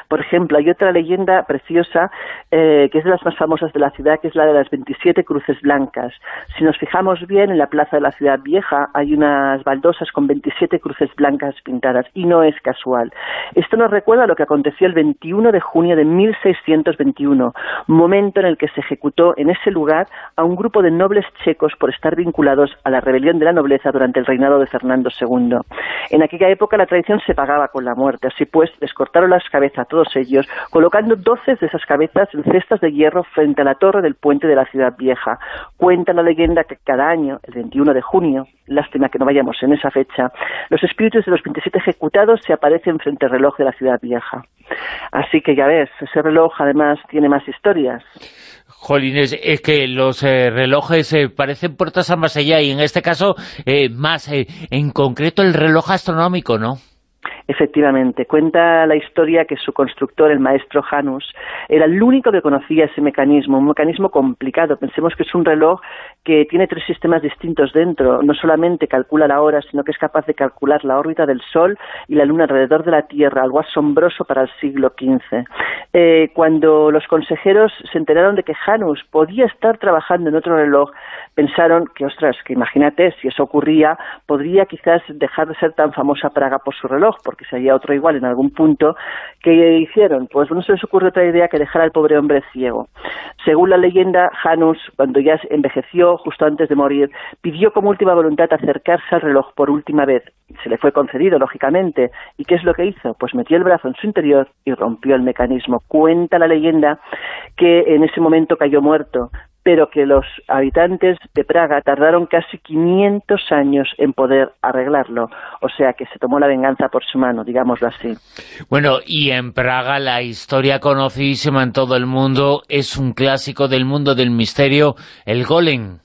Por ejemplo, hay otra leyenda preciosa eh, que es de las más famosas de la ciudad, que es la de las veintisiete cruces blancas. Si nos fijamos bien, en la plaza de la ciudad vieja hay unas baldosas con veintisiete cruces blancas pintadas, y no es casual. Esto nos recuerda lo que aconteció el veintiuno de junio de mil seiscientos veintiuno, momento en el que se ejecutó en ese lugar a un grupo de nobles checos por estar vinculados a la rebelión de la nobleza durante el reinado de Fernando segundo. En aquella época la tradición se pagaba con la muerte, así pues les cortaron las cabezas a todos ellos, colocando doce de esas cabezas en cestas de hierro frente a la torre del puente de la ciudad vieja. Cuenta la leyenda que cada año, el veintiuno de junio, lástima que no vayamos en esa fecha, los espíritus de los veintisiete ejecutados se aparecen frente al reloj de la ciudad vieja. Así que ya ves, ese reloj además tiene más historias. Jolines, es que los eh, relojes eh, parecen puertas al más allá, y en este caso eh, más, eh, en concreto el reloj astronómico, ¿no? Efectivamente, cuenta la historia que su constructor, el maestro Janus, era el único que conocía ese mecanismo, un mecanismo complicado. Pensemos que es un reloj que tiene tres sistemas distintos dentro. No solamente calcula la hora, sino que es capaz de calcular la órbita del Sol y la Luna alrededor de la Tierra, algo asombroso para el siglo quince. Eh, cuando los consejeros se enteraron de que Janus podía estar trabajando en otro reloj, pensaron que, ostras, que imagínate, si eso ocurría, podría quizás dejar de ser tan famosa Praga por su reloj, porque si había otro igual en algún punto. ¿Qué hicieron? Pues no se les ocurrió otra idea que dejar al pobre hombre ciego. Según la leyenda, Janus, cuando ya envejeció, justo antes de morir, pidió como última voluntad acercarse al reloj por última vez. Se le fue concedido, lógicamente. ¿Y qué es lo que hizo? Pues metió el brazo en su interior y rompió el mecanismo. Cuenta la leyenda que en ese momento cayó muerto, pero que los habitantes de Praga tardaron casi quinientos años en poder arreglarlo. O sea, que se tomó la venganza por su mano, digámoslo así. Bueno, y en Praga la historia conocidísima en todo el mundo es un clásico del mundo del misterio, el Golem.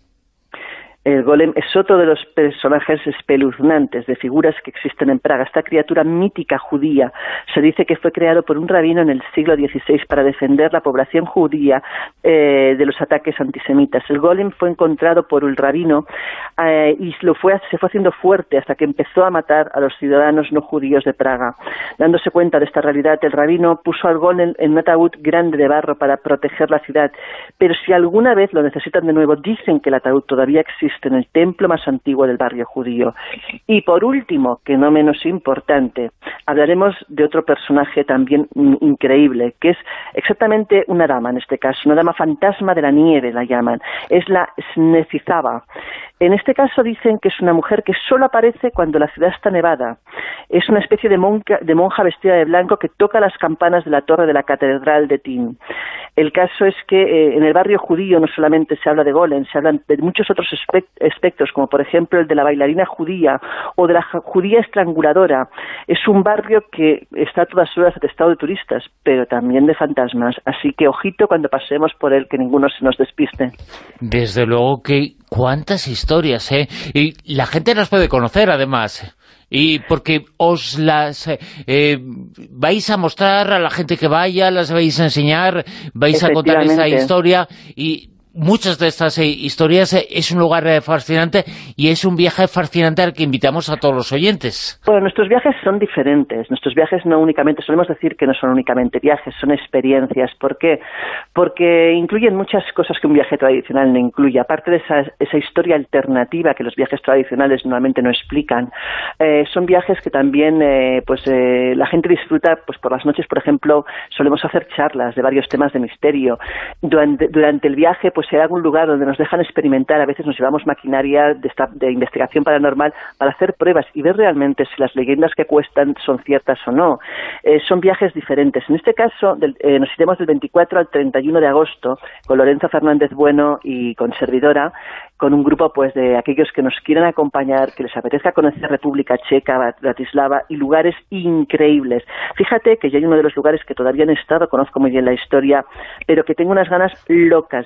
El golem es otro de los personajes espeluznantes de figuras que existen en Praga. Esta criatura mítica judía se dice que fue creado por un rabino en el siglo dieciséis para defender la población judía eh, de los ataques antisemitas. El golem fue encontrado por el rabino eh, y lo fue, se fue haciendo fuerte hasta que empezó a matar a los ciudadanos no judíos de Praga. Dándose cuenta de esta realidad, el rabino puso al golem en un ataúd grande de barro para proteger la ciudad. Pero si alguna vez lo necesitan de nuevo, dicen que el ataúd todavía existe en el templo más antiguo del barrio judío. Y por último, que no menos importante, hablaremos de otro personaje también increíble, que es exactamente una dama en este caso, una dama fantasma de la nieve la llaman, es la Snezizaba. En este caso dicen que es una mujer que solo aparece cuando la ciudad está nevada. Es una especie de monja, de monja vestida de blanco que toca las campanas de la torre de la catedral de Tin. El caso es que eh, en el barrio judío no solamente se habla de golem, se hablan de muchos otros espectros, como por ejemplo el de la bailarina judía o de la judía estranguladora. Es un barrio que está a todas horas atestado de turistas, pero también de fantasmas. Así que ojito cuando pasemos por él, que ninguno se nos despiste. Desde luego que cuántas historias, ¿eh? Y la gente las puede conocer, además. Y porque os las eh, vais a mostrar a la gente que vaya, las vais a enseñar, vais a contar esa historia, y muchas de estas eh, historias eh, es un lugar eh, fascinante, y es un viaje fascinante al que invitamos a todos los oyentes. Bueno, nuestros viajes son diferentes. Nuestros viajes no únicamente, solemos decir que no son únicamente viajes, son experiencias. ¿Por qué? Porque incluyen muchas cosas que un viaje tradicional no incluye. Aparte de esa, esa historia alternativa que los viajes tradicionales normalmente no explican, eh, son viajes que también eh, pues eh, la gente disfruta. Pues por las noches, por ejemplo, solemos hacer charlas de varios temas de misterio. Durante, durante el viaje, pues si hay algún lugar donde nos dejan experimentar, a veces nos llevamos maquinaria de, esta, de investigación paranormal para hacer pruebas y ver realmente si las leyendas que cuestan son ciertas o no. Eh, son viajes diferentes. En este caso, del, eh, nos iremos del veinticuatro al treinta y uno de agosto con Lorenzo Fernández Bueno y con servidora, con un grupo pues de aquellos que nos quieran acompañar, que les apetezca conocer República Checa, Bratislava y lugares increíbles. Fíjate que yo hay uno de los lugares que todavía no he estado, conozco muy bien la historia, pero que tengo unas ganas locas de ir,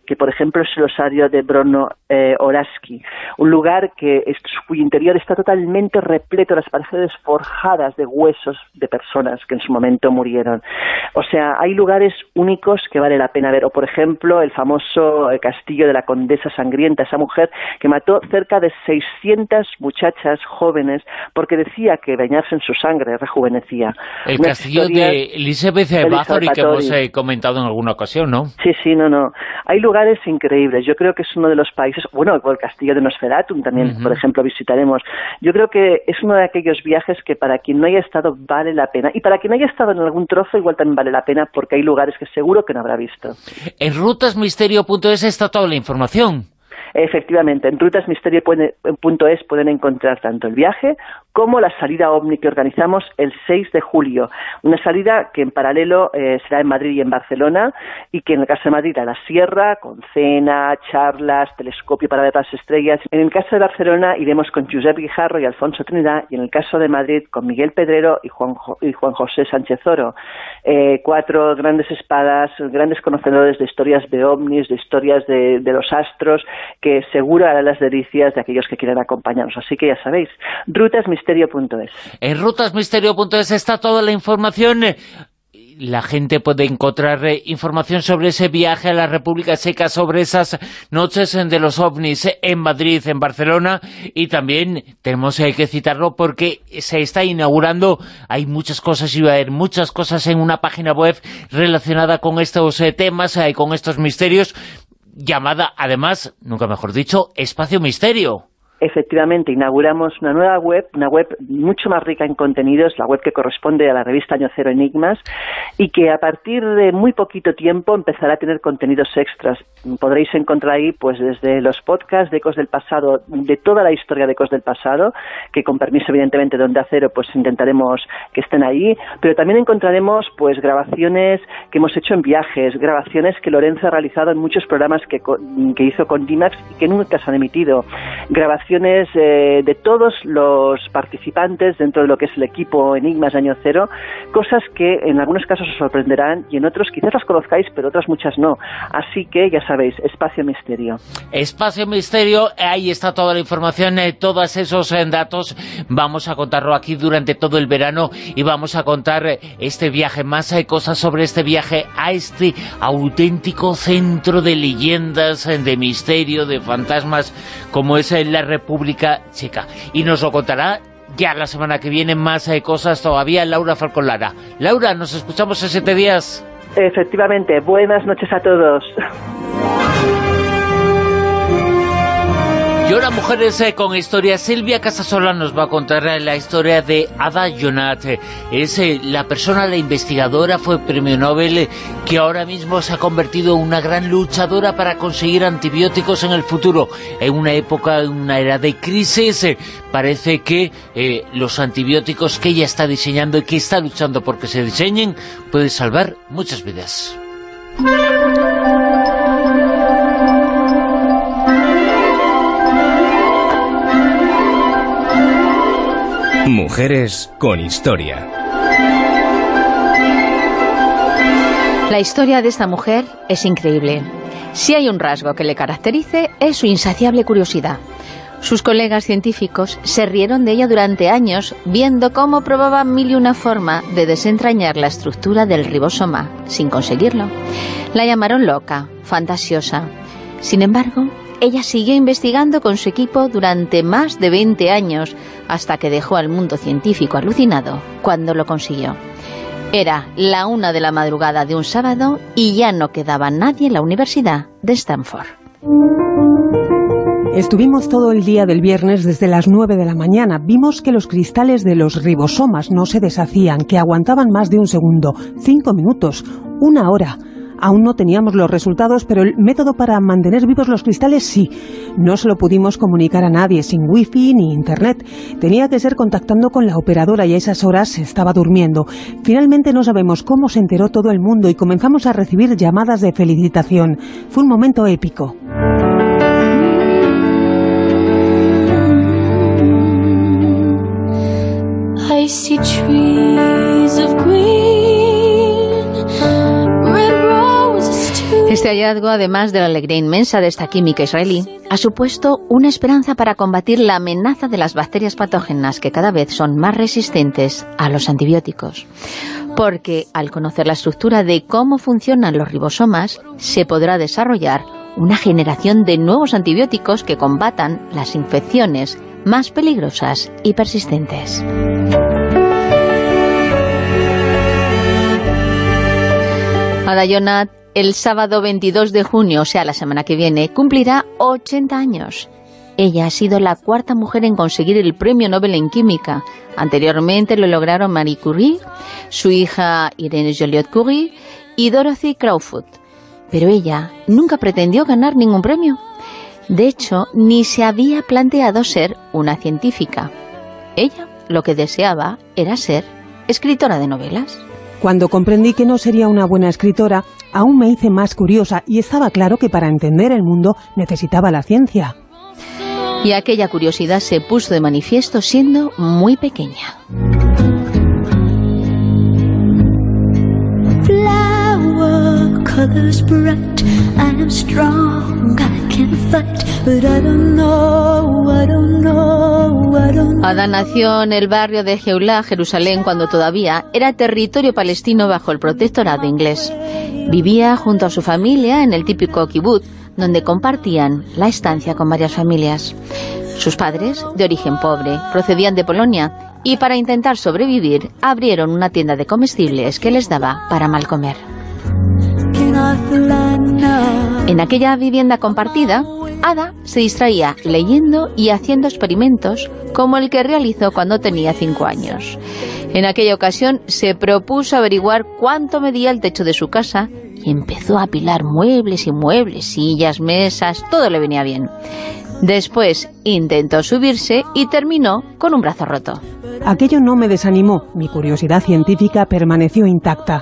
que por ejemplo es el osario de Brno eh, Oraški, un lugar que es, cuyo interior está totalmente repleto de las paredes forjadas de huesos de personas que en su momento murieron. O sea, hay lugares únicos que vale la pena ver. O por ejemplo, el famoso eh, castillo de la Condesa Sangrienta, esa mujer que mató cerca de seiscientas muchachas jóvenes porque decía que bañarse en su sangre rejuvenecía. El Una castillo de Elizabeth Bathory, que hemos eh, comentado en alguna ocasión, ¿no? Sí, sí, no, no. Hay lugares increíbles. Yo creo que es uno de los países, bueno, el castillo de Nosferatu también, uh-huh. por ejemplo, visitaremos. Yo creo que es uno de aquellos viajes que para quien no haya estado vale la pena. Y para quien haya estado en algún trozo igual también vale la pena porque hay lugares que seguro que no habrá visto. En rutas misterio punto es está toda la información. Efectivamente, en rutas misterio punto es pueden encontrar tanto el viaje como la salida OVNI que organizamos el seis de julio. Una salida que en paralelo eh, será en Madrid y en Barcelona, y que en el caso de Madrid a la Sierra, con cena, charlas, telescopio para ver las estrellas. En el caso de Barcelona iremos con Josep Guijarro y Alfonso Trinidad, y en el caso de Madrid con Miguel Pedrero y Juan, jo y Juan José Sánchez Oro. Eh, cuatro grandes espadas, grandes conocedores de historias de ovnis, de historias de, de los astros, que seguro harán las delicias de aquellos que quieran acompañarnos. Así que ya sabéis, rutas misterio punto es. En rutas misterio punto es está toda la información. La gente puede encontrar eh, información sobre ese viaje a la República Checa, sobre esas noches de los ovnis en Madrid, en Barcelona, y también tenemos eh, que citarlo porque se está inaugurando, hay muchas cosas y va a haber muchas cosas en una página web relacionada con estos eh, temas y eh, con estos misterios, llamada, además, nunca mejor dicho, Espacio Misterio. Efectivamente, inauguramos una nueva web, una web mucho más rica en contenidos, la web que corresponde a la revista Año Cero Enigmas, y que a partir de muy poquito tiempo empezará a tener contenidos extras. Podréis encontrar ahí pues desde los podcasts de Ecos del Pasado, de toda la historia de Ecos del Pasado, que con permiso evidentemente de Onda Cero pues intentaremos que estén ahí, pero también encontraremos pues grabaciones que hemos hecho en viajes, grabaciones que Lorenzo ha realizado en muchos programas que, que hizo con Dimax y que nunca se han emitido, grabaciones Eh, de todos los participantes dentro de lo que es el equipo Enigmas de Año Cero, cosas que en algunos casos os sorprenderán y en otros quizás las conozcáis, pero otras muchas no. Así que ya sabéis, Espacio Misterio. Espacio Misterio, ahí está toda la información, eh, todos esos eh, datos. Vamos a contarlo aquí durante todo el verano y vamos a contar eh, este viaje, más hay eh, cosas sobre este viaje a este auténtico centro de leyendas, eh, de misterio, de fantasmas, como es eh, la República Checa. Y nos lo contará ya la semana que viene más eh, cosas todavía Laura Falcón Lara. Laura, nos escuchamos en siete días. Efectivamente, buenas noches a todos. Y ahora, Mujeres eh, con Historia, Silvia Casasola nos va a contar eh, la historia de Ada Yonath. Es eh, la persona, la investigadora, fue premio Nobel, eh, que ahora mismo se ha convertido en una gran luchadora para conseguir antibióticos en el futuro. En una época, en una era de crisis, eh, parece que eh, los antibióticos que ella está diseñando y que está luchando porque se diseñen, pueden salvar muchas vidas. Mujeres con Historia. La historia de esta mujer es increíble. Si hay un rasgo que le caracterice, es su insaciable curiosidad. Sus colegas científicos se rieron de ella durante años, viendo cómo probaba mil y una forma de desentrañar la estructura del ribosoma, sin conseguirlo. La llamaron loca, fantasiosa. Sin embargo, ella siguió investigando con su equipo durante más de veinte años, hasta que dejó al mundo científico alucinado cuando lo consiguió. Era la una de la madrugada de un sábado y ya no quedaba nadie en la Universidad de Stanford. Estuvimos todo el día del viernes desde las nueve de la mañana. Vimos que los cristales de los ribosomas no se deshacían, que aguantaban más de un segundo, cinco minutos, una hora. Aún no teníamos los resultados, pero el método para mantener vivos los cristales sí. No se lo pudimos comunicar a nadie, sin wifi ni internet. Tenía que ser contactando con la operadora y a esas horas estaba durmiendo. Finalmente no sabemos cómo se enteró todo el mundo y comenzamos a recibir llamadas de felicitación. Fue un momento épico. I see trees of green. Este hallazgo, además de la alegría inmensa de esta química israelí, ha supuesto una esperanza para combatir la amenaza de las bacterias patógenas que cada vez son más resistentes a los antibióticos. Porque al conocer la estructura de cómo funcionan los ribosomas, se podrá desarrollar una generación de nuevos antibióticos que combatan las infecciones más peligrosas y persistentes. Ada Yonath, el sábado veintidós de junio, o sea, la semana que viene, cumplirá ochenta años. Ella ha sido la cuarta mujer en conseguir el Premio Nobel en Química. Anteriormente lo lograron Marie Curie, su hija Irene Joliot-Curie y Dorothy Crowfoot. Pero ella nunca pretendió ganar ningún premio. De hecho, ni se había planteado ser una científica. Ella lo que deseaba era ser escritora de novelas. Cuando comprendí que no sería una buena escritora, aún me hice más curiosa y estaba claro que para entender el mundo necesitaba la ciencia. Y aquella curiosidad se puso de manifiesto siendo muy pequeña. Flower colors bright, I am strong, I can fight, but I don't know, I don't know, I don't know. Ada nació en el barrio de Geulah, Jerusalén, cuando todavía era territorio palestino bajo el protectorado inglés. Vivía junto a su familia en el típico kibutz, donde compartían la estancia con varias familias. Sus padres, de origen pobre, procedían de Polonia y para intentar sobrevivir abrieron una tienda de comestibles que les daba para mal comer. En aquella vivienda compartida, Ada se distraía leyendo y haciendo experimentos como el que realizó cuando tenía cinco años. En aquella ocasión se propuso averiguar cuánto medía el techo de su casa y empezó a apilar muebles y muebles, sillas, mesas, todo le venía bien. Después intentó subirse y terminó con un brazo roto. Aquello no me desanimó, mi curiosidad científica permaneció intacta.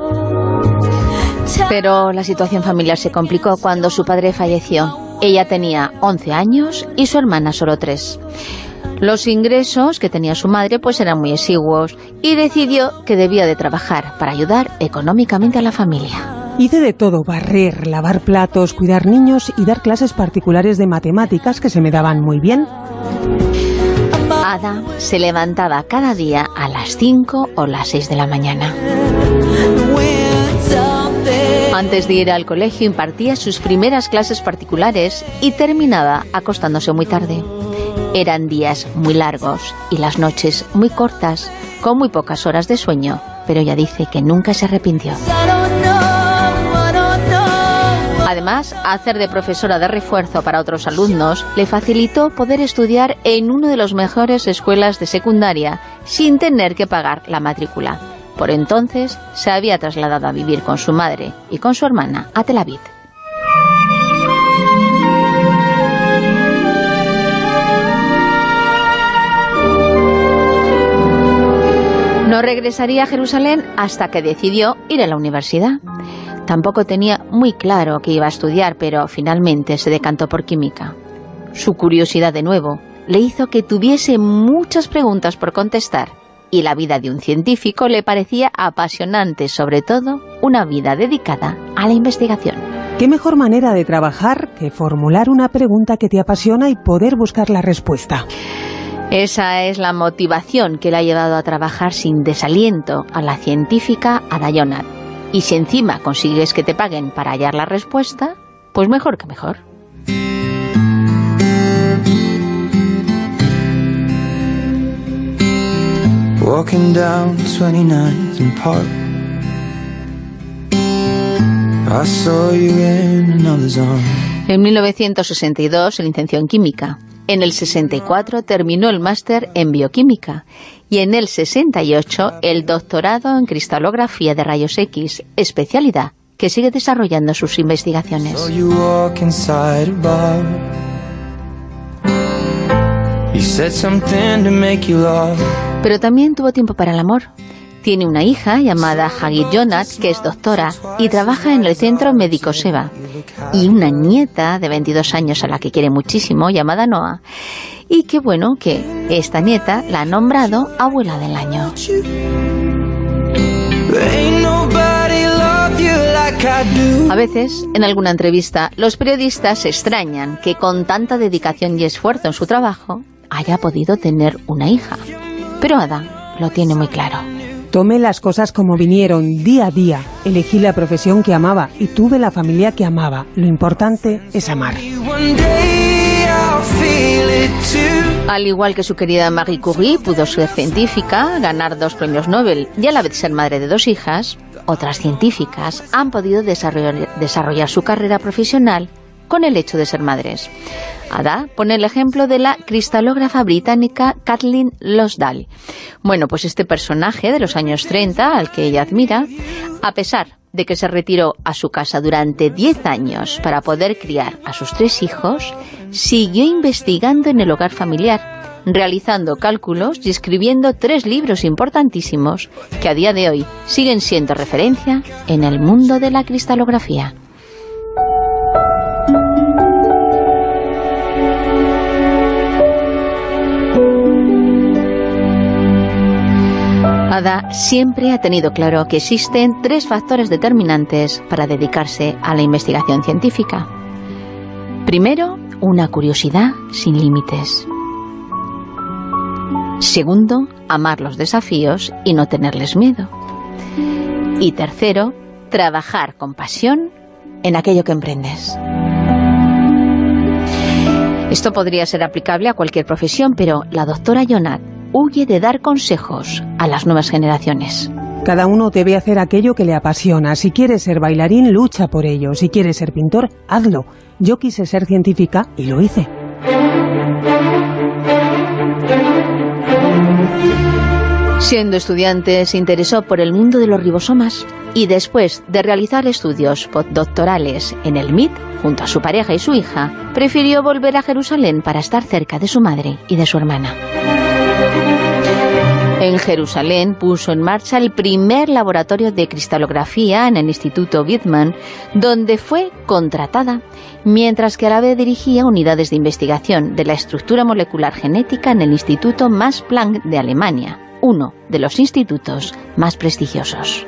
Pero la situación familiar se complicó cuando su padre falleció. Ella tenía once años y su hermana solo tres. Los ingresos que tenía su madre pues eran muy exiguos y decidió que debía de trabajar para ayudar económicamente a la familia. Hice de todo, barrer, lavar platos, cuidar niños y dar clases particulares de matemáticas que se me daban muy bien. Ada se levantaba cada día a las cinco o las seis de la mañana. Antes de ir al colegio impartía sus primeras clases particulares y terminaba acostándose muy tarde. Eran días muy largos y las noches muy cortas, con muy pocas horas de sueño, pero ella dice que nunca se arrepintió. Además, hacer de profesora de refuerzo para otros alumnos le facilitó poder estudiar en una de las mejores escuelas de secundaria sin tener que pagar la matrícula. Por entonces se había trasladado a vivir con su madre y con su hermana a Tel Aviv. No regresaría a Jerusalén hasta que decidió ir a la universidad. Tampoco tenía muy claro que iba a estudiar, pero finalmente se decantó por química. Su curiosidad de nuevo le hizo que tuviese muchas preguntas por contestar y la vida de un científico le parecía apasionante, sobre todo una vida dedicada a la investigación. ¿Qué mejor manera de trabajar que formular una pregunta que te apasiona y poder buscar la respuesta? Esa es la motivación que le ha llevado a trabajar sin desaliento a la científica Ada Yonath. Y si encima consigues que te paguen para hallar la respuesta, pues mejor que mejor. Walking down twenty-ninth and Park, I saw you in another's arm. En mil novecientos sesenta y dos se licenció en Química. En el sesenta y cuatro terminó el máster en Bioquímica. Y en el sesenta y ocho el doctorado en cristalografía de rayos X, especialidad que sigue desarrollando sus investigaciones. Saw you walk inside a bar. You said something to make you laugh. Pero también tuvo tiempo para el amor. Tiene una hija llamada Hagit Yonath, que es doctora y trabaja en el centro médico Sheba. Y una nieta de veintidós años a la que quiere muchísimo, llamada Noah. Y qué bueno que esta nieta la ha nombrado abuela del año. A veces, en alguna entrevista, los periodistas se extrañan que con tanta dedicación y esfuerzo en su trabajo haya podido tener una hija. Pero Ada lo tiene muy claro. Tomé las cosas como vinieron, día a día. Elegí la profesión que amaba y tuve la familia que amaba. Lo importante es amar. Al igual que su querida Marie Curie pudo ser científica, ganar dos premios Nobel y a la vez ser madre de dos hijas, otras científicas han podido desarrollar, desarrollar su carrera profesional con el hecho de ser madres. Ada pone el ejemplo de la cristalógrafa británica Kathleen Losdale. Bueno, pues este personaje de los años treinta, al que ella admira, a pesar de que se retiró a su casa durante diez años para poder criar a sus tres hijos, siguió investigando en el hogar familiar, realizando cálculos y escribiendo tres libros importantísimos que a día de hoy siguen siendo referencia en el mundo de la cristalografía. Ada siempre ha tenido claro que existen tres factores determinantes para dedicarse a la investigación científica. Primero, una curiosidad sin límites. Segundo, amar los desafíos y no tenerles miedo. Y tercero, trabajar con pasión en aquello que emprendes. Esto podría ser aplicable a cualquier profesión, pero la doctora Jonath huye de dar consejos a las nuevas generaciones. Cada uno debe hacer aquello que le apasiona. Si quieres ser bailarín, lucha por ello. Si quieres ser pintor, hazlo. Yo quise ser científica y lo hice. Siendo estudiante, se interesó por el mundo de los ribosomas y después de realizar estudios postdoctorales en el M I T, junto a su pareja y su hija, prefirió volver a Jerusalén para estar cerca de su madre y de su hermana. En Jerusalén puso en marcha el primer laboratorio de cristalografía en el Instituto Weizmann, donde fue contratada, mientras que a la vez dirigía unidades de investigación de la estructura molecular genética en el Instituto Max Planck de Alemania, uno de los institutos más prestigiosos.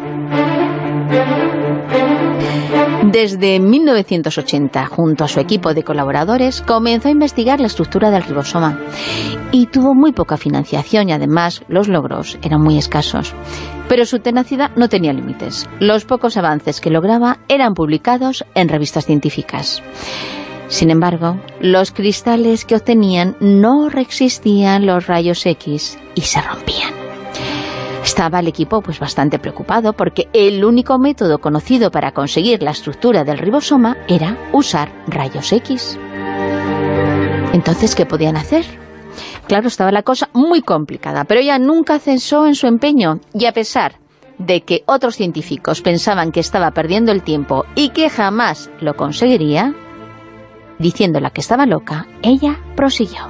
Desde mil novecientos ochenta, junto a su equipo de colaboradores, comenzó a investigar la estructura del ribosoma y tuvo muy poca financiación y además los logros eran muy escasos. Pero su tenacidad no tenía límites. Los pocos avances que lograba eran publicados en revistas científicas. Sin embargo, los cristales que obtenían no resistían los rayos X y se rompían. Estaba el equipo pues bastante preocupado porque el único método conocido para conseguir la estructura del ribosoma era usar rayos X. Entonces, ¿qué podían hacer? Claro, estaba la cosa muy complicada, pero ella nunca cesó en su empeño y a pesar de que otros científicos pensaban que estaba perdiendo el tiempo y que jamás lo conseguiría, diciéndola que estaba loca, ella prosiguió.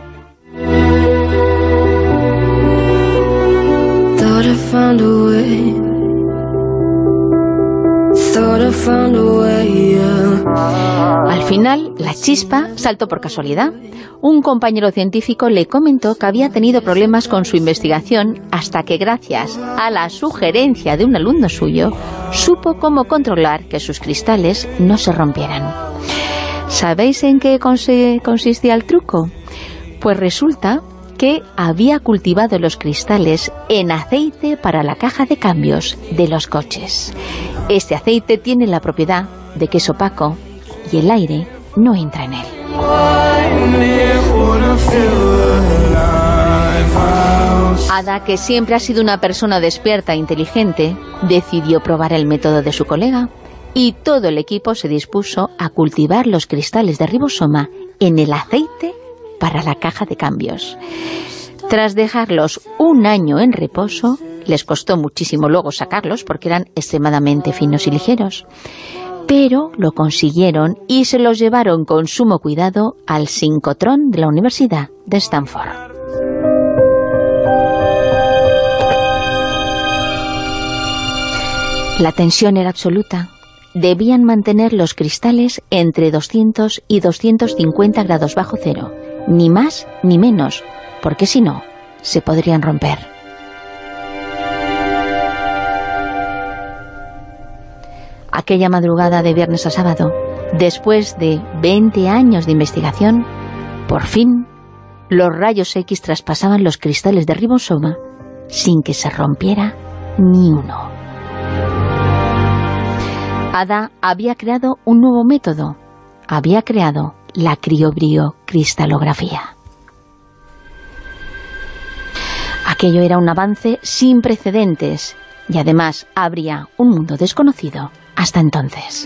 Al final, la chispa saltó por casualidad. Un compañero científico le comentó que había tenido problemas con su investigación hasta que, gracias a la sugerencia de un alumno suyo, supo cómo controlar que sus cristales no se rompieran. ¿Sabéis en qué consistía el truco? Pues resulta que había cultivado los cristales en aceite para la caja de cambios de los coches. Este aceite tiene la propiedad de que es opaco y el aire no entra en él. Ada, que siempre ha sido una persona despierta e inteligente, decidió probar el método de su colega y todo el equipo se dispuso a cultivar los cristales de ribosoma en el aceite para la caja de cambios. Tras dejarlos un año en reposo, les costó muchísimo luego sacarlos porque eran extremadamente finos y ligeros, pero lo consiguieron y se los llevaron con sumo cuidado al sincotrón de la Universidad de Stanford. La tensión era absoluta. Debían mantener los cristales entre doscientos y doscientos cincuenta grados bajo cero, ni más ni menos, porque si no, se podrían romper. Aquella madrugada de viernes a sábado, después de veinte años de investigación, por fin los rayos X traspasaban los cristales de ribosoma sin que se rompiera ni uno. Ada había creado un nuevo método. Había creado la criobriocristalografía. Aquello era un avance sin precedentes y además abría un mundo desconocido hasta entonces.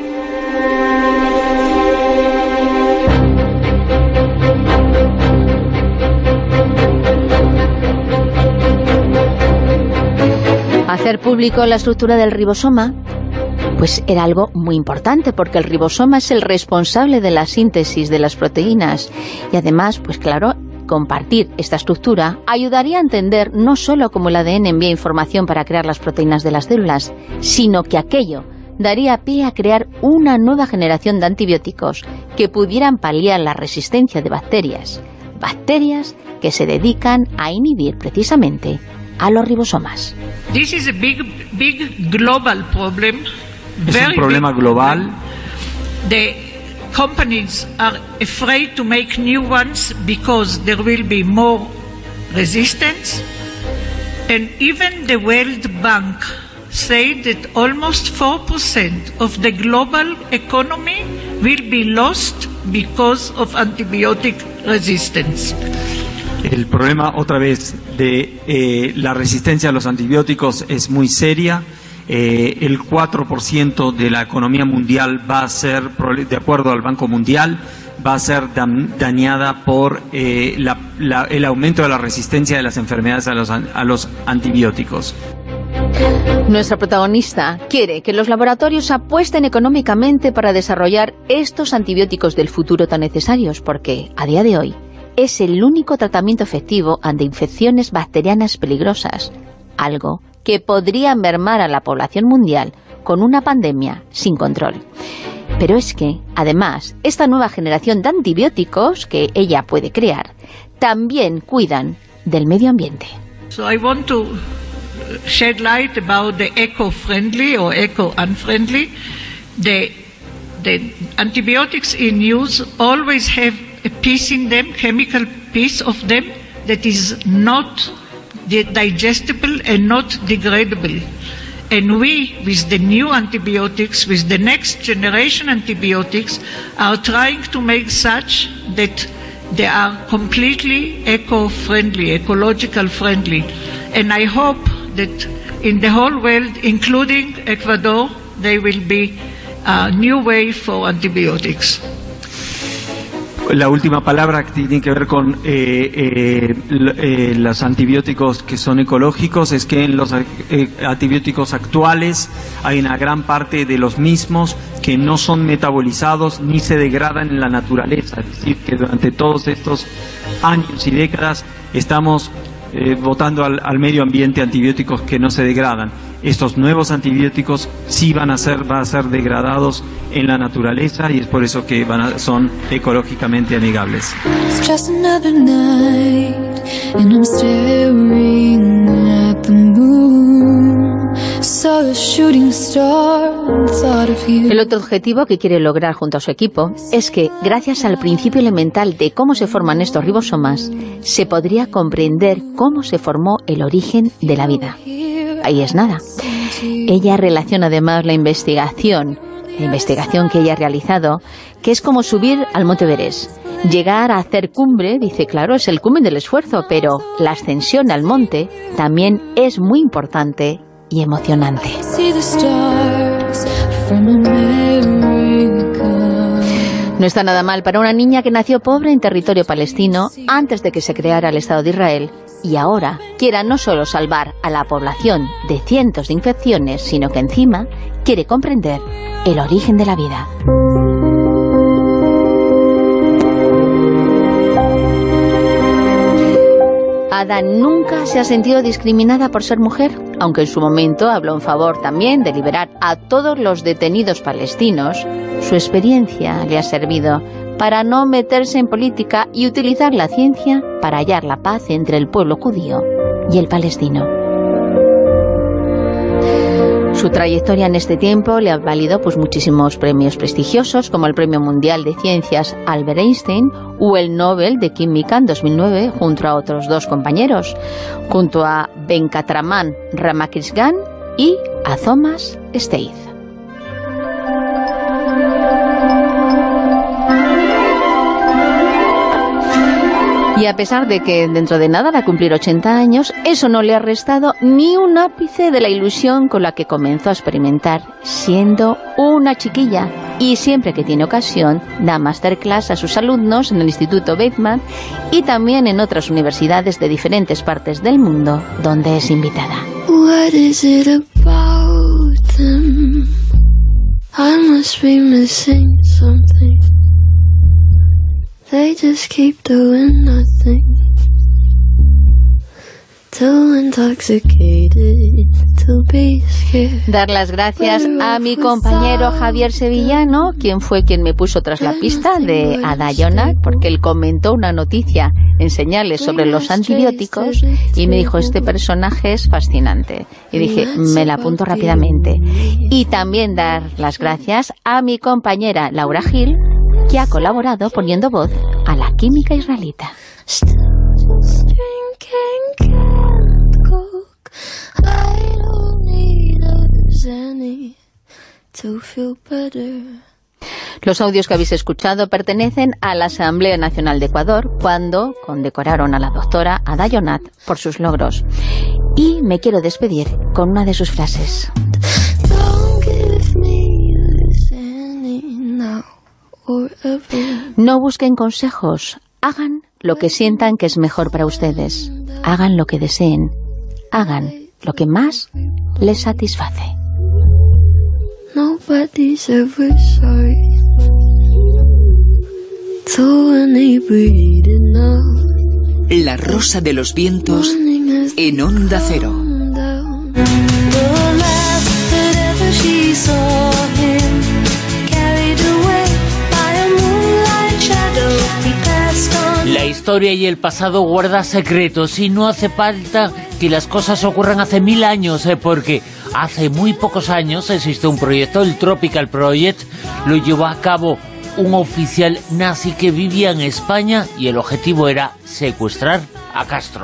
Hacer público la estructura del ribosoma pues era algo muy importante, porque el ribosoma es el responsable de la síntesis de las proteínas y además, pues claro, compartir esta estructura ayudaría a entender no solo cómo el A D N envía información para crear las proteínas de las células, sino que aquello daría pie a crear una nueva generación de antibióticos que pudieran paliar la resistencia de bacterias, bacterias que se dedican a inhibir precisamente a los ribosomas. This is a big, big global problem. Es un problema global. The companies are afraid to make new ones because there will be more resistance, and even the World Bank said that almost four percent of the global economy will be lost because of antibiotic resistance. El problema, otra vez, de eh, la resistencia a los antibióticos es muy seria. Eh, el cuatro por ciento de la economía mundial va a ser, de acuerdo al Banco Mundial, va a ser dañada por eh, la, la, el aumento de la resistencia de las enfermedades a los, a los antibióticos. Nuestra protagonista quiere que los laboratorios apuesten económicamente para desarrollar estos antibióticos del futuro tan necesarios, porque a día de hoy es el único tratamiento efectivo ante infecciones bacterianas peligrosas, algo que podría mermar a la población mundial con una pandemia sin control. Pero es que, además, esta nueva generación de antibióticos que ella puede crear también cuidan del medio ambiente. So I want to shed light about the eco-friendly or eco-unfriendly. The, the antibiotics in use always have a piece in them, chemical piece of them, that is not digestible and not degradable. And we, with the new antibiotics, with the next generation antibiotics, are trying to make such that they are completely eco-friendly, ecological friendly. And I hope that in the whole world, including Ecuador, there will be a new way for antibiotics. La última palabra que tiene que ver con eh, eh, eh, los antibióticos que son ecológicos es que en los eh, antibióticos actuales hay una gran parte de los mismos que no son metabolizados ni se degradan en la naturaleza. Es decir, que durante todos estos años y décadas estamos eh, botando al, al medio ambiente antibióticos que no se degradan. Estos nuevos antibióticos sí van a ser, van a ser degradados en la naturaleza y es por eso que van a, son ecológicamente amigables. El otro objetivo que quiere lograr junto a su equipo es que, gracias al principio elemental de cómo se forman estos ribosomas, se podría comprender cómo se formó el origen de la vida. Ahí es nada. Ella relaciona además la investigación, la investigación que ella ha realizado, que es como subir al Monte Everest. Llegar a hacer cumbre, dice, claro, es el cumbre del esfuerzo, pero la ascensión al monte también es muy importante y emocionante. No está nada mal para una niña que nació pobre en territorio palestino antes de que se creara el Estado de Israel y ahora quiera no solo salvar a la población de cientos de infecciones, sino que encima quiere comprender el origen de la vida. Ada nunca se ha sentido discriminada por ser mujer, aunque en su momento habló en favor también de liberar a todos los detenidos palestinos. Su experiencia le ha servido para no meterse en política y utilizar la ciencia para hallar la paz entre el pueblo judío y el palestino. Su trayectoria en este tiempo le ha valido pues muchísimos premios prestigiosos, como el Premio Mundial de Ciencias Albert Einstein o el Nobel de Química en dos mil nueve, junto a otros dos compañeros, junto a Venkatraman Ramakrishnan y a Thomas Steith. Y a pesar de que dentro de nada va a cumplir ochenta años, eso no le ha restado ni un ápice de la ilusión con la que comenzó a experimentar siendo una chiquilla. Y siempre que tiene ocasión, da masterclass a sus alumnos en el Instituto Weizmann y también en otras universidades de diferentes partes del mundo donde es invitada. What is it about them? I must be missing something. They just keep doing nothing. Too intoxicated to be scared. Dar las gracias a mi compañero Javier Sevillano, quien fue quien me puso tras la pista de Ada Yonath, porque él comentó una noticia en Señales sobre los antibióticos y me dijo, este personaje es fascinante. Y dije, me la apunto rápidamente. Y también dar las gracias a mi compañera Laura Gil, que ha colaborado poniendo voz a la química israelita. Los audios que habéis escuchado pertenecen a la Asamblea Nacional de Ecuador cuando condecoraron a la doctora Ada Yonath por sus logros. Y me quiero despedir con una de sus frases. No busquen consejos, hagan lo que sientan que es mejor para ustedes, hagan lo que deseen, hagan lo que más les satisface. Nobody's ever sorry. La Rosa de los Vientos en Onda Cero. La historia y el pasado guardan secretos y no hace falta que las cosas ocurran hace mil años, ¿eh? Porque hace muy pocos años existe un proyecto, el Tropical Project, lo llevó a cabo un oficial nazi que vivía en España y el objetivo era secuestrar a Castro.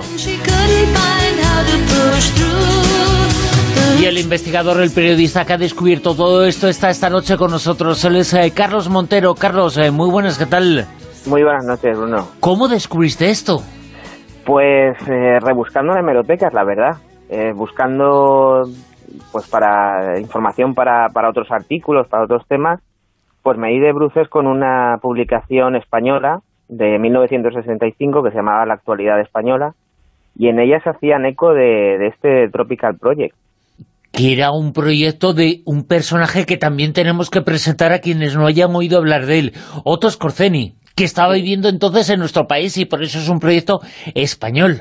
Y el investigador, el periodista que ha descubierto todo esto está esta noche con nosotros. Él es eh, Carlos Montero. Carlos, eh, muy buenas, ¿qué tal? Muy buenas noches, Bruno. ¿Cómo descubriste esto? Pues eh, rebuscando en hemerotecas, la verdad. Eh, buscando pues para información para, para otros artículos, para otros temas, pues me di de bruces con una publicación española de mil novecientos sesenta y cinco que se llamaba La Actualidad Española, y en ella se hacían eco de, de este Tropical Project. Que era un proyecto de un personaje que también tenemos que presentar a quienes no hayan oído hablar de él, Otto Skorzeny, que estaba viviendo entonces en nuestro país y por eso es un proyecto español.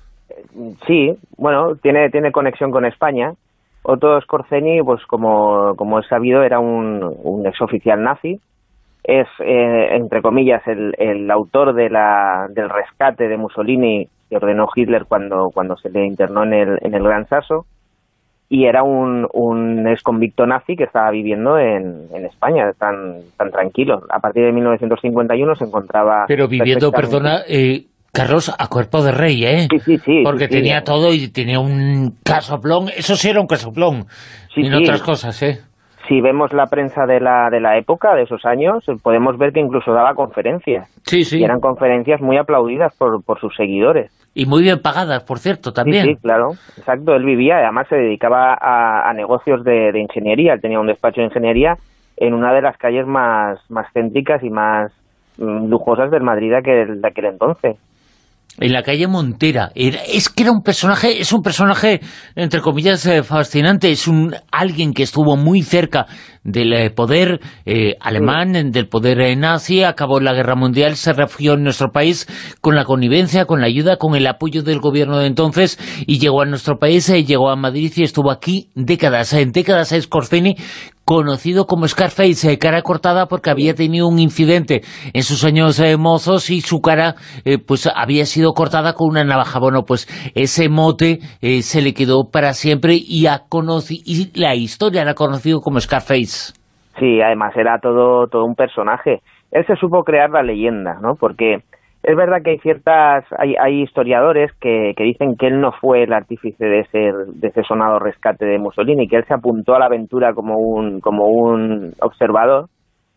Sí, bueno, tiene tiene conexión con España. Otto Skorzeny, pues como, como es sabido, era un, un exoficial nazi. Es, eh, entre comillas, el, el autor de la, del rescate de Mussolini que ordenó Hitler cuando, cuando se le internó en el, en el Gran Sasso. Y era un, un exconvicto nazi que estaba viviendo en, en España, tan tan tranquilo. A partir de mil novecientos cincuenta y uno se encontraba... Pero viviendo, perdona, eh, Carlos, a cuerpo de rey, ¿eh? Sí, sí, sí. Porque sí, tenía sí. todo y tenía un casoplón. Eso sí era un casoplón. Sí, y en sí. otras cosas, ¿eh? Si vemos la prensa de la, de la época, de esos años, podemos ver que incluso daba conferencias. Sí, sí. Y eran conferencias muy aplaudidas por, por sus seguidores. Y muy bien pagadas, por cierto, también. Sí, sí, claro. Exacto, él vivía, además se dedicaba a, a negocios de, de ingeniería. Él tenía un despacho de ingeniería en una de las calles más, más céntricas y más mm, lujosas del Madrid de aquel, de aquel entonces. En la calle Montera. Era, es que era un personaje, es un personaje, entre comillas, eh, fascinante. Es un alguien que estuvo muy cerca del eh, poder eh, alemán, sí. del poder eh, nazi, acabó la Guerra Mundial, se refugió en nuestro país con la connivencia, con la ayuda, con el apoyo del gobierno de entonces, y llegó a nuestro país, eh, llegó a Madrid y estuvo aquí décadas, en eh, décadas a Skorzeny. conocido como Scarface, eh, cara cortada porque había tenido un incidente en sus años eh, mozos y su cara eh, pues había sido cortada con una navaja. Bueno, pues ese mote eh, se le quedó para siempre y, ha conocido, y la historia la ha conocido como Scarface. Sí, además era todo, todo un personaje. Él se supo crear la leyenda, ¿no? Porque es verdad que hay ciertas, hay, hay historiadores que, que dicen que él no fue el artífice de ese, de ese sonado rescate de Mussolini, que él se apuntó a la aventura como un, como un observador,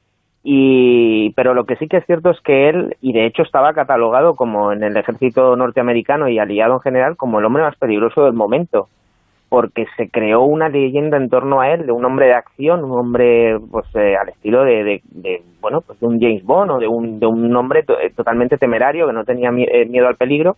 y, pero lo que sí que es cierto es que él, y de hecho estaba catalogado como en el ejército norteamericano y aliado en general, como el hombre más peligroso del momento, porque se creó una leyenda en torno a él de un hombre de acción, un hombre pues eh, al estilo de, de, de bueno pues de un James Bond o de un de un hombre to totalmente temerario que no tenía miedo al peligro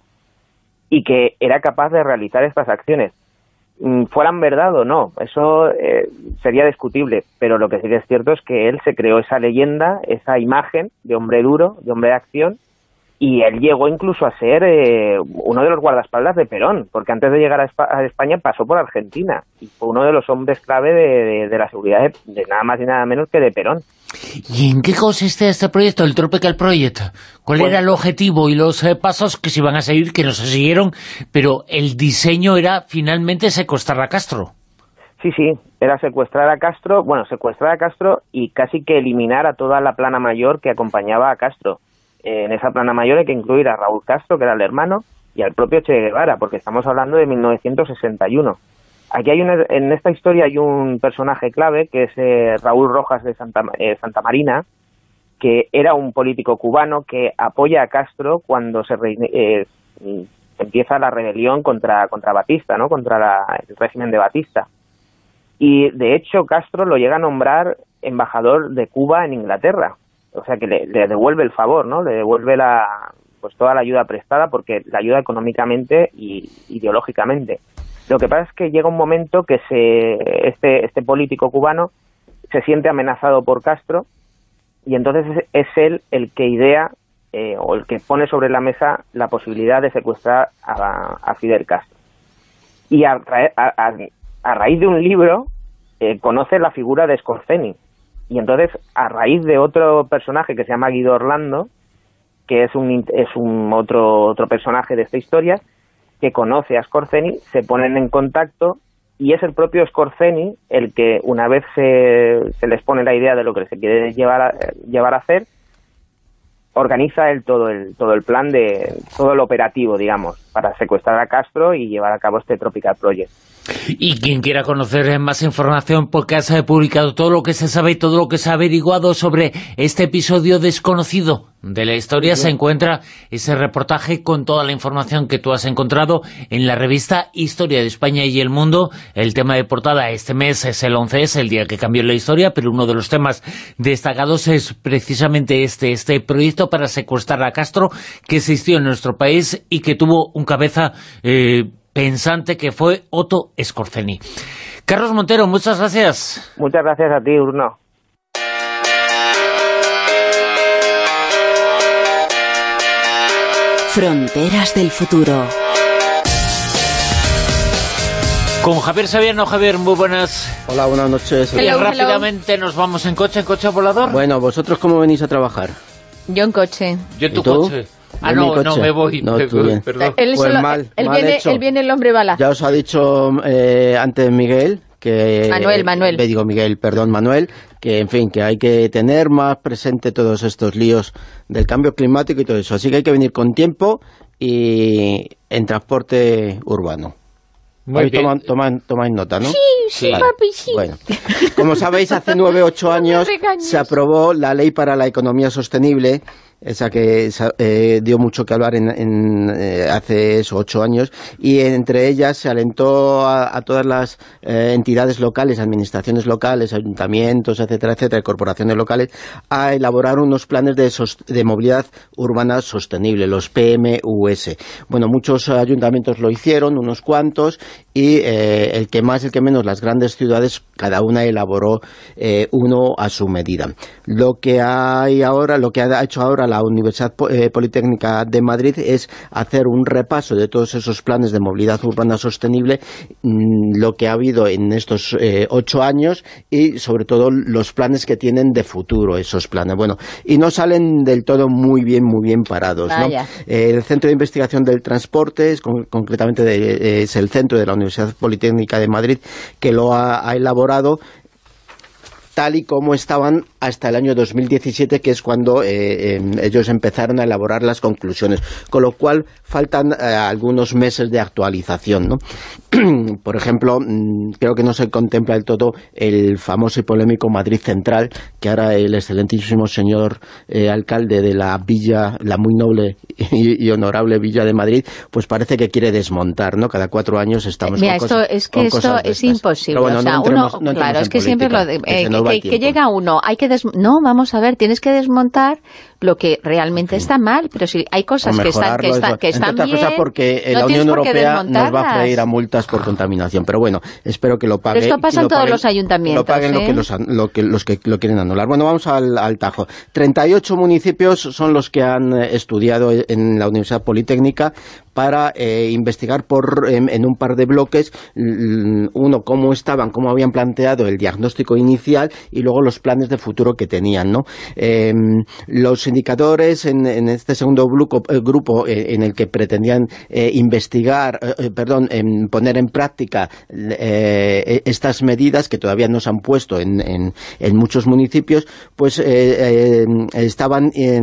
y que era capaz de realizar estas acciones. Fueran verdad o no, eso eh, sería discutible, pero lo que sí que es cierto es que él se creó esa leyenda, esa imagen de hombre duro, de hombre de acción. Y él llegó incluso a ser eh, uno de los guardaespaldas de Perón, porque antes de llegar a, Espa a España pasó por Argentina y fue uno de los hombres clave de, de, de la seguridad de, de nada más y nada menos que de Perón. ¿Y en qué consiste este proyecto, el Tropical Project? ¿Cuál pues, era el objetivo y los eh, pasos que se iban a seguir, que no se siguieron, pero el diseño era finalmente secuestrar a Castro? Sí, sí, era secuestrar a Castro, bueno, secuestrar a Castro y casi que eliminar a toda la plana mayor que acompañaba a Castro. En esa plana mayor hay que incluir a Raúl Castro, que era el hermano, y al propio Che Guevara, porque estamos hablando de mil novecientos sesenta y uno. Aquí hay una, en esta historia hay un personaje clave, que es eh, Raúl Rojas de Santa, eh, Santa Marina, que era un político cubano que apoya a Castro cuando se re, eh, empieza la rebelión contra, contra Batista, ¿no? Contra la, el régimen de Batista. Y de hecho Castro lo llega a nombrar embajador de Cuba en Inglaterra. O sea que le, le devuelve el favor, ¿no? Le devuelve la, pues toda la ayuda prestada porque la ayuda económicamente y ideológicamente. Lo que pasa es que llega un momento que se, este, este político cubano se siente amenazado por Castro y entonces es, es él el que idea eh, o el que pone sobre la mesa la posibilidad de secuestrar a, a Fidel Castro. Y a, a, a, a raíz de un libro eh, conoce la figura de Scorzeni. Y entonces, a raíz de otro personaje que se llama Guido Orlando, que es un es un otro otro personaje de esta historia, que conoce a Scorzeni, se ponen en contacto y es el propio Scorzeni el que, una vez se, se les pone la idea de lo que se quiere llevar a, llevar a hacer, organiza él todo el todo el plan de todo el operativo, digamos, para secuestrar a Castro y llevar a cabo este Tropical Project. Y quien quiera conocer más información, porque has publicado todo lo que se sabe y todo lo que se ha averiguado sobre este episodio desconocido de la historia, sí. Se encuentra ese reportaje con toda la información que tú has encontrado en la revista Historia de España y el Mundo. El tema de portada este mes es el once, es el día que cambió la historia, pero uno de los temas destacados es precisamente este, este proyecto para secuestrar a Castro, que existió en nuestro país y que tuvo un cabeza eh, pensante, que fue Otto Scorzeni. Carlos Montero, muchas gracias. Muchas gracias a ti, Bruno. Fronteras del futuro. Con Javier Sabiano. Javier, muy buenas. Hola, buenas noches. Y rápidamente nos vamos en coche, en coche volador. Bueno, ¿vosotros cómo venís a trabajar? Yo en coche. Yo en tu coche. Ah, no, no, me voy. No, me voy perdón. Él, pues solo, mal, él, mal viene, hecho. él viene el hombre bala. Ya os ha dicho eh, antes Miguel que... Manuel, Manuel. Me digo Miguel, perdón, Manuel, que en fin, que hay que tener más presente todos estos líos del cambio climático y todo eso. Así que hay que venir con tiempo y en transporte urbano. Muy Hoy bien. toman, toman, tomáis nota, ¿no? Sí, sí, vale. papi, sí. Bueno, como sabéis, hace nueve, ocho años se aprobó la Ley para la Economía Sostenible, esa que eh, dio mucho que hablar en, en eh, hace eso, ocho años, y entre ellas se alentó a, a todas las eh, entidades locales, administraciones locales, ayuntamientos, etcétera, etcétera, corporaciones locales, a elaborar unos planes de, de movilidad urbana sostenible, los P M U S. Bueno, muchos ayuntamientos lo hicieron, unos cuantos, y eh, el que más, el que menos, las grandes ciudades, cada una elaboró eh, uno a su medida. Lo que hay ahora, lo que ha hecho ahora la Universidad eh, Politécnica de Madrid es hacer un repaso de todos esos planes de movilidad urbana sostenible, mmm, lo que ha habido en estos eh, ocho años y sobre todo los planes que tienen de futuro esos planes. Bueno, y no salen del todo muy bien, muy bien parados, ¿no? Eh, el Centro de Investigación del Transporte, es con, concretamente de, es el centro de la Universidad Politécnica de Madrid que lo ha, ha elaborado tal y como estaban hasta el año dos mil diecisiete, que es cuando eh, eh, ellos empezaron a elaborar las conclusiones, con lo cual faltan eh, algunos meses de actualización, ¿no? Por ejemplo, creo que no se contempla del todo el famoso y polémico Madrid Central, que ahora el excelentísimo señor eh, alcalde de la villa, la muy noble y, y honorable Villa de Madrid, pues parece que quiere desmontar, ¿no? Cada cuatro años estamos Mira, con esto, cosas, es que esto es imposible. Bueno, o sea, no entremos, uno, no claro, es que política, siempre lo de, eh, que, que, que llega uno, hay que des, no, vamos a ver, tienes que desmontar lo que realmente está mal, pero si hay cosas que están, que están, que están bien, cosas porque no la Unión Europea nos va a freír a multas multas por contaminación, pero bueno, espero que lo paguen. Pero esto pasa en todos los ayuntamientos, lo paguen ¿eh? lo que los, lo que, los que lo quieren anular. Bueno, vamos al, al tajo. treinta y ocho municipios son los que han estudiado en la Universidad Politécnica para eh, investigar por en, en un par de bloques, uno, cómo estaban, cómo habían planteado el diagnóstico inicial y luego los planes de futuro que tenían, ¿no? Eh, los indicadores en, en este segundo grupo, eh, grupo eh, en el que pretendían eh, investigar, eh, perdón, en poner en práctica eh, estas medidas que todavía no se han puesto en, en, en muchos municipios, pues eh, eh, estaban en,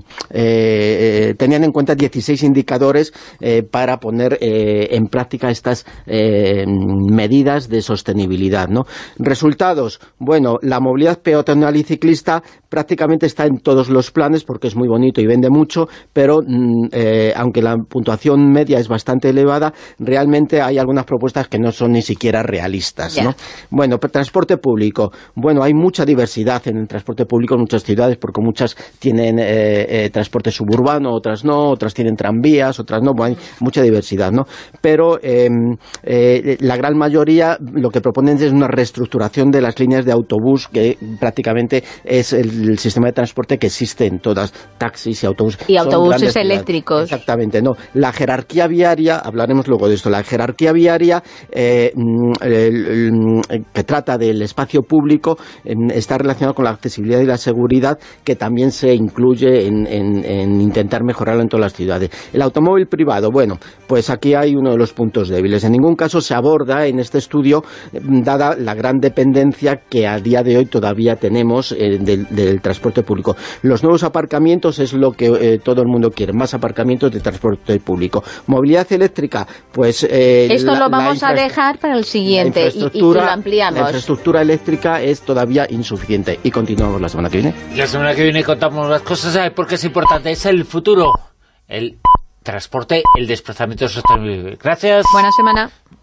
eh, tenían en cuenta dieciséis indicadores Eh, para poner eh, en práctica estas eh, medidas de sostenibilidad, ¿no? Resultados, bueno, la movilidad peatonal y ciclista prácticamente está en todos los planes porque es muy bonito y vende mucho, pero mm, eh, aunque la puntuación media es bastante elevada, realmente hay algunas propuestas que no son ni siquiera realistas, ¿no? Yeah. Bueno, transporte público, bueno, hay mucha diversidad en el transporte público en muchas ciudades porque muchas tienen eh, eh, transporte suburbano, otras no, otras tienen tranvías, otras no, bueno, hay mucha diversidad, ¿no? Pero eh, eh, la gran mayoría lo que proponen es una reestructuración de las líneas de autobús, que prácticamente es el, el sistema de transporte que existe en todas, taxis y autobuses. Y autobuses eléctricos. Exactamente, no. La jerarquía viaria, hablaremos luego de esto, la jerarquía viaria eh, el, el, el, que trata del espacio público eh, está relacionado con la accesibilidad y la seguridad, que también se incluye en, en, en intentar mejorarlo en todas las ciudades. El automóvil privado, bueno, pues aquí hay uno de los puntos débiles. En ningún caso se aborda en este estudio, dada la gran dependencia que a día de hoy todavía tenemos eh, del, del transporte público. Los nuevos aparcamientos es lo que eh, todo el mundo quiere, más aparcamientos de transporte público. Movilidad eléctrica, pues... Eh, Esto la, lo vamos a dejar para el siguiente y, y lo ampliamos. La infraestructura eléctrica es todavía insuficiente y continuamos la semana que viene. La semana que viene contamos las cosas, ¿sabes por qué es importante? Es el futuro, el transporte, el desplazamiento sostenible. Gracias. Buena semana.